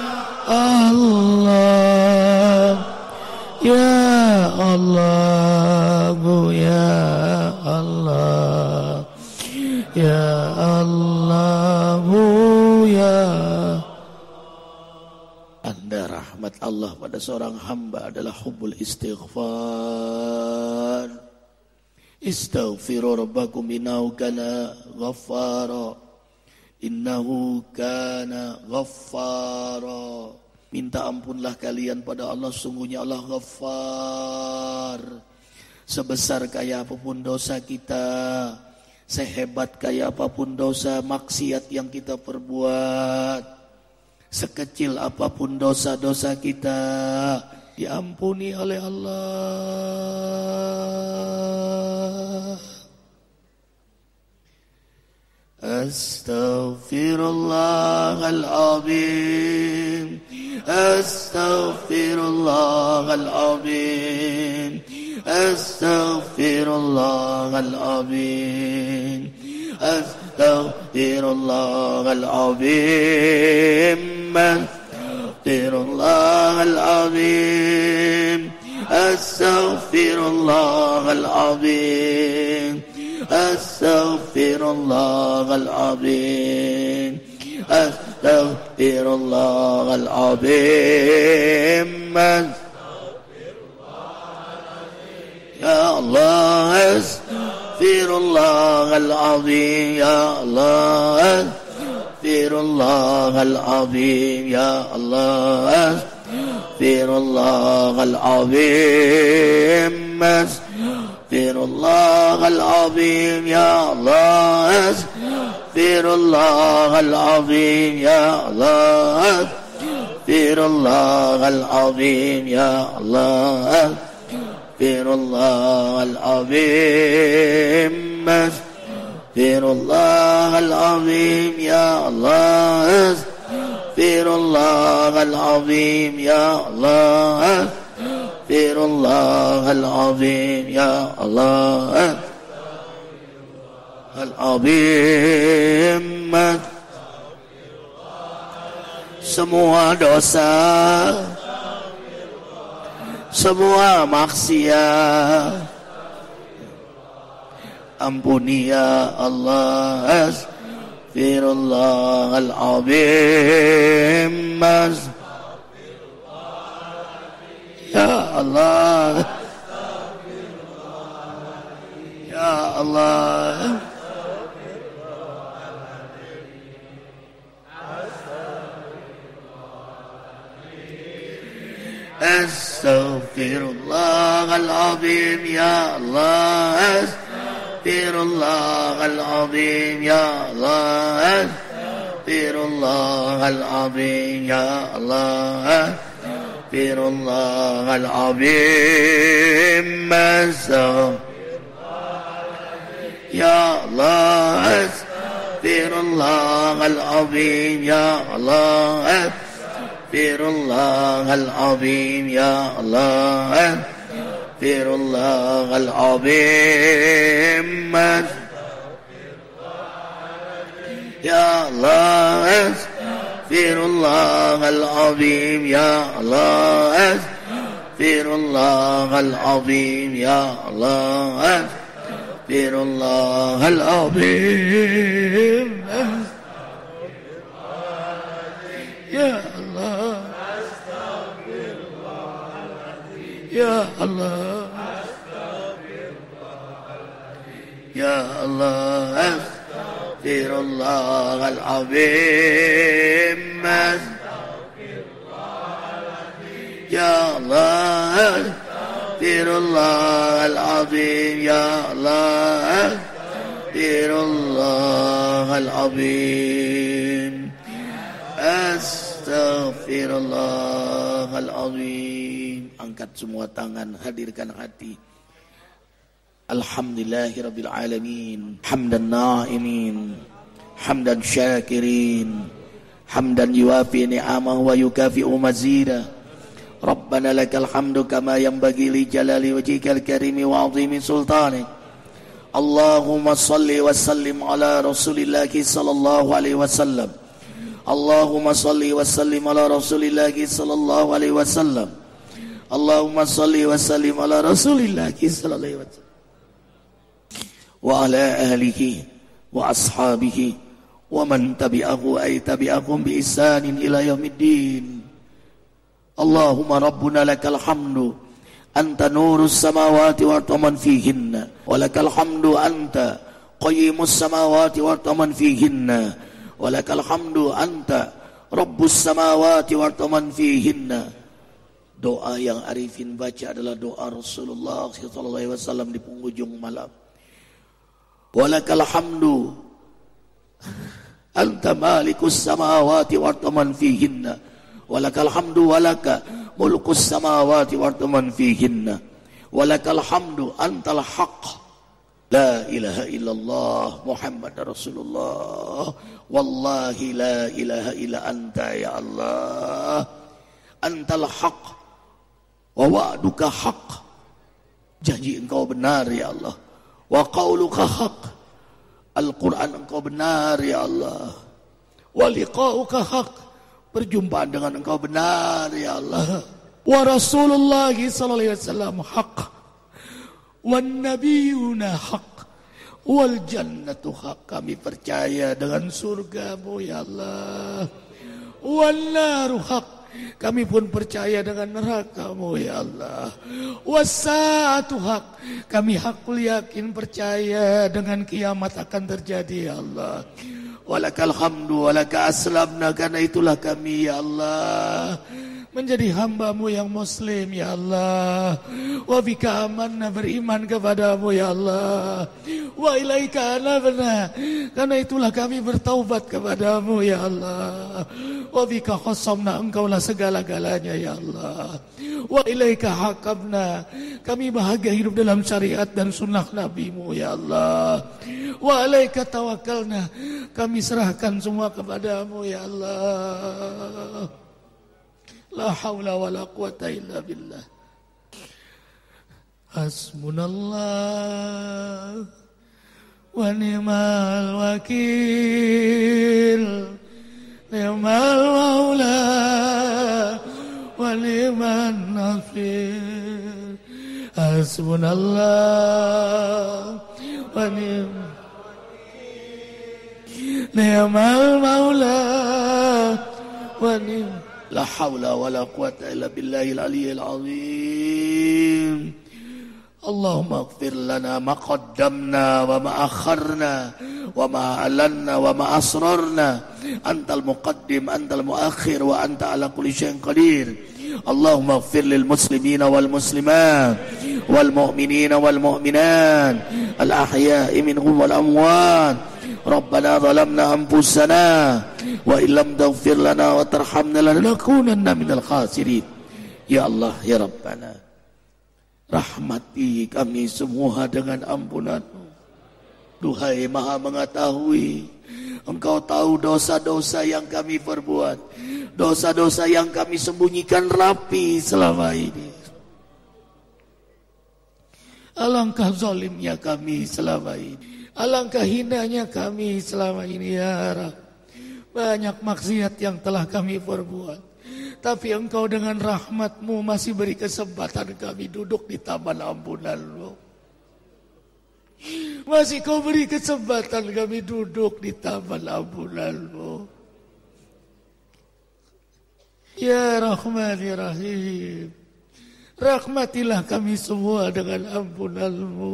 Allah, Ya Allah, Ya Allah, Ya Allah, Ya. Tanda rahmat Allah pada seorang hamba adalah hubbul istighfar. Istaghfiru rabbakum innahu kana ghaffara. Innahu kana ghaffara. Minta ampunlah kalian pada Allah, sungguhnya Allah Ghaffar. Sebesar kaya apapun dosa kita, sehebat kaya apapun dosa maksiat yang kita perbuat, sekecil apapun dosa-dosa kita, diampuni oleh Allah. Astaghfirullahaladzim, Astaghfirullahaladzim, Astaghfirullahaladzim, Astaghfirullahaladzim, Astaghfirullahaladzim, Astaghfirullahaladzim, Astaghfirullahaladzim, Astaghfirullahaladzim. Ya Allah, Astaghfirullahaladzim, Ya Allah, Astaghfirullahaladzim, Ya Allah, Astaghfirullahaladzim, Astaghfirullahaladzim, Ya Allah, Astaghfirullahaladzim, Ya Allah, Astaghfirullahaladzim, Ya Allah, Astaghfirullahaladzim, Astaghfirullahaladzim, Ya Allah, Astaghfirullahaladzim, Ya Allah, Astaghfirullahaladzim, Ya Allah, Al-Azim. Semua dosa, semua maksiat, ampuni ya Allah. Astaghfirullahaladzim, Allah. Ya Allah. Astaghfirullahaladzim ya Allah. Astaghfirullahaladzim ya Allah. Astaghfirullahaladzim ya Allah. Astaghfirullahaladzim ya Allah. Astaghfirullahaladzim ya Allah. Astaghfirullahaladzim ya Allah. Astaghfirullahaladzim ya Allah. Astaghfirullahaladzim ya Allah. Astaghfirullahaladzim ya Allah. Astaghfirullahaladzim ya Allah. Ya Allah. Ya Allah. Astaghfirullahaladzim ya Allah. Astaghfirullahaladzim ya Allah. Astaghfirullahaladzim. Astaghfirullahaladzim. Angkat semua tangan, hadirkan hati. Alhamdulillahirabbil alamin. Hamdan na'imin, hamdan syakirin, hamdan yuwafi ni'amahu wa yukafi'u mazida. Rabbana lakal hamdu kama yanbaghi li jalali wajhikal karimi wa 'azimi sultanik. Allahumma salli wa sallim ala Rasulillah sallallahu alaihi wasallam. Allahumma salli wa sallim ala Rasulillah sallallahu alaihi wasallam. Allahumma salli wa sallim ala Rasulillah sallallahu alaihi wasallam. Wa ala ahlihi wa ashabihi wa man tabi'ahu ay tabi'ahum bi ihsanin ila yaumiddin. Allahumma rabbuna lakal hamdu anta nurus samawati wa man fihinna wa lakal hamdu anta qayyimus samawati wa man fihinna wa lakal hamdu anta rabbus samawati wa man fihinna. Doa yang Arifin baca adalah doa Rasulullah sallallahu alaihi wasallam di penghujung malam. Walakal hamdu anta malikus samawati wa man fihinna. Walakal hamdu walaka mulkus samawati wa man fihinna. Walakal hamdu antal haqq. La ilaha illallah Muhammad Rasulullah. Wallahi la ilaha illa anta ya Allah. Antal haqq wa wa'duka haqq. Janji engkau benar ya Allah. Wa qauluka haqq. Al-Quran engkau benar ya Allah. Wa liqa'uka haqq. Perjumpaan dengan engkau benar ya Allah. Wa Rasulullah sallallahu alaihi wasallam haqq. Wan nabiyuna haqq. Wal jannatu haqq. Kami percaya dengan surgamu ya Allah. Wan naru haqq. Kami pun percaya dengan neraka-Mu ya Allah. Wasa'atu haq. Kami hakul yakin percaya dengan kiamat akan terjadi ya Allah. Walakal hamdu walaka aslamna. Karena itulah kami ya Allah menjadi hamba-Mu yang muslim ya Allah. Wa bika amanna, beriman kepadamu ya Allah. Wa ilaika anabna. Karena itulah kami bertaubat kepadamu ya Allah. Wa bika khasamna, engkaulah segala-galanya ya Allah. Wa ilaika hakamna. Kami bahagia hidup dalam syariat dan sunnah Nabi-Mu ya Allah. Wa alaika tawakkalna. Kami serahkan semua kepadamu ya Allah. La haula wa la quwata illa billah. Hasbunallah wa ni'mal wakil. Ni'mal maula wa ni'man nasir. Hasbunallah wa ni'mal maula wa ni'mal. La haula wa la quwata illa billahil aliyyil azim. Allahumma ighfir lana ma qaddamna wa ma akharna wa ma alanna wa ma asrarna antal muqaddim antal muakhir wa anta ala kulli syai'in qadir. Allahumma ighfir lil muslimina wal muslimat wal mu'minina wal mu'minat al ahya'i minhum wal amwat. Rabbana zalamna anfusana wa illam taghfir lana wa tarhamna lanakunanna minal khasirin. Ya Allah, ya Rabbana, rahmati kami semua dengan ampunan-Mu. Duhai Maha Mengetahui, Engkau tahu dosa-dosa yang kami perbuat, dosa-dosa yang kami sembunyikan rapi selama ini. Alangkah zalimnya kami selama ini, alangkah hinanya kami selama ini ya Rabb. Banyak maksiat yang telah kami perbuat, tapi Engkau dengan rahmat-Mu masih beri kesempatan kami duduk di taman ampunan-Mu. Masih Kau beri kesempatan kami duduk di taman ampunan-Mu. Ya Rahman ya Rahim, rahmatilah kami semua dengan ampunan-Mu.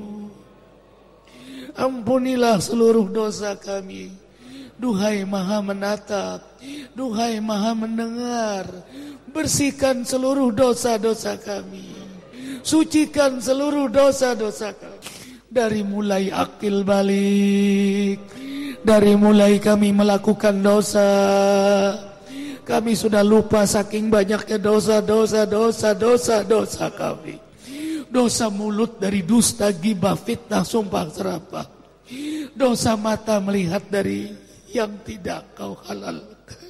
Ampunilah seluruh dosa kami. Duhai Maha Menatap, duhai Maha Mendengar, bersihkan seluruh dosa-dosa kami, sucikan seluruh dosa-dosa kami. Dari mulai akil balik, dari mulai kami melakukan dosa, kami sudah lupa saking banyaknya dosa kami. Dosa mulut dari dusta, ghibah, fitnah, sumpah serapah. Dosa mata melihat dari yang tidak Kau halalkan.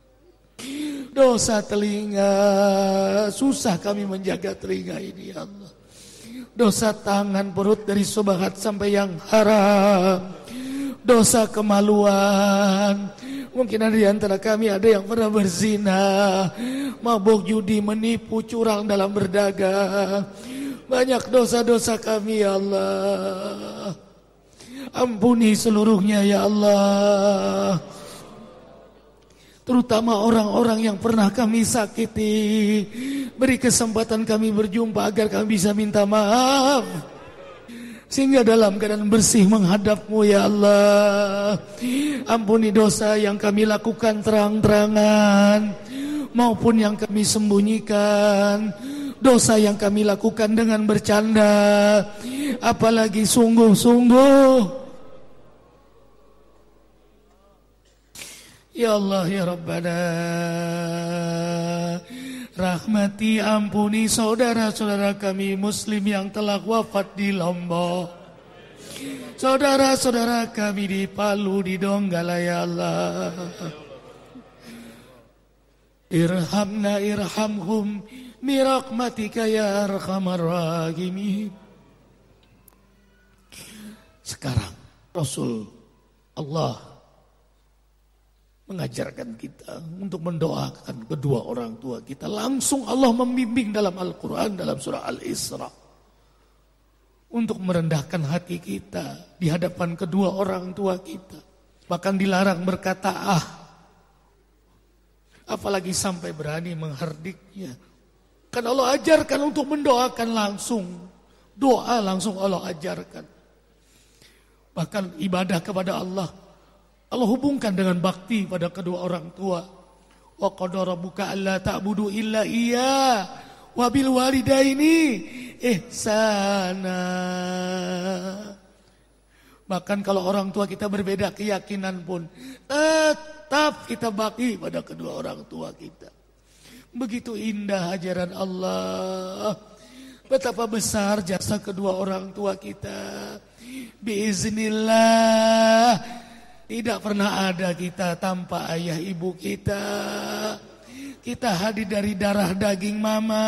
Dosa telinga, susah kami menjaga telinga ini ya Allah. Dosa tangan, perut dari subhat sampai yang haram. Dosa kemaluan, mungkin ada di antara kami ada yang pernah berzina, mabuk judi, menipu, curang dalam berdagang. Banyak dosa-dosa kami ya Allah. Ampuni seluruhnya ya Allah. Terutama orang-orang yang pernah kami sakiti. Beri kesempatan kami berjumpa agar kami bisa minta maaf, sehingga dalam keadaan bersih menghadap-Mu ya Allah. Ampuni dosa yang kami lakukan terang-terangan maupun yang kami sembunyikan. Dosa yang kami lakukan dengan bercanda, apalagi sungguh-sungguh. Ya Allah ya Rabbana, rahmati ampuni saudara-saudara kami muslim yang telah wafat di Lombok, saudara-saudara kami di Palu, di Donggala ya Allah. Irhamna irhamhum birahmatika ya arhamar rahimin. Sekarang Rasul Allah mengajarkan kita untuk mendoakan kedua orang tua kita. Langsung Allah membimbing dalam Al-Quran, dalam surah Al-Isra, untuk merendahkan hati kita di hadapan kedua orang tua kita. Bahkan dilarang berkata ah, apalagi sampai berani menghardiknya. Kan Allah ajarkan untuk mendoakan langsung. Doa langsung Allah ajarkan. Bahkan ibadah kepada Allah hubungkan dengan bakti pada kedua orang tua. Wa qadara rabbuka alla ta'budu illa iya wa bil walidaini ihsana. Bahkan kalau orang tua kita berbeda keyakinan pun tetap kita bakti pada kedua orang tua kita. Begitu indah ajaran Allah. Betapa besar jasa kedua orang tua kita. Biiznillah, tidak pernah ada kita tanpa ayah ibu kita. Kita hadir dari darah daging mama.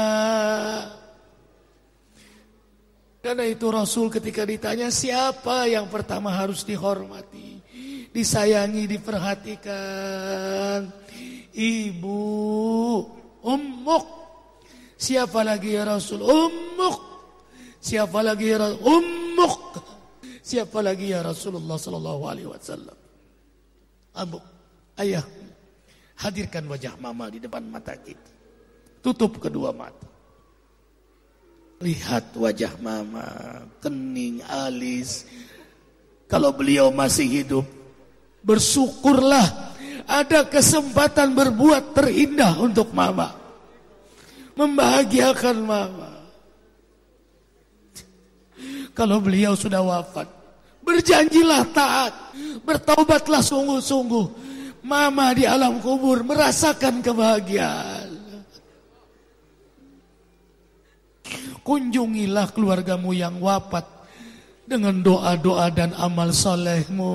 Karena itu Rasul ketika ditanya siapa yang pertama harus dihormati, disayangi, diperhatikan, ibu, ummuk. Siapa lagi ya Rasul? Ummuk. Siapa lagi ya Rasul? Ummuk. Siapa lagi ya Rasulullah sallallahu alaihi wasallam? Abu, ayah, hadirkan wajah mama di depan mata kita. Tutup kedua mata. Lihat wajah mama, kening, alis. Kalau beliau masih hidup, bersyukurlah ada kesempatan berbuat terindah untuk mama. Membahagiakan mama. Kalau beliau sudah wafat, berjanjilah taat, bertaubatlah sungguh-sungguh. Mama di alam kubur merasakan kebahagiaan. Kunjungilah keluargamu yang wafat dengan doa-doa dan amal solehmu.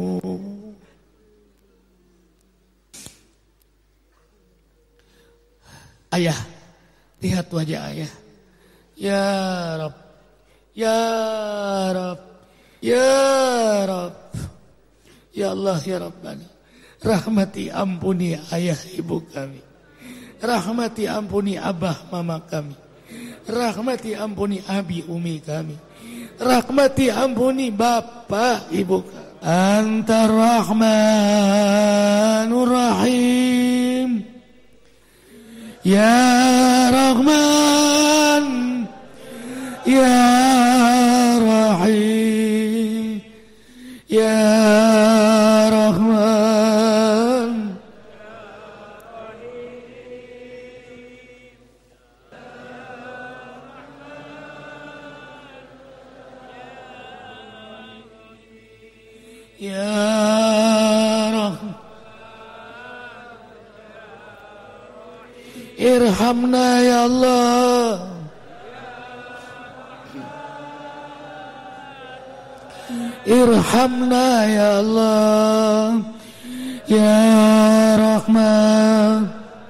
Ayah, lihat wajah ayah. Ya Rabb, ya Rabb, ya Rabb, ya Allah, ya Rabbana. Rahmati ampuni ayah ibu kami. Rahmati ampuni abah mama kami. Rahmati ampuni abi umi kami. Rahmati ampuni bapak ibu kami. Anta Rahmanur Rahim. Ya Rahman, Ya Rahim, Ya Rahman. Ya Rahman, irhamna ya Allah. Irhamna ya Allah. Ya Rahman,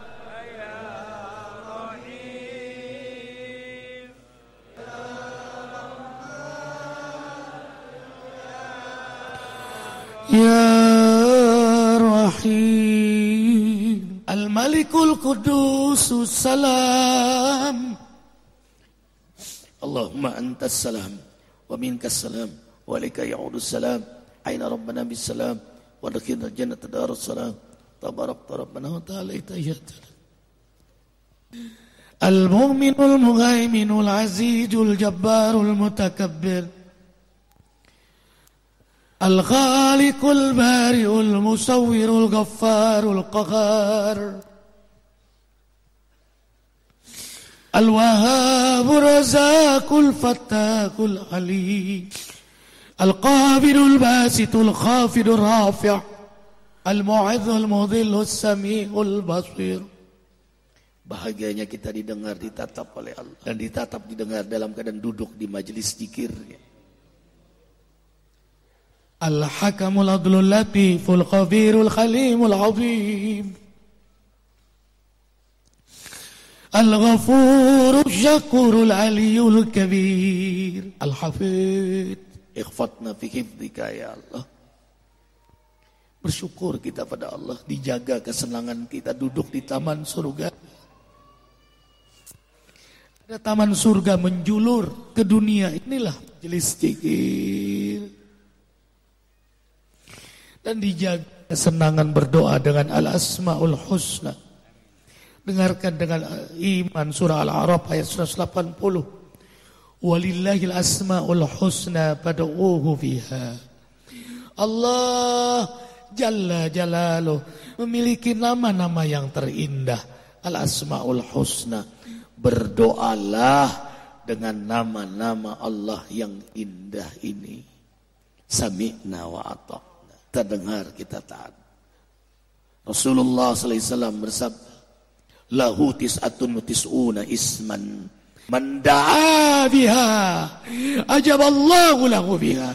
Ya Rahim. Al-Malikul Qudusus Salam. Allahumma antas salam wa minkas salam wa alaika ya'udus salam. Aina rabbana bis salam wa dakhilna jannata darus salam. Tabarakta rabbana wa ta'alaita jadala. Al-Mu'minul Muhaiminul Azizul Jabbarul Mutakabbir. Al-Khaliqul Bari'ul Musawwirul Ghaffarul Qahhar. Al-Wahhabur Razaqul Fattahul Alim. Al-Qabidul Basitul Khafidul Rafi'. Al-Mu'idhul Mudhillus Sami'ul Basir. Bahagianya kita didengar, ditatap oleh Allah. Dan ditatap, didengar dalam keadaan duduk di majelis zikirnya. Al-Hakamul Adlul Latiful Khabirul Halimul Azim. Al-Ghafurul Syakurul Aliyul Kabir. Al-Hafidh, ikhfatna fi hifdzika ya Allah. Bersyukur kita pada Allah, dijaga kesenangan kita duduk di taman surga. Ada taman surga menjulur ke dunia, inilah majelis zikir. Dan dijaga kesenangan berdoa dengan Al-Asma'ul Husna. Dengarkan dengan iman surah Al-A'raf ayat 180. Walillahil asma'ul husna fad'uuhu fiha. Allah Jalla Jalaluh memiliki nama-nama yang terindah. Al-Asma'ul Husna. Berdoalah dengan nama-nama Allah yang indah ini. Sami'na wa ata'. Kita dengar, kita taat. Rasulullah sallallahu alaihi wasallam bersabda, lahu tis'atun wa tis'una isman man da'a biha ajaballahu lahu biha.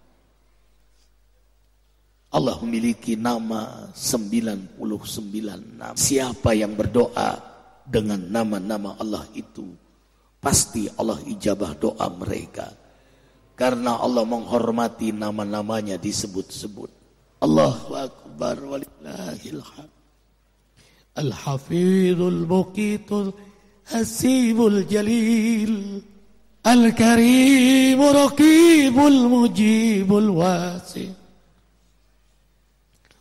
Allah memiliki nama 99 nama. Siapa yang berdoa dengan nama-nama Allah itu, pasti Allah ijabah doa mereka. Karena Allah menghormati nama-namanya disebut-sebut. Allahu Akbar walillahil hamd. Al-Hafidhul Muqitul Hasibul Jalil. Al-Karimur Raqibul Mujibul Wasi'.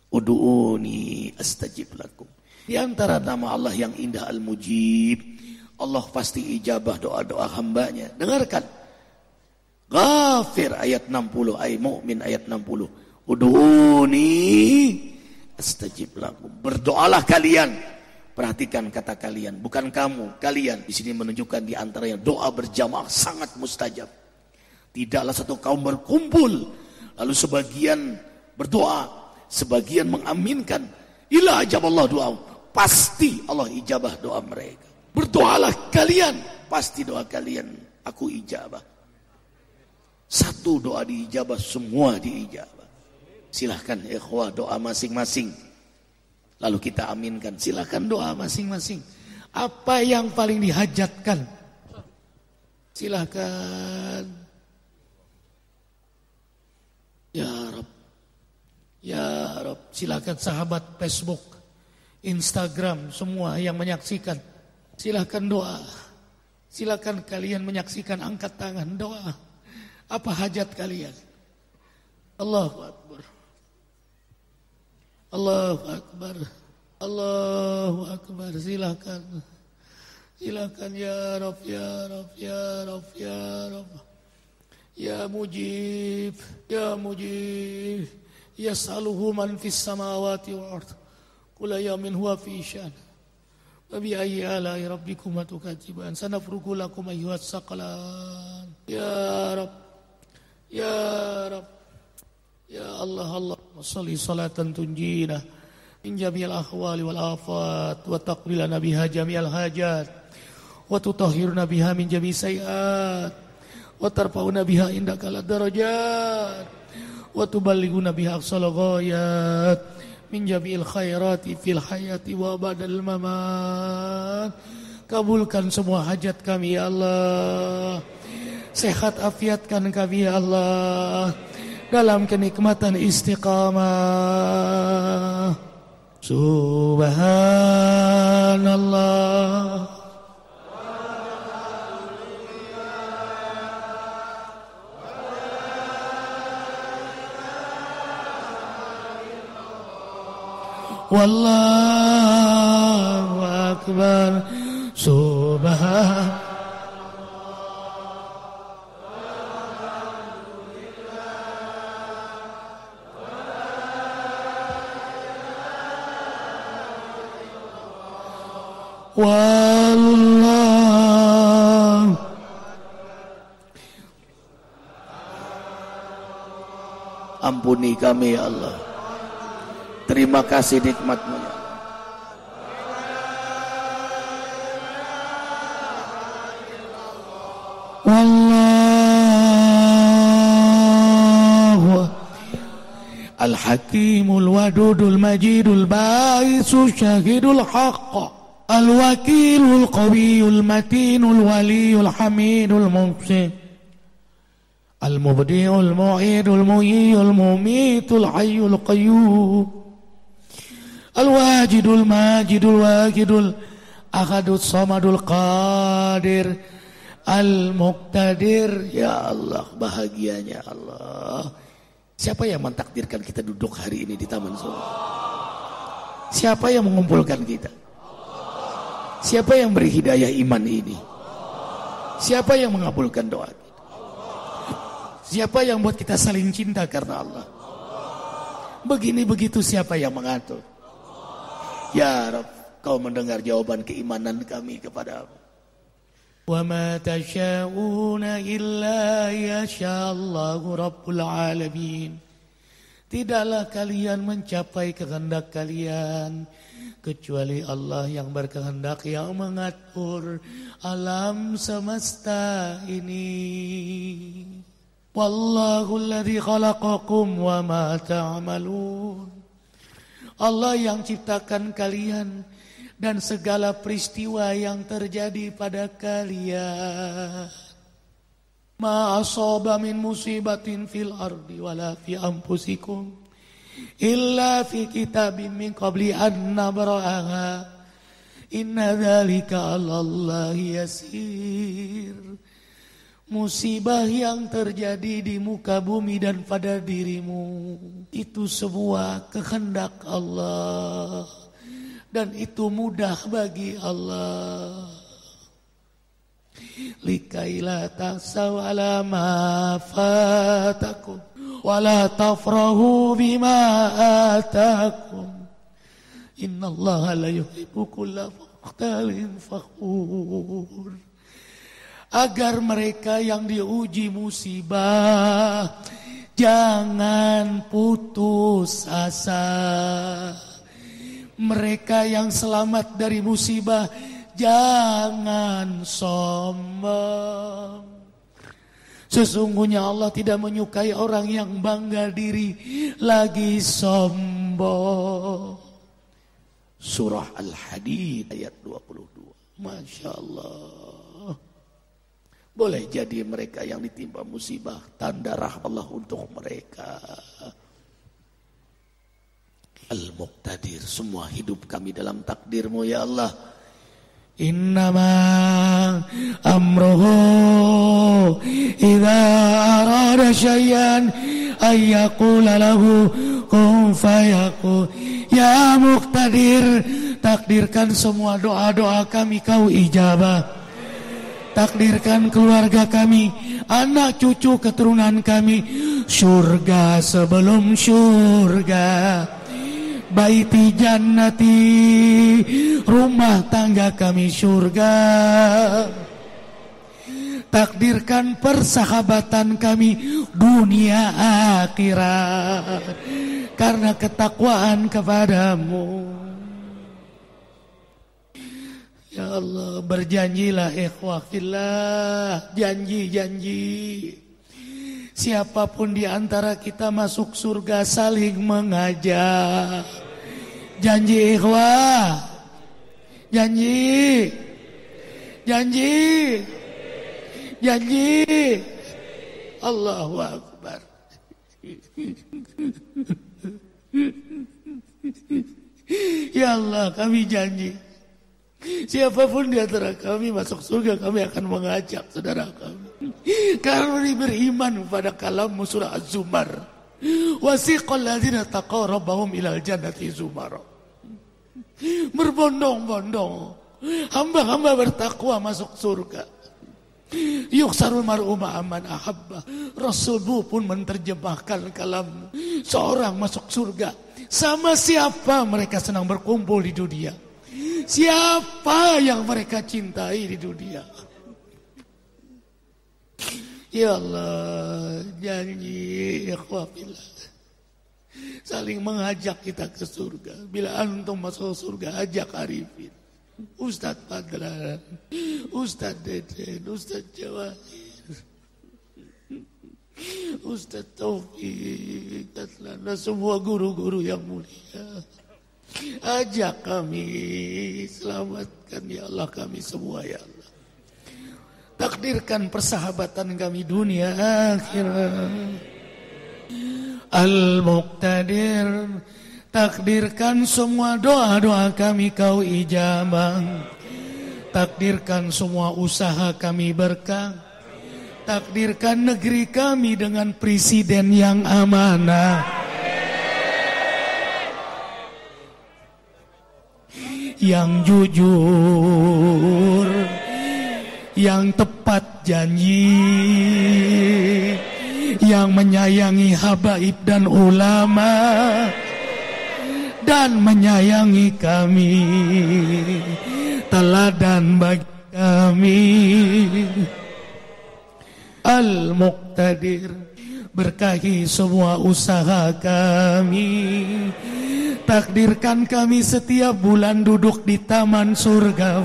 Udu'uni astajib lakum. Di antara nama Allah yang indah Al-Mujib, Allah pasti ijabah doa-doa hambanya. Dengarkan. Ghafir ayat 60, ayat Mu'min ayat 60. Ud'uni astajib lakum. Berdoalah kalian. Perhatikan kata kalian, bukan kamu, kalian. Di sini menunjukkan di antaranya doa berjamaah sangat mustajab. Tidaklah satu kaum berkumpul lalu sebagian berdoa, sebagian mengaminkan. Ila ajaballah doa. Pasti Allah ijabah doa mereka. Berdoalah kalian, pasti doa kalian aku ijabah. Satu doa diijabah, semua diijabah. Silahkan ikhwah doa masing-masing. Lalu kita aminkan. Silahkan doa masing-masing. Apa yang paling dihajatkan? Silahkan. Ya Rabb. Ya Rabb. Silahkan sahabat Facebook, Instagram, semua yang menyaksikan. Silahkan doa. Silahkan kalian menyaksikan, angkat tangan doa. Apa hajat kalian? Allahu Akbar. Allahu Akbar. Allahu Akbar. Silahkan. Silahkan ya Rabb, ya Rabb, ya Rabb, ya Rabb. Ya Mujib, ya Mujib. Yas'aluhu man fis samawati wal ardh. Kula yamin huwa fi syan. Wa bi ayyi ala'i rabbikum tukadziban. Sanafrugu lakum ayyuhas saqalan. Ya Rabb. Ya Rabb. Ya Allah, Allah. Wassalli salatan tunjina min jami'il ahwali wal afat wa taqbilana biha jami'al hajat wa tutahhiruna biha min jami'i sayiat wa tarfa'una biha indaka darajat wa tuballighuna biha aqsal ghayat min jami'il khairati fil hayati wa ba'dal mamat. Kabulkan semua hajat kami ya Allah. Sehat afiatkan kami ya Allah. Dalam kenikmatan istiqamah. Subhanallah. Wallahu akbar. Subhanallah. Wallah. Ampuni kami ya Allah. Terima kasih nikmat-Mu ya Allah. Wallahu Al-Hakimul Wadudul Majidul Ba'isu Syahidul Haqqa Al-Wakilul Qawiyul Matinul Waliyul Hamidul Muhsin Al-Mubdi'ul Mu'idul Muhyiyul Mumitul Hayyul Qayyum Al-Wajidul Majidul Wajidul Ahadus Samadul Qadir Al-Muqtadir. Ya Allah, bahagianya Allah. Siapa yang mentakdirkan kita duduk hari ini di Taman Surga? Siapa yang mengumpulkan kita? Siapa yang beri hidayah iman ini? Siapa yang mengabulkan doa kita? Siapa yang buat kita saling cinta karena Allah? Begini begitu siapa yang mengatur? Ya Rabb, Kau mendengar jawaban keimanan kami kepada-Mu. Wa ma tasha'una illa yasha'allahu rabbul alamin. Tidaklah kalian mencapai kehendak kalian kecuali Allah yang berkehendak, yang mengatur alam semesta ini. Wallahu alladzi khalaqakum wa ma ta'malun. Allah yang ciptakan kalian dan segala peristiwa yang terjadi pada kalian. Ma asaba min musibatin fil ardi wala fi anfusikum illa fi kitabim min qabli an nabra'aha inna dzalika 'alallahi yasir. Musibah yang terjadi di muka bumi dan pada dirimu itu sebuah kehendak Allah dan itu mudah bagi Allah. likai la tasaw ala ma fatakum wa la tafrahu bima atakum. Innallaha la yuhibbu kulla mukhtalin fakhur. Agar mereka yang diuji musibah jangan putus asa. Mereka yang selamat dari musibah jangan sombong. Sesungguhnya Allah tidak menyukai orang yang bangga diri lagi sombong. Surah Al-Hadid ayat 22. Masya Allah. Boleh jadi mereka yang ditimpa musibah tanda rahmat Allah untuk mereka. Al-Muqtadir, semua hidup kami dalam takdir-Mu ya Allah. Innama amruhu idza arada syai'an ay yaqula lahu kun fayakun. Ya Muqtadir, takdirkan semua doa-doa kami Kau ijabah. Takdirkan keluarga kami, anak cucu keturunan kami surga sebelum surga. Baiti jannati, rumah tangga kami surga. Takdirkan persahabatan kami dunia akhirat karena ketakwaan kepadamu. Ya Allah, berjanjilah ikhwah fillah, janji-janji. Siapapun di antara kita masuk surga saling mengajak. Janji ikhwah. Janji. Janji. Janji. Allahu Akbar. Ya Allah, kami janji. Siapapun di antara kami masuk surga, kami akan mengajak saudara kami. Karena beriman pada kalam surah Az-Zumar. Wasiqal ladzina taqaw rabbahum ilal jannati zumara. Berbondong-bondong hamba-hamba bertakwa masuk surga. Yuksarul mar'u ma'aman ahabba. Rasul pun menerjemahkan kalam seorang masuk surga sama siapa mereka senang berkumpul di dunia. Siapa yang mereka cintai di dunia. Ya Allah, janji ikhwafillah. Saling mengajak kita ke surga. Bila antum masuk surga, ajak Arifin, Ustadz Padran, Ustadz Deden, Ustadz Jawahir, Ustadz Taufik, dan semua guru-guru yang mulia. Ajak kami, selamatkan ya Allah kami semua ya Allah. Takdirkan persahabatan kami dunia akhirat. Al-Muqtadir, takdirkan semua doa-doa kami Kau ijabah. Takdirkan semua usaha kami berkah. Takdirkan negeri kami dengan presiden yang amanah, yang jujur, yang tepat janji, yang menyayangi habaib dan ulama, dan menyayangi kami, teladan bagi kami. Al-Muqtadir, berkahi semua usaha kami. Takdirkan kami setiap bulan duduk di taman surga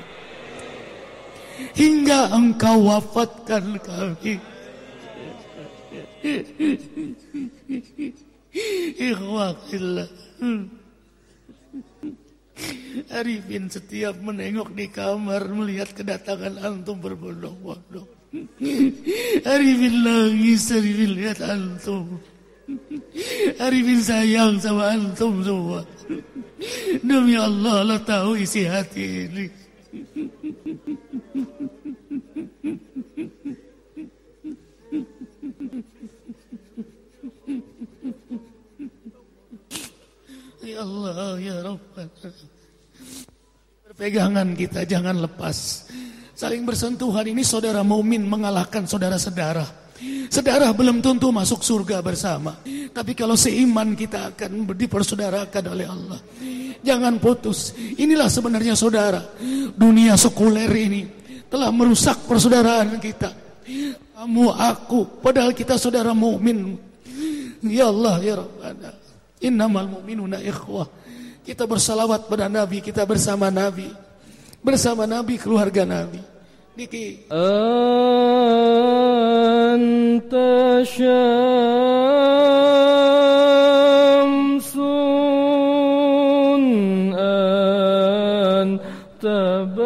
hingga Engkau wafatkan kami. Ikhwahillah, Arifin setiap menengok di kamar melihat kedatangan antum berbondong-bondong. Arifin nangis, Arifin lihat antum. Arifin sayang sama antum semua. Demi Allah, Allah tahu isi hati ini. Ya Allah, ya Rabbana. Perpegangan kita jangan lepas. Saling bersentuhan ini saudara mukmin mengalahkan saudara-saudara. Saudara belum tentu masuk surga bersama, tapi kalau seiman kita akan dipersaudarakan oleh Allah. Jangan putus. Inilah sebenarnya saudara. Dunia sekuler ini telah merusak persaudaraan kita. Kamu, aku, padahal kita saudara mukmin. Ya Allah, ya Rabbana, innamal mu'minuna ikhwah. Kita bersalawat pada Nabi, kita bersama Nabi, keluarga Nabi. Niki. Anta syamsun, anta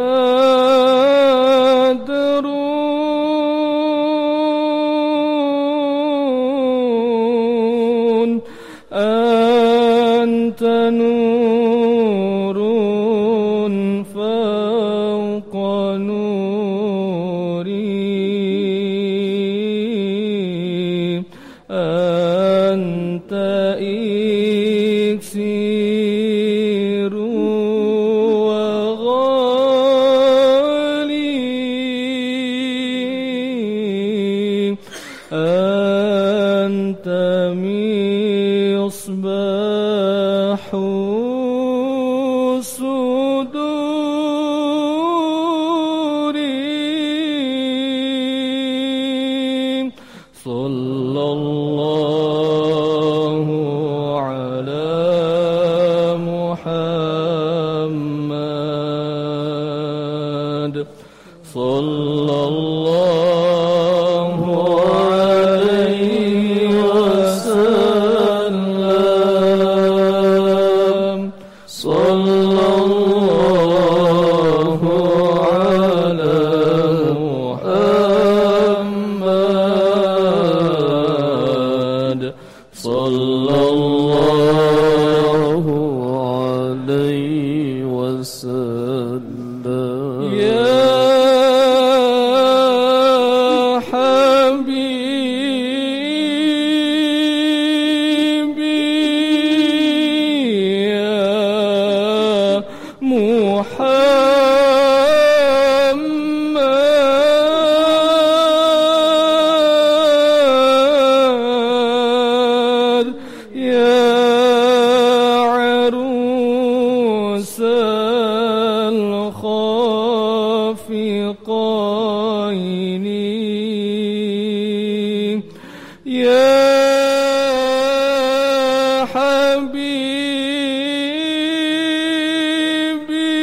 badrun, anta nurun fawqa nuri, anta iksiru wa ghali, anta misbahu suduri. Sallallahu ala Muhammad, sallallahu alaihi wasallam, sallallahu ala Muhammad, sallallahu alaihi wasallam. Ya Habibi, ya Muhammad, ya arusal khafiqaini, ya Habibi,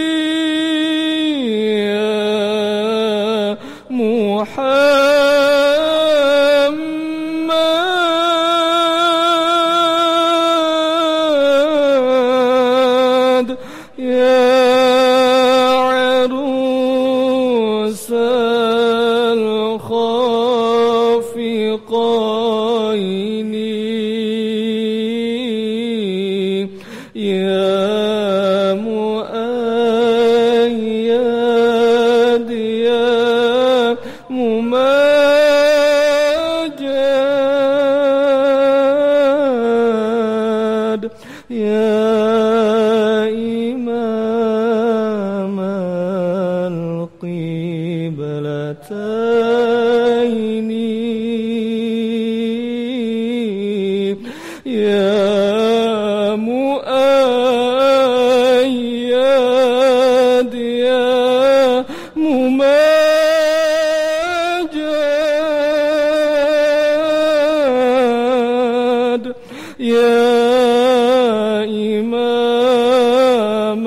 ya Muhammad, ya arusal khafiqaini, ya muayyad, ya mumajjad, ya imam al-qiblataini, ya muayyad, ya mumajjad, ya imam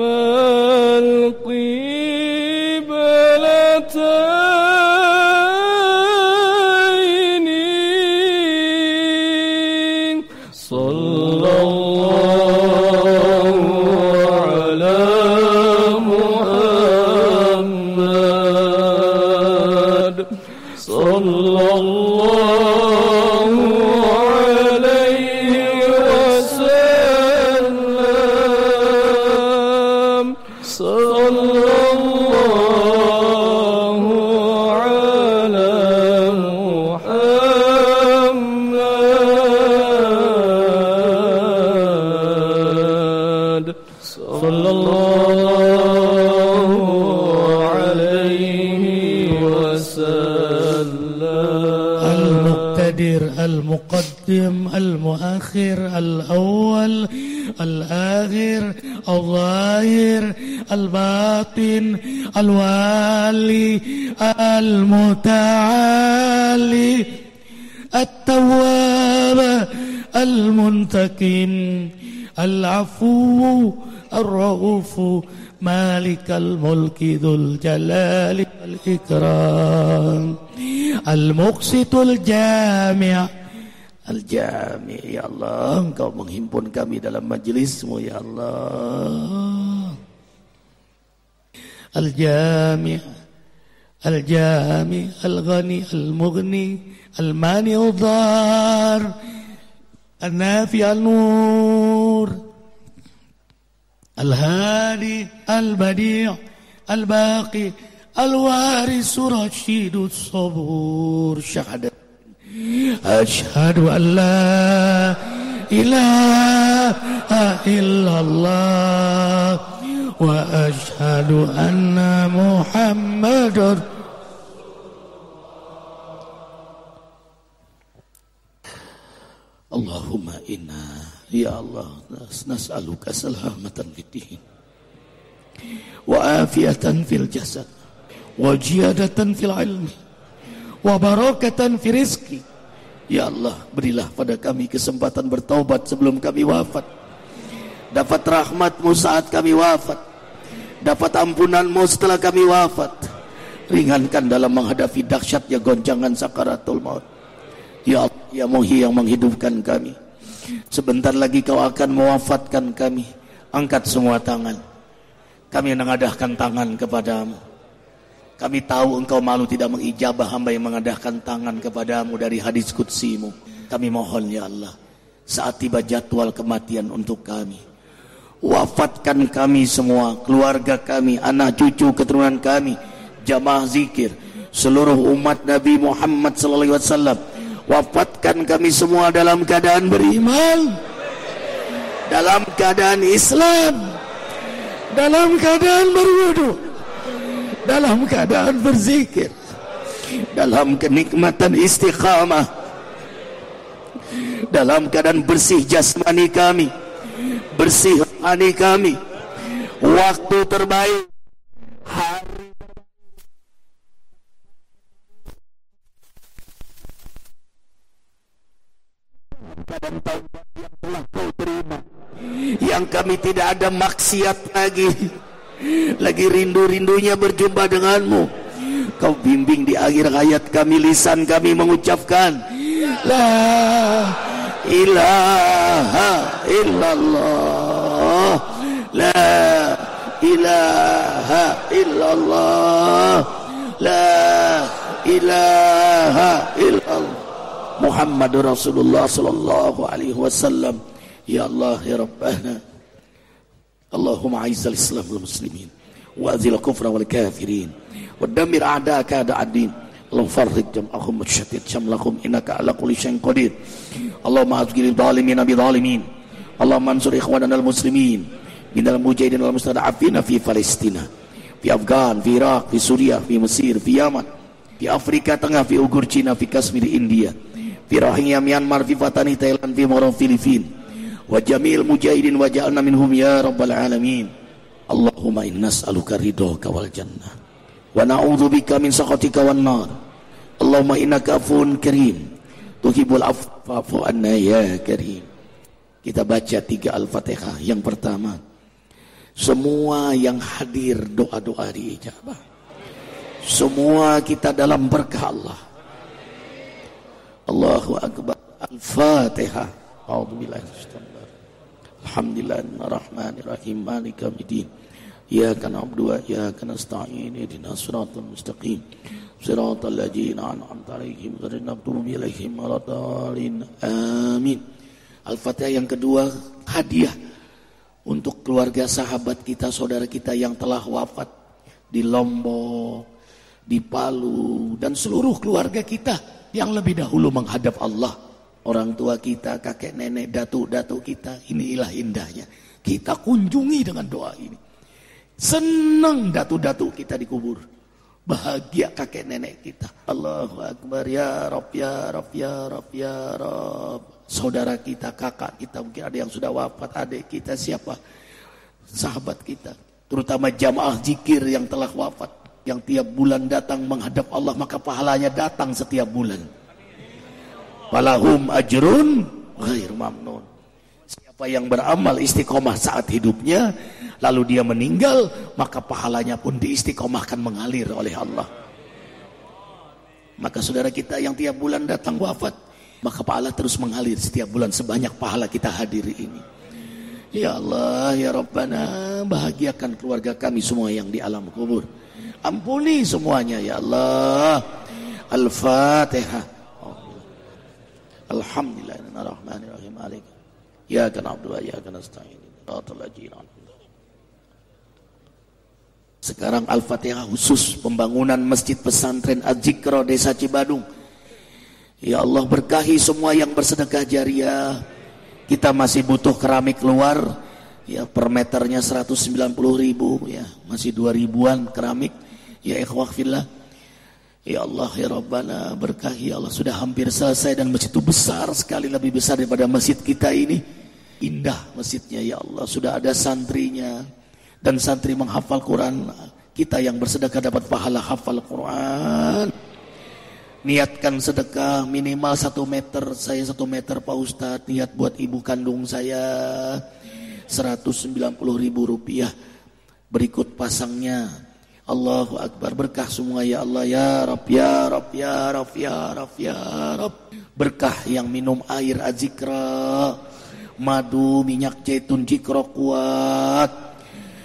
al-qiblataini, sallallahu ala Muhammad, sallallahu alaihi wasallam, sallallahu ala Muhammad, sallallahu alaihi القادر المقدم المؤخر الأول الآخر الظاهر الباطن الوالي المتعالي التواب المنتقم العفو الرؤوف مالك الملك ذو الجلال والإكرام المقسط الجامع ya Allah, Engkau menghimpun kami dalam majlismu ya Allah. Al-Jami' Al-Ghani Al-Mughni Al-Mani Al-Dhar Al-Nafi Al-Nur Al-Hadi Al-Badi' Al-Baqi Al-Waris Rashidu Sabur Syahadat Asyhadu an la ilaha illallah wa asyhadu anna Muhammadar Allahumma inna ya Allah nas'aluka salamatan fid din wa afiatan fil jasad wa ziyadatan fil ilmi wa barakatan fi rizki. Ya Allah, berilah pada kami kesempatan bertaubat sebelum kami wafat, dapat rahmat-Mu saat kami wafat, dapat ampunan-Mu setelah kami wafat, ringankan dalam menghadapi dahsyatnya goncangan sakaratul maut. Ya Allah, ya Muhyi yang menghidupkan kami, sebentar lagi Kau akan mewafatkan kami. Angkat semua tangan, kami mengadahkan tangan kepadamu. Kami tahu Engkau malu tidak mengijabah hamba yang mengadahkan tangan kepadamu dari hadis qudsi-Mu. Kami mohon ya Allah, saat tiba jadwal kematian untuk kami, wafatkan kami semua, keluarga kami, anak cucu keturunan kami, jamaah zikir, seluruh umat Nabi Muhammad SAW. Wafatkan kami semua dalam keadaan beriman, dalam keadaan Islam, dalam keadaan berwudu, dalam keadaan berzikir, dalam kenikmatan istiqamah, dalam keadaan bersih jasmani kami, bersih rohani kami. Waktu terbaik, hari keadaan taubat yang telah Kau terima, yang kami tidak ada maksiat lagi rindu-rindunya berjumpa denganmu. Kau bimbing di akhir hayat kami, lisan kami mengucapkan La ilaha illallah, La ilaha illallah, La ilaha illallah Muhammadur Rasulullah sallallahu alaihi wasallam. Ya Allah ya Rabbana, Allahumma a'izzal Islam wal muslimin wa azil kufra wal kafirin wa dammir a'da'aka a'da'ad-din. Allahumma farriq jam'ahum wa shattit shamlahum innaka 'ala kulli syai'in qadir. Allahumma azghil dhalimin bi dhalimin. Allahumma ansur ikhwanana al-muslimin minal mujahidin wal mustada'afin fi Palestina, fi Afghan, fi Iraq, fi Suriah, fi Mesir, fi Yaman, fi Afrika Tengah, fi Uighur Cina, fi Kashmir India, fi Rohingya Myanmar, fi Patani Thailand, fi Moro Filipina, wa jamil mujahidin wa ja'alna minhum ya rabbal alamin. Allahumma inna nas'aluka ridhaka wal jannah wa na'udzubika min sakhatika wan nar. Allahumma innaka afuwun karim tuhibbul afwa fa'fu anna ya karim. Kita baca 3 Al-Fatihah. Yang pertama, semua yang hadir doa-doa diijabah. Semua kita dalam berkah Allah. Allahu akbar. Al-Fatihah. A'udzubillahi minasyaitonir rajim. Alhamdulillahirrahmanirrahim. Maliki yaumiddin. Iyyaka na'budu wa iyyaka nasta'in. Ihdinas siratal mustaqim. Siratal ladzina an'amta 'alaihim ghairil maghdubi 'alaihim waladdallin. Amin. Al-Fatihah yang kedua, hadiah untuk keluarga sahabat kita, saudara kita yang telah wafat di Lombok, di Palu, dan seluruh keluarga kita yang lebih dahulu menghadap Allah. Orang tua kita, kakek nenek, datuk-datuk kita, inilah indahnya. Kita kunjungi dengan doa ini. Senang datuk-datuk kita dikubur. Bahagia kakek nenek kita. Allahu Akbar, ya Rabb, ya Rabb, ya Rabb, ya Rabb. Saudara kita, kakak kita, mungkin ada yang sudah wafat, adik kita, siapa, sahabat kita, terutama jamaah zikir yang telah wafat, yang tiap bulan datang menghadap Allah, maka pahalanya datang setiap bulan. Walahum ajrun ghair mamnun. Siapa yang beramal istiqomah saat hidupnya, lalu dia meninggal, maka pahalanya pun diistiqomahkan mengalir oleh Allah. Maka saudara kita yang tiap bulan datang wafat, maka pahala terus mengalir setiap bulan sebanyak pahala kita hadiri ini. Ya Allah, ya Rabbana, bahagiakan keluarga kami semua yang di alam kubur. Ampuni semuanya ya Allah. Al-Fatihah. Alhamdulillahirrahmanirrahim. Ya kana abdu wa ya kana nasta'in. Sekarang Al-Fatihah khusus pembangunan Masjid Pesantren Az-Zikra Desa Cibadung. Ya Allah, berkahi semua yang bersedekah jariah. Kita masih butuh keramik luar, ya per meternya 190.000, ya masih 2.000-an keramik. Ya ikhwah fillah. Ya Allah, ya Rabbana, berkahi ya Allah, sudah hampir selesai dan masjid itu besar sekali, lebih besar daripada masjid kita ini. Indah masjidnya ya Allah, sudah ada santrinya dan santri menghafal Quran. Kita yang bersedekah dapat pahala hafal Quran. Niatkan sedekah minimal 1 meter, saya 1 meter Pak Ustadz, niat buat ibu kandung saya 190.000 rupiah. Berikut pasangnya. Allahu Akbar, berkah semua ya Allah, ya Rabb, ya Rabb, ya Rabb, ya Rabb, ya Rabb. Berkah yang minum air Az-Zikra, madu, minyak zaitun Zikra kuat.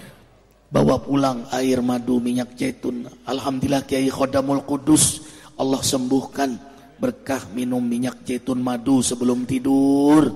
Bawa pulang air madu, minyak zaitun. Alhamdulillah Kiai Khodamul Qudus, Allah sembuhkan. Berkah minum minyak zaitun madu sebelum tidur.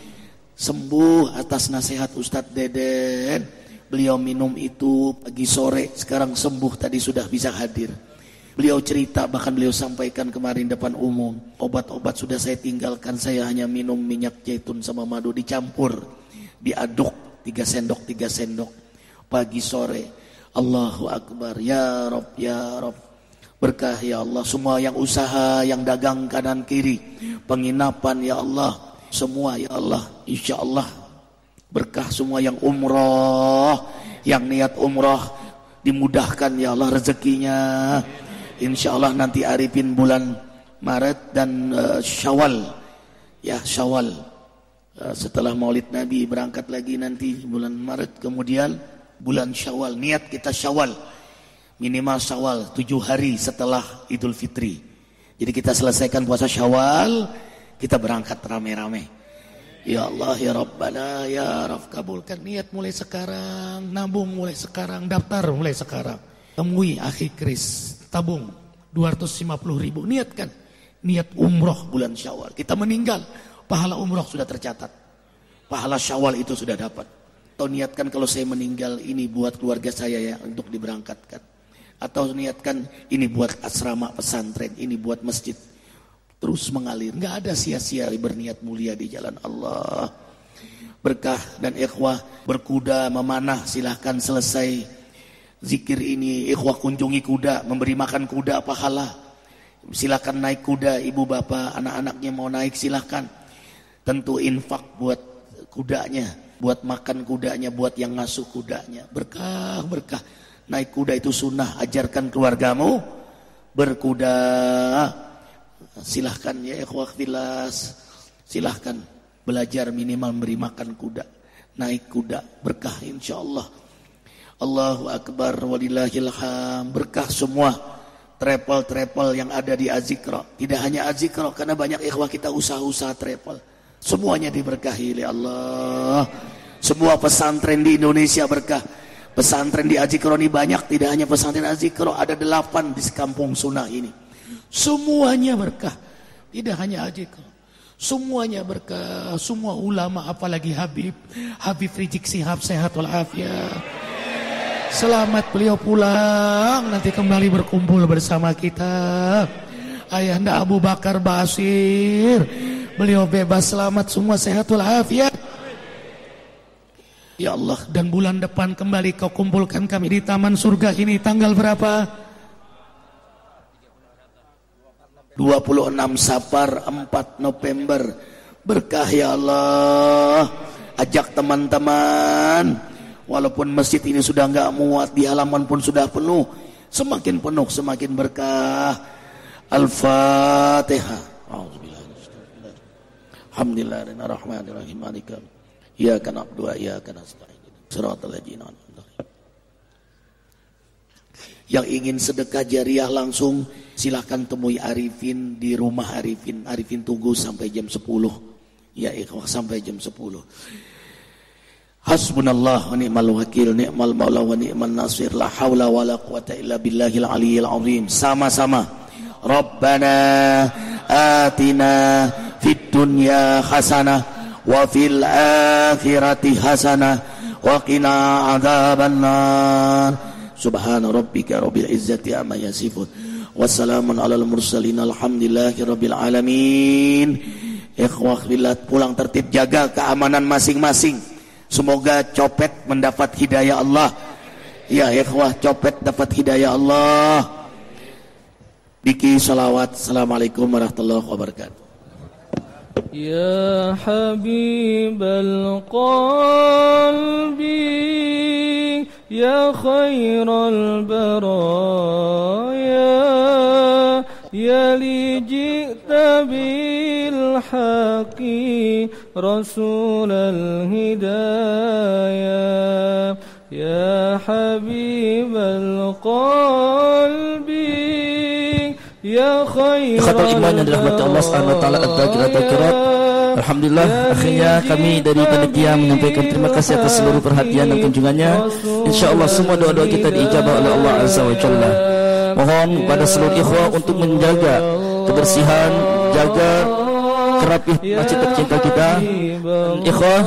Sembuh atas nasihat Ustadz Deden. Beliau minum itu pagi sore, sekarang sembuh, tadi sudah bisa hadir. Beliau cerita, bahkan beliau sampaikan kemarin depan umum, obat-obat sudah saya tinggalkan, saya hanya minum minyak zaitun sama madu dicampur, diaduk 3 sendok pagi sore. Allahu Akbar, ya Rabb, ya Rabb. Berkah ya Allah, semua yang usaha, yang dagang kanan kiri, penginapan ya Allah, semua ya Allah, insya Allah berkah. Semua yang umroh, yang niat umroh dimudahkan ya Allah rezekinya. Insya Allah nanti Arifin bulan Maret dan Syawal, ya Syawal, setelah Maulid Nabi berangkat lagi nanti bulan Maret, kemudian bulan Syawal. Niat kita Syawal, minimal Syawal 7 hari setelah Idul Fitri. Jadi kita selesaikan puasa Syawal, kita berangkat rame-rame. Ya Allah, ya Rabbana, ya Rabb, kabulkan niat mulai sekarang, nabung mulai sekarang, daftar mulai sekarang. Temui akhi Kris, tabung 250.000, niatkan niat umroh bulan Syawal. Kita meninggal, pahala umroh sudah tercatat, pahala Syawal itu sudah dapat. Atau niatkan kalau saya meninggal ini buat keluarga saya ya untuk diberangkatkan. Atau niatkan ini buat asrama pesantren, ini buat masjid. Terus mengalir, nggak ada sia-sia berniat mulia di jalan Allah. Berkah dan ikhwah berkuda, memanah, silahkan selesai zikir ini. Ikhwah kunjungi kuda, memberi makan kuda pahala. Silahkan naik kuda, ibu bapak, anak-anaknya mau naik silahkan. Tentu infak buat kudanya, buat makan kudanya, buat yang ngasuh kudanya. Berkah, berkah. Naik kuda itu sunnah, ajarkan keluargamu berkuda. Silahkan ya ikhwah filas, silahkan belajar minimal memberi makan kuda, naik kuda, berkah insyaallah. Allahu Akbar walillahil hamd. Berkah semua travel yang ada di Az-Zikra. Tidak hanya Az-Zikra, karena banyak ikhwah kita usaha-usaha travel, semuanya diberkahi oleh Allah. Semua pesantren di Indonesia berkah. Pesantren di Az-Zikra ini banyak, tidak hanya pesantren Az-Zikra, ada 8 di kampung Sunnah ini. Semuanya berkah, tidak hanya Az-Zikra, semuanya berkah. Semua ulama, apalagi Habib Rizik Sihab, sehat walafiat, selamat beliau pulang, nanti kembali berkumpul bersama kita. Ayahanda Abu Bakar Basir, beliau bebas selamat, semua sehat walafiat ya Allah. Dan bulan depan kembali kau kumpulkan kami di taman surga ini, tanggal berapa? 26 Safar 4 November. Berkah ya Allah. Ajak teman-teman. Walaupun masjid ini sudah enggak muat, di halaman pun sudah penuh. Semakin penuh semakin berkah. Al-Fatihah. Alhamdulillahirrahmanirrahim. Iyyaka na'budu wa iyyaka nasta'in. Shiratal ladzina an'amta 'alaihim. Yang ingin sedekah jariah langsung silahkan temui Arifin di rumah Arifin. Arifin tunggu sampai jam 10. Ya ikhwah, sampai jam 10. Hasbunallah wa ni'mal wakil, ni'mal maula wa ni'man nasir, la haula wa la quwata illa billahil aliyyil azim. Sama-sama. Rabbana atina fid dunya hasanah wa fil akhirati hasanah wa qina adzabannar. Subhana rabbika rabbil izzati amma yasifun. Wassalamun alal mursalin. Alhamdulillahi rabbil alamin. Ikhwah billah, pulang tertib, jaga keamanan masing-masing. Semoga copet mendapat hidayah Allah. Ya ikhwah, copet dapat hidayah Allah. Biki salawat. Assalamualaikum warahmatullahi wabarakatuh. Ya habibal qalbi, ya khairal baraya, ya li ji'ta bil haqi rasulal hidayah, ya habibal qalbi, ya khairal Ikhwatul iman yang dirahmati Allah Subhanahu wa taala, adzakirat. Alhamdulillah, akhirnya kami dari panitia menyampaikan terima kasih atas seluruh perhatian dan kunjungannya. Insyaallah semua doa-doa kita diijabah oleh Allah Azza wa Jalla. Mohon kepada seluruh ikhwah untuk menjaga kebersihan, jaga kerapihan masjid tercinta kita. Ikhwah,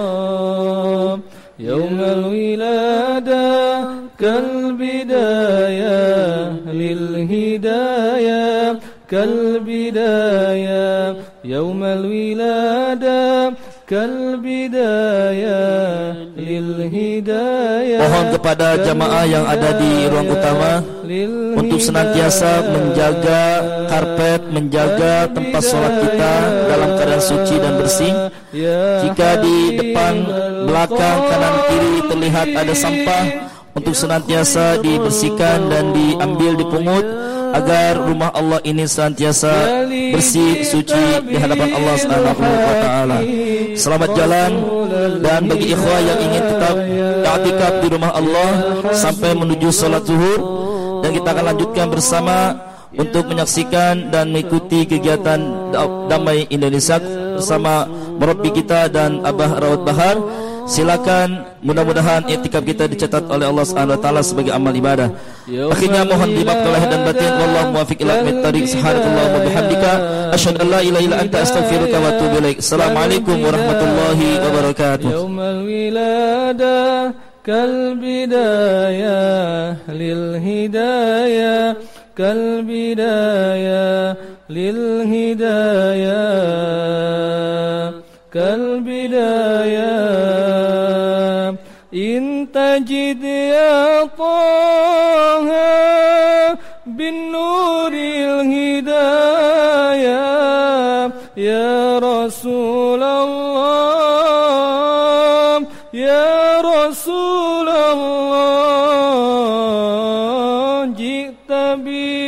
yaumal wiladah kal bidayah lil hidayah, kal bidayah yaumal wiladah kal bidayah lil hidayah. Mohon kepada jamaah yang ada di ruang utama untuk senantiasa menjaga karpet, menjaga tempat sholat kita dalam keadaan suci dan bersih. Jika di depan, belakang, kanan, kiri terlihat ada sampah, untuk senantiasa dibersihkan dan diambil, dipungut, agar rumah Allah ini senantiasa bersih, suci di hadapan Allah Subhanahu wa taala. Selamat jalan, dan bagi ikhwah yang ingin tetap i'tikaf di rumah Allah sampai menuju salat zuhur, dan kita akan lanjutkan bersama untuk menyaksikan dan mengikuti kegiatan Damai Indonesia bersama murabbi kita dan Abah Rawat Bahar. Silakan, mudah-mudahan i'tikaf kita dicatat oleh Allah Subhanahu wa taala sebagai amal ibadah. Akhirnya mohon dimaafkan lahir dan batin. Wallahu muwaffiq ila aqwamit thariq. Subhanakallahumma wa bihamdika asyhadu an la ilaha illa anta astaghfiruka wa atubu ilaik. Assalamualaikum warahmatullahi wabarakatuh. Yaumal wiladah kal bidayah lil hidayah, kal bidayah lil hidayah, kal bidayah. In tajid ya Taha bin nuril hidayah, ya Rasulullah, ya Rasulullah, jita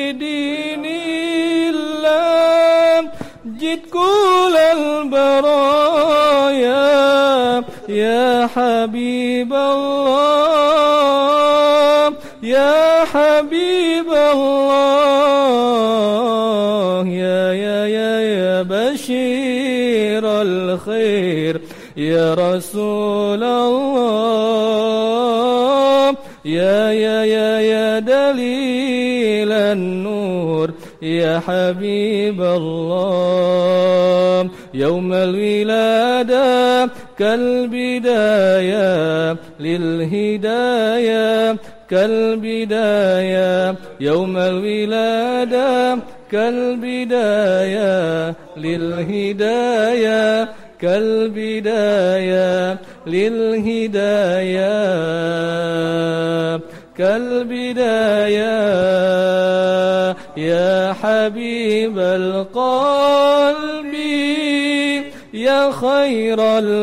bidinillah, jitkul al-baraya, ya Habiballah, ya Habiballah, ya Bashir al-khair, ya Rasulullah, ya dalil an-nur, ya Habiballah. Yaumal wiladah kal bidayah lil hidayah, kal bidayah yaumal wiladah kal bidayah lil hidayah, kal bidayah lil hidayah, kal bidayah يا حبيب القلب يا خير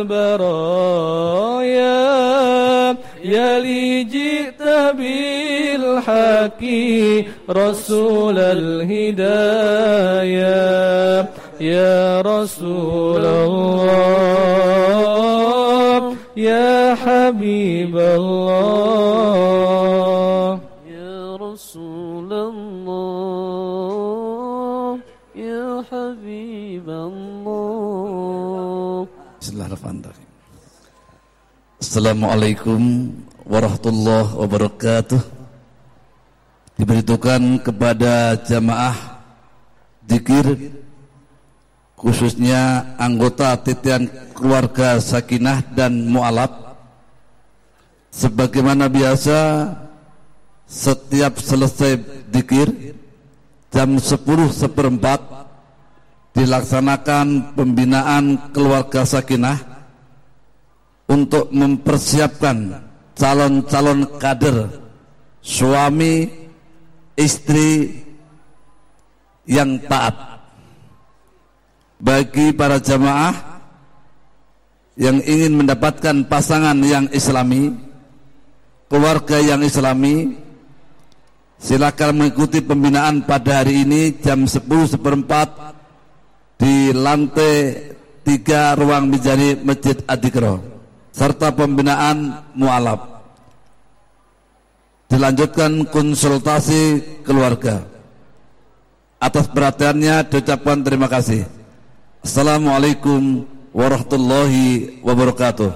البرايا يا لي جئت بالحق رسول الهدايا يا رسول الله يا حبيب الله يا رسول الله يا حبيب الله. Bismillahirrahmanirrahim. Assalamualaikum warahmatullahi wabarakatuh. Diberitahukan kepada jamaah zikir, khususnya anggota titian keluarga Sakinah dan Mu'alaf, sebagaimana biasa setiap selesai zikir jam 10:15 dilaksanakan pembinaan keluarga Sakinah untuk mempersiapkan calon-calon kader suami istri yang taat. Bagi para jamaah yang ingin mendapatkan pasangan yang islami, keluarga yang islami, silakan mengikuti pembinaan pada hari ini jam 10:15 di lantai 3 ruang Mijani Masjid Ad-Dikro, serta pembinaan Mu'alaf. Dilanjutkan konsultasi keluarga. Atas perhatiannya diucapkan terima kasih. Assalamualaikum warahmatullahi wabarakatuh.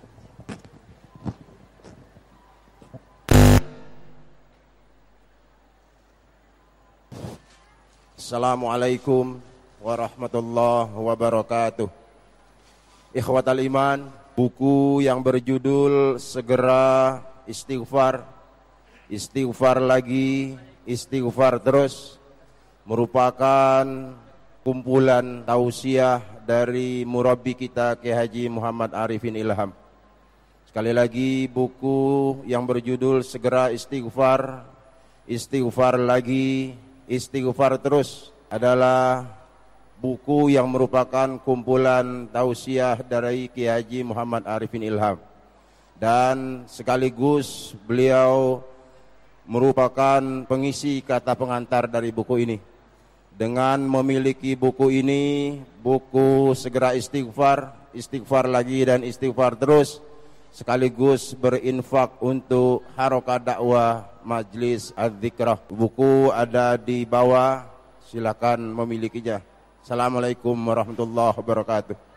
Assalamualaikum warahmatullahi wabarakatuh. Ikhwatal iman, buku yang berjudul Segera Istighfar, Istighfar Lagi, Istighfar Terus merupakan kumpulan tausiah dari murabbi kita Kiai Haji Muhammad Arifin Ilham. Sekali lagi, buku yang berjudul Segera Istighfar, Istighfar Lagi, Istighfar Terus adalah buku yang merupakan kumpulan tausiah dari Kiai Haji Muhammad Arifin Ilham, dan sekaligus beliau merupakan pengisi kata pengantar dari buku ini. Dengan memiliki buku ini, buku Segera Istighfar, Istighfar Lagi dan Istighfar Terus, sekaligus berinfak untuk harokat dakwah Majlis Az-Zikrah. Buku ada di bawah, silakan memilikinya. Assalamualaikum warahmatullahi wabarakatuh.